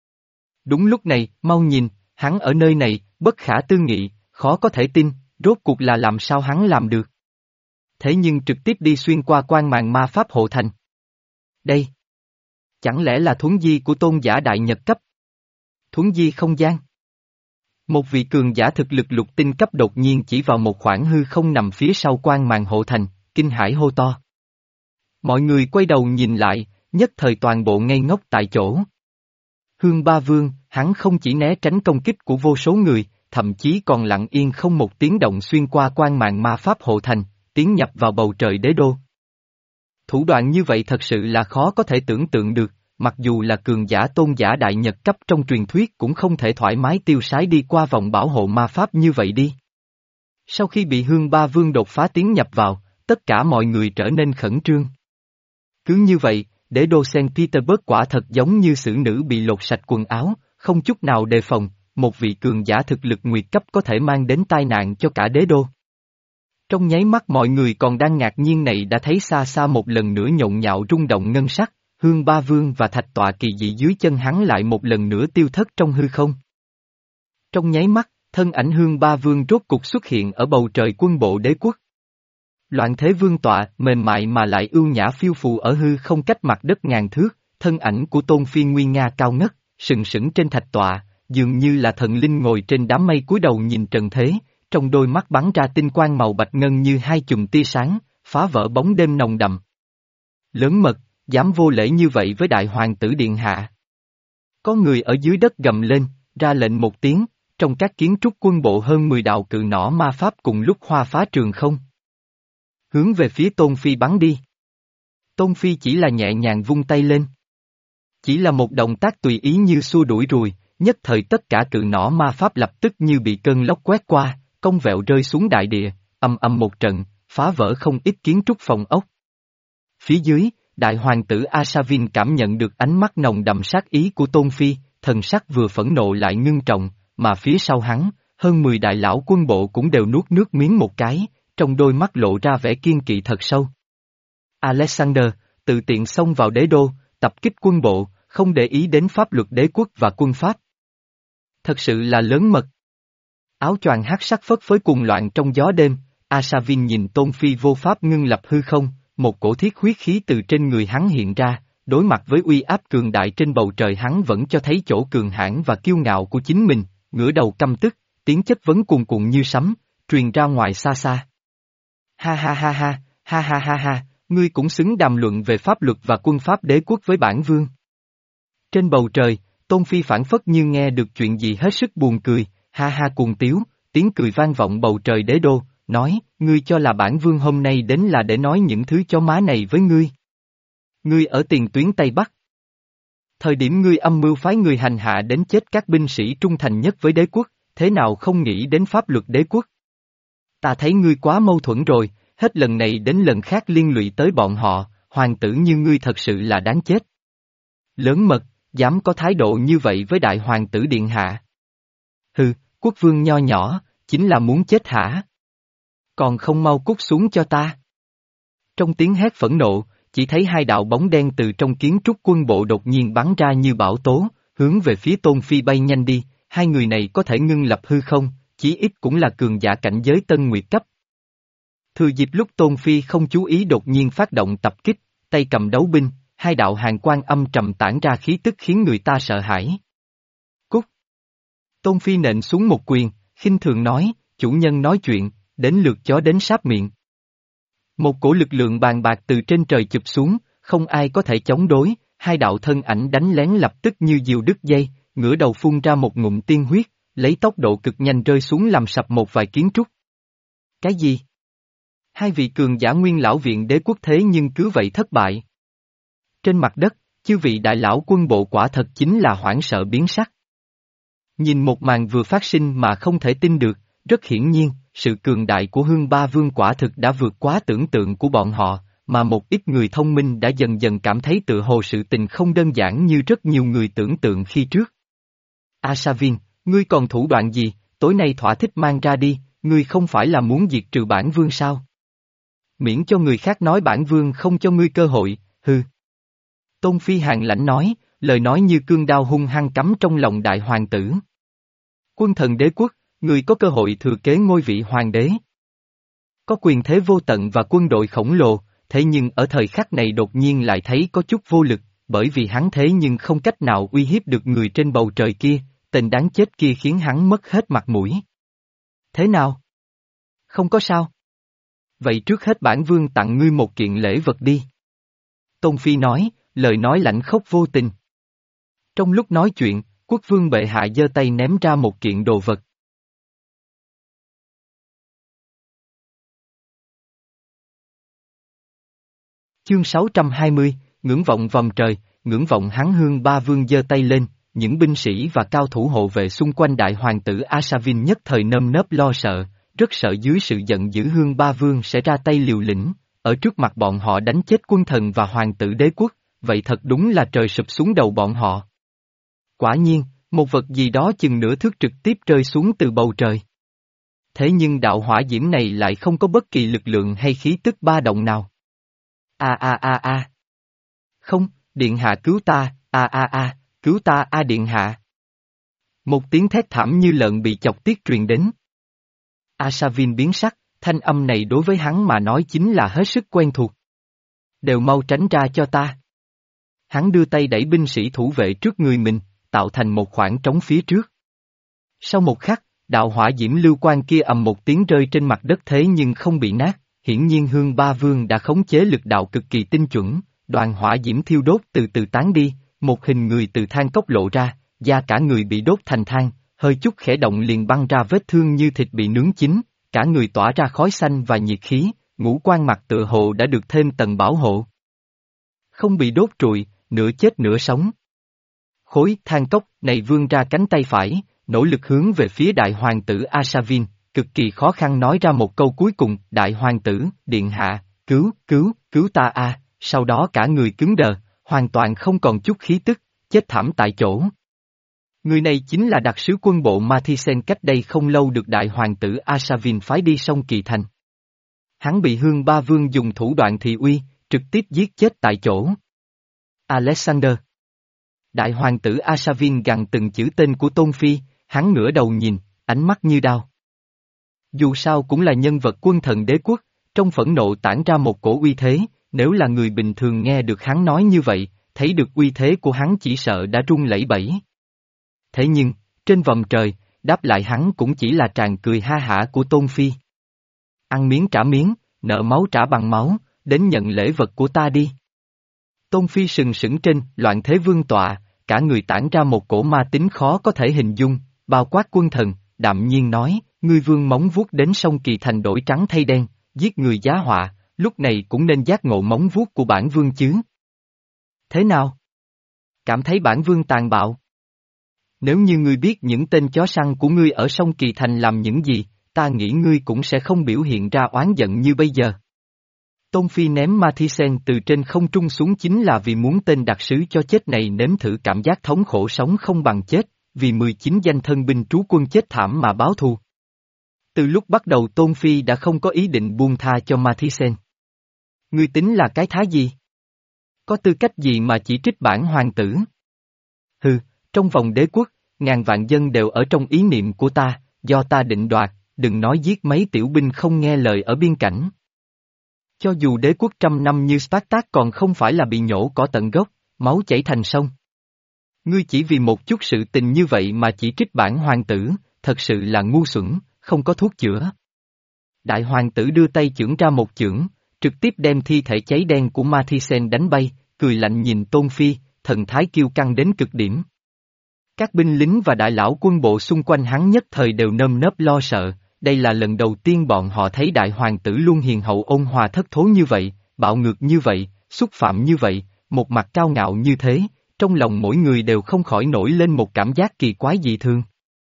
Đúng lúc này, mau nhìn, hắn ở nơi này, bất khả tư nghị, khó có thể tin, rốt cuộc là làm sao hắn làm được. Thế nhưng trực tiếp đi xuyên qua quan màn ma pháp hộ thành. Đây! Chẳng lẽ là thuấn di của tôn giả đại nhật cấp? Thuấn di không gian? Một vị cường giả thực lực lục tinh cấp đột nhiên chỉ vào một khoảng hư không nằm phía sau quan màn hộ thành, kinh hãi hô to. Mọi người quay đầu nhìn lại, nhất thời toàn bộ ngây ngốc tại chỗ. Hương Ba Vương, hắn không chỉ né tránh công kích của vô số người, thậm chí còn lặng yên không một tiếng động xuyên qua quan màn ma pháp hộ thành, tiến nhập vào bầu trời đế đô. Thủ đoạn như vậy thật sự là khó có thể tưởng tượng được, mặc dù là cường giả tôn giả đại nhật cấp trong truyền thuyết cũng không thể thoải mái tiêu sái đi qua vòng bảo hộ ma pháp như vậy đi. Sau khi bị Hương Ba Vương đột phá tiến nhập vào, tất cả mọi người trở nên khẩn trương. Cứ như vậy, đế đô Saint Petersburg quả thật giống như xử nữ bị lột sạch quần áo, không chút nào đề phòng, một vị cường giả thực lực nguyệt cấp có thể mang đến tai nạn cho cả đế đô. Trong nháy mắt mọi người còn đang ngạc nhiên này đã thấy xa xa một lần nữa nhộn nhạo rung động ngân sắc, Hương Ba Vương và thạch tọa kỳ dị dưới chân hắn lại một lần nữa tiêu thất trong hư không. Trong nháy mắt, thân ảnh Hương Ba Vương rốt cục xuất hiện ở bầu trời quân bộ đế quốc. Loạn thế vương tọa, mềm mại mà lại ưu nhã phiêu phù ở hư không cách mặt đất ngàn thước, thân ảnh của Tôn Phi nguy nga cao ngất, sừng sững trên thạch tọa, dường như là thần linh ngồi trên đám mây cúi đầu nhìn trần thế, trong đôi mắt bắn ra tinh quang màu bạch ngân như hai chùm tia sáng, phá vỡ bóng đêm nồng đậm. Lớn mật, dám vô lễ như vậy với đại hoàng tử điện hạ. Có người ở dưới đất gầm lên, ra lệnh một tiếng, trong các kiến trúc quân bộ hơn mười đạo cự nỏ ma pháp cùng lúc hoa phá trường không. Hướng về phía Tôn Phi bắn đi. Tôn Phi chỉ là nhẹ nhàng vung tay lên. Chỉ là một động tác tùy ý như xua đuổi ruồi, nhất thời tất cả cự nỏ ma pháp lập tức như bị cơn lốc quét qua, cong vẹo rơi xuống đại địa, ầm ầm một trận, phá vỡ không ít kiến trúc phòng ốc. Phía dưới, đại hoàng tử Asavin cảm nhận được ánh mắt nồng đậm sát ý của Tôn Phi, thần sắc vừa phẫn nộ lại ngưng trọng, mà phía sau hắn, hơn mười đại lão quân bộ cũng đều nuốt nước miếng một cái, trong đôi mắt lộ ra vẻ kiên kỵ thật sâu. Alexander, tự tiện xông vào đế đô, tập kích quân bộ, không để ý đến pháp luật đế quốc và quân pháp. Thật sự là lớn mật. Áo choàng hắc sắc phất phới cuồng loạn trong gió đêm, Asavin nhìn Tôn Phi vô pháp ngưng lập hư không, một cổ thiết huyết khí từ trên người hắn hiện ra, đối mặt với uy áp cường đại trên bầu trời hắn vẫn cho thấy chỗ cường hãn và kiêu ngạo của chính mình, ngửa đầu căm tức, tiếng chất vấn cuồn cuộn như sấm, truyền ra ngoài xa xa. Ha ha ha ha, ha ha ha ha, ngươi cũng xứng đàm luận về pháp luật và quân pháp đế quốc với bản vương. Trên bầu trời, Tôn Phi phảng phất như nghe được chuyện gì hết sức buồn cười, ha ha cuồng tiếu, tiếng cười vang vọng bầu trời đế đô, nói, ngươi cho là bản vương hôm nay đến là để nói những thứ chó má này với ngươi. Ngươi ở tiền tuyến Tây Bắc. Thời điểm ngươi âm mưu phái người hành hạ đến chết các binh sĩ trung thành nhất với đế quốc, thế nào không nghĩ đến pháp luật đế quốc? Ta thấy ngươi quá mâu thuẫn rồi, hết lần này đến lần khác liên lụy tới bọn họ, hoàng tử như ngươi thật sự là đáng chết. Lớn mật, dám có thái độ như vậy với đại hoàng tử điện hạ. Hừ, quốc vương nho nhỏ, chính là muốn chết hả? Còn không mau cút xuống cho ta. Trong tiếng hét phẫn nộ, chỉ thấy hai đạo bóng đen từ trong kiến trúc quân bộ đột nhiên bắn ra như bão tố, hướng về phía Tôn Phi bay nhanh đi, hai người này có thể ngưng lập hư không, chí ít cũng là cường giả cảnh giới tân nguyệt cấp. Thừa dịp lúc Tôn Phi không chú ý đột nhiên phát động tập kích, tay cầm đấu binh, hai đạo hàn quang âm trầm tản ra khí tức khiến người ta sợ hãi. Cút! Tôn Phi nện xuống một quyền, khinh thường nói, chủ nhân nói chuyện, đến lượt chó đến sáp miệng. Một cổ lực lượng bàn bạc từ trên trời chụp xuống, không ai có thể chống đối, hai đạo thân ảnh đánh lén lập tức như diều đứt dây, ngửa đầu phun ra một ngụm tiên huyết, lấy tốc độ cực nhanh rơi xuống làm sập một vài kiến trúc. Cái gì? Hai vị cường giả nguyên lão viện đế quốc thế nhưng cứ vậy thất bại. Trên mặt đất, chư vị đại lão quân bộ quả thật chính là hoảng sợ biến sắc. Nhìn một màn vừa phát sinh mà không thể tin được, rất hiển nhiên, sự cường đại của Hương Ba Vương quả thực đã vượt quá tưởng tượng của bọn họ, mà một ít người thông minh đã dần dần cảm thấy tự hồ sự tình không đơn giản như rất nhiều người tưởng tượng khi trước. Asavin, ngươi còn thủ đoạn gì, tối nay thỏa thích mang ra đi, ngươi không phải là muốn diệt trừ bản vương sao? Miễn cho người khác nói bản vương không cho ngươi cơ hội, hừ. Tôn Phi hàn lãnh nói, lời nói như cương đao hung hăng cắm trong lòng đại hoàng tử. Quân thần đế quốc, người có cơ hội thừa kế ngôi vị hoàng đế. Có quyền thế vô tận và quân đội khổng lồ, thế nhưng ở thời khắc này đột nhiên lại thấy có chút vô lực, bởi vì hắn thế nhưng không cách nào uy hiếp được người trên bầu trời kia, tên đáng chết kia khiến hắn mất hết mặt mũi. Thế nào? Không có sao. Vậy trước hết bản vương tặng ngươi một kiện lễ vật đi. Tôn Phi nói, lời nói lạnh khốc vô tình. Trong lúc nói chuyện, quốc vương bệ hạ giơ tay ném ra một kiện đồ vật. Chương sáu trăm hai mươi, ngưỡng vọng vòng trời, ngưỡng vọng hắn Hương Ba Vương giơ tay lên, những binh sĩ và cao thủ hộ vệ xung quanh đại hoàng tử Asavin nhất thời nơm nớp lo sợ, rất sợ dưới sự giận dữ Hương Ba Vương sẽ ra tay liều lĩnh, ở trước mặt bọn họ đánh chết quân thần và hoàng tử đế quốc, vậy thật đúng là trời sụp xuống đầu bọn họ. Quả nhiên, Một vật gì đó chừng nửa thước trực tiếp rơi xuống từ bầu trời. Thế nhưng đạo hỏa diễm này lại không có bất kỳ lực lượng hay khí tức ba động nào. A a a a. Không, điện hạ cứu ta, a a a, cứu ta a điện hạ. Một tiếng thét thảm như lợn bị chọc tiết truyền đến. Asavin biến sắc, thanh âm này đối với hắn mà nói chính là hết sức quen thuộc. Đều mau tránh ra cho ta. Hắn đưa tay đẩy binh sĩ thủ vệ trước người mình, tạo thành một khoảng trống phía trước. Sau một khắc, đạo hỏa diễm lưu quang kia ầm một tiếng rơi trên mặt đất thế nhưng không bị nát, hiển nhiên Hương Ba Vương đã khống chế lực đạo cực kỳ tinh chuẩn, đoàn hỏa diễm thiêu đốt từ từ tán đi, một hình người từ than cốc lộ ra, da cả người bị đốt thành than, hơi chút khẽ động liền băng ra vết thương như thịt bị nướng chín, cả người tỏa ra khói xanh và nhiệt khí, ngũ quan mặt tựa hồ đã được thêm tầng bảo hộ. Không bị đốt trụi, nửa chết nửa sống. Khối than cốc này vươn ra cánh tay phải, nỗ lực hướng về phía đại hoàng tử Asavin, cực kỳ khó khăn nói ra một câu cuối cùng, đại hoàng tử, điện hạ, cứu, cứu, cứu ta a, sau đó cả người cứng đờ, hoàn toàn không còn chút khí tức, chết thảm tại chỗ. Người này chính là đặc sứ quân bộ Mathisen cách đây không lâu được đại hoàng tử Asavin phái đi sông Kỳ Thành. Hắn bị Hương Ba Vương dùng thủ đoạn thị uy, trực tiếp giết chết tại chỗ. Alexander. Đại hoàng tử Asavin gằn từng chữ tên của Tôn Phi, hắn ngửa đầu nhìn, ánh mắt như đao. Dù sao cũng là nhân vật quân thần đế quốc, trong phẫn nộ tản ra một cổ uy thế, nếu là người bình thường nghe được hắn nói như vậy, thấy được uy thế của hắn chỉ sợ đã run lẩy bẩy. Thế nhưng, trên vòng trời, đáp lại hắn cũng chỉ là tràng cười ha hả của Tôn Phi. Ăn miếng trả miếng, nợ máu trả bằng máu, đến nhận lễ vật của ta đi. Tôn Phi sừng sững trên loạn thế vương tọa, cả người tản ra một cổ ma tính khó có thể hình dung, bao quát quân thần, đạm nhiên nói, ngươi vương móng vuốt đến sông Kỳ Thành đổi trắng thay đen, giết người giá họa, lúc này cũng nên giác ngộ móng vuốt của bản vương chứ. Thế nào? Cảm thấy bản vương tàn bạo? Nếu như ngươi biết những tên chó săn của ngươi ở sông Kỳ Thành làm những gì, ta nghĩ ngươi cũng sẽ không biểu hiện ra oán giận như bây giờ. Tôn Phi ném Mathisen từ trên không trung xuống chính là vì muốn tên đặc sứ cho chết này nếm thử cảm giác thống khổ sống không bằng chết, vì mười chín danh thân binh trú quân chết thảm mà báo thù. Từ lúc bắt đầu Tôn Phi đã không có ý định buông tha cho Mathisen. Ngươi tính là cái thá gì? Có tư cách gì mà chỉ trích bản hoàng tử? Hừ, trong vòng đế quốc, ngàn vạn dân đều ở trong ý niệm của ta, do ta định đoạt, đừng nói giết mấy tiểu binh không nghe lời ở biên cảnh. Cho dù đế quốc trăm năm như Spartak còn không phải là bị nhổ cỏ tận gốc, máu chảy thành sông. Ngươi chỉ vì một chút sự tình như vậy mà chỉ trích bản hoàng tử, thật sự là ngu xuẩn, không có thuốc chữa. Đại hoàng tử đưa tay chưởng ra một chưởng, trực tiếp đem thi thể cháy đen của Mathisen đánh bay, cười lạnh nhìn Tôn Phi, thần thái kiêu căng đến cực điểm. Các binh lính và đại lão quân bộ xung quanh hắn nhất thời đều nơm nớp lo sợ, đây là lần đầu tiên bọn họ thấy đại hoàng tử luôn hiền hậu ôn hòa thất thố như vậy, bạo ngược như vậy, xúc phạm như vậy, một mặt cao ngạo như thế, trong lòng mỗi người đều không khỏi nổi lên một cảm giác kỳ quái dị thường.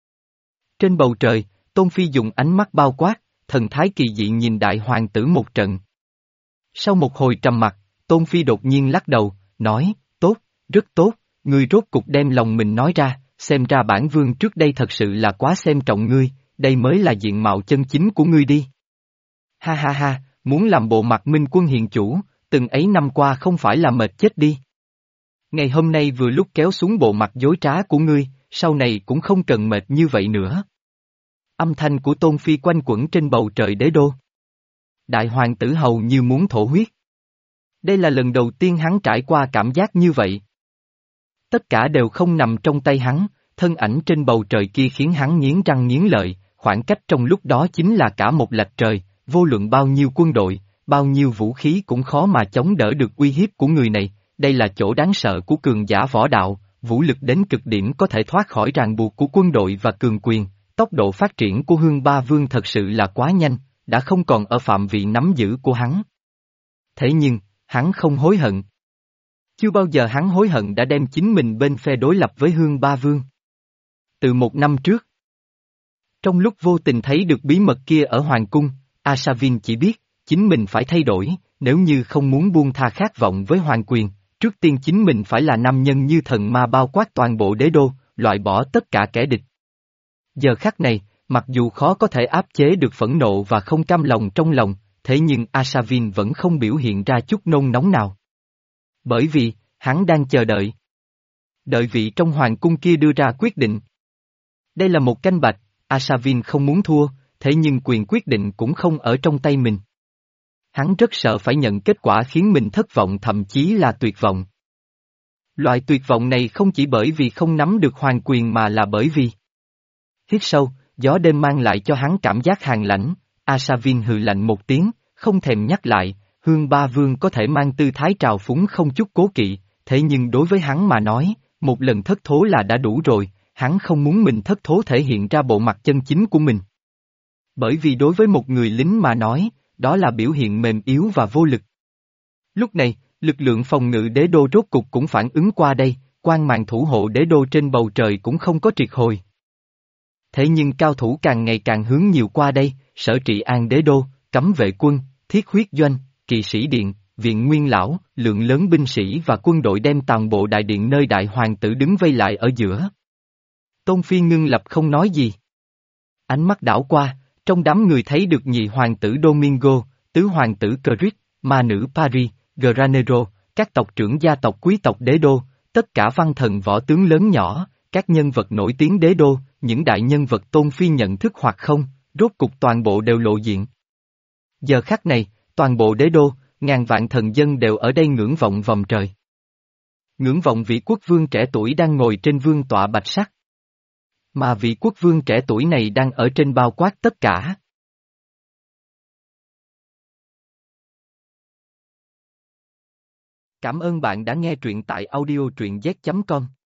Trên bầu trời, Tôn Phi dùng ánh mắt bao quát, thần thái kỳ dị nhìn đại hoàng tử một trận. Sau một hồi trầm mặc, Tôn Phi đột nhiên lắc đầu, nói, tốt, rất tốt, ngươi rốt cục đem lòng mình nói ra, xem ra bản vương trước đây thật sự là quá xem trọng ngươi, đây mới là diện mạo chân chính của ngươi đi. Ha ha ha, muốn làm bộ mặt minh quân hiền chủ, từng ấy năm qua không phải là mệt chết đi. Ngày hôm nay vừa lúc kéo xuống bộ mặt dối trá của ngươi, sau này cũng không cần mệt như vậy nữa. Âm thanh của Tôn Phi quanh quẩn trên bầu trời đế đô. Đại hoàng tử hầu như muốn thổ huyết. Đây là lần đầu tiên hắn trải qua cảm giác như vậy. Tất cả đều không nằm trong tay hắn, thân ảnh trên bầu trời kia khiến hắn nghiến răng nghiến lợi, khoảng cách trong lúc đó chính là cả một lạch trời, vô luận bao nhiêu quân đội, bao nhiêu vũ khí cũng khó mà chống đỡ được uy hiếp của người này, đây là chỗ đáng sợ của cường giả võ đạo, vũ lực đến cực điểm có thể thoát khỏi ràng buộc của quân đội và cường quyền, tốc độ phát triển của Hương Ba Vương thật sự là quá nhanh, đã không còn ở phạm vị nắm giữ của hắn. Thế nhưng, hắn không hối hận. Chưa bao giờ hắn hối hận đã đem chính mình bên phe đối lập với Hương Ba Vương. Từ một năm trước, trong lúc vô tình thấy được bí mật kia ở Hoàng Cung, Asavin chỉ biết, chính mình phải thay đổi, nếu như không muốn buông tha khát vọng với hoàng quyền, trước tiên chính mình phải là nam nhân như thần ma bao quát toàn bộ đế đô, loại bỏ tất cả kẻ địch. Giờ khắc này, mặc dù khó có thể áp chế được phẫn nộ và không cam lòng trong lòng, thế nhưng Arshavin vẫn không biểu hiện ra chút nôn nóng nào. Bởi vì, hắn đang chờ đợi. Đợi vị trong hoàng cung kia đưa ra quyết định. Đây là một canh bạch, Arshavin không muốn thua, thế nhưng quyền quyết định cũng không ở trong tay mình. Hắn rất sợ phải nhận kết quả khiến mình thất vọng thậm chí là tuyệt vọng. Loại tuyệt vọng này không chỉ bởi vì không nắm được hoàng quyền mà là bởi vì... Hít sâu, gió đêm mang lại cho hắn cảm giác hàn lãnh, Arshavin hừ lạnh một tiếng, không thèm nhắc lại, Hương Ba Vương có thể mang tư thái trào phúng không chút cố kỵ, thế nhưng đối với hắn mà nói, một lần thất thố là đã đủ rồi, hắn không muốn mình thất thố thể hiện ra bộ mặt chân chính của mình. Bởi vì đối với một người lính mà nói, đó là biểu hiện mềm yếu và vô lực. Lúc này, lực lượng phòng ngự đế đô rốt cục cũng phản ứng qua đây, quang mạng thủ hộ đế đô trên bầu trời cũng không có triệt hồi. Thế nhưng cao thủ càng ngày càng hướng nhiều qua đây, sở trị an đế đô, cấm vệ quân, thiết huyết doanh, kỵ sĩ điện, viện nguyên lão, lượng lớn binh sĩ và quân đội đem toàn bộ đại điện nơi đại hoàng tử đứng vây lại ở giữa. Tôn Phi ngưng lập không nói gì. Ánh mắt đảo qua, trong đám người thấy được nhị hoàng tử Domingo, tứ hoàng tử Cris, ma nữ Paris, Granero, các tộc trưởng gia tộc quý tộc đế đô, tất cả văn thần võ tướng lớn nhỏ, các nhân vật nổi tiếng đế đô, những đại nhân vật Tôn Phi nhận thức hoặc không, rốt cục toàn bộ đều lộ diện. Giờ khắc này, toàn bộ đế đô, ngàn vạn thần dân đều ở đây ngưỡng vọng vòng trời. Ngưỡng vọng vị quốc vương trẻ tuổi đang ngồi trên vương tọa bạch sắc. Mà vị quốc vương trẻ tuổi này đang ở trên bao quát tất cả. Cảm ơn bạn đã nghe truyện tại audio truyện z chấm com.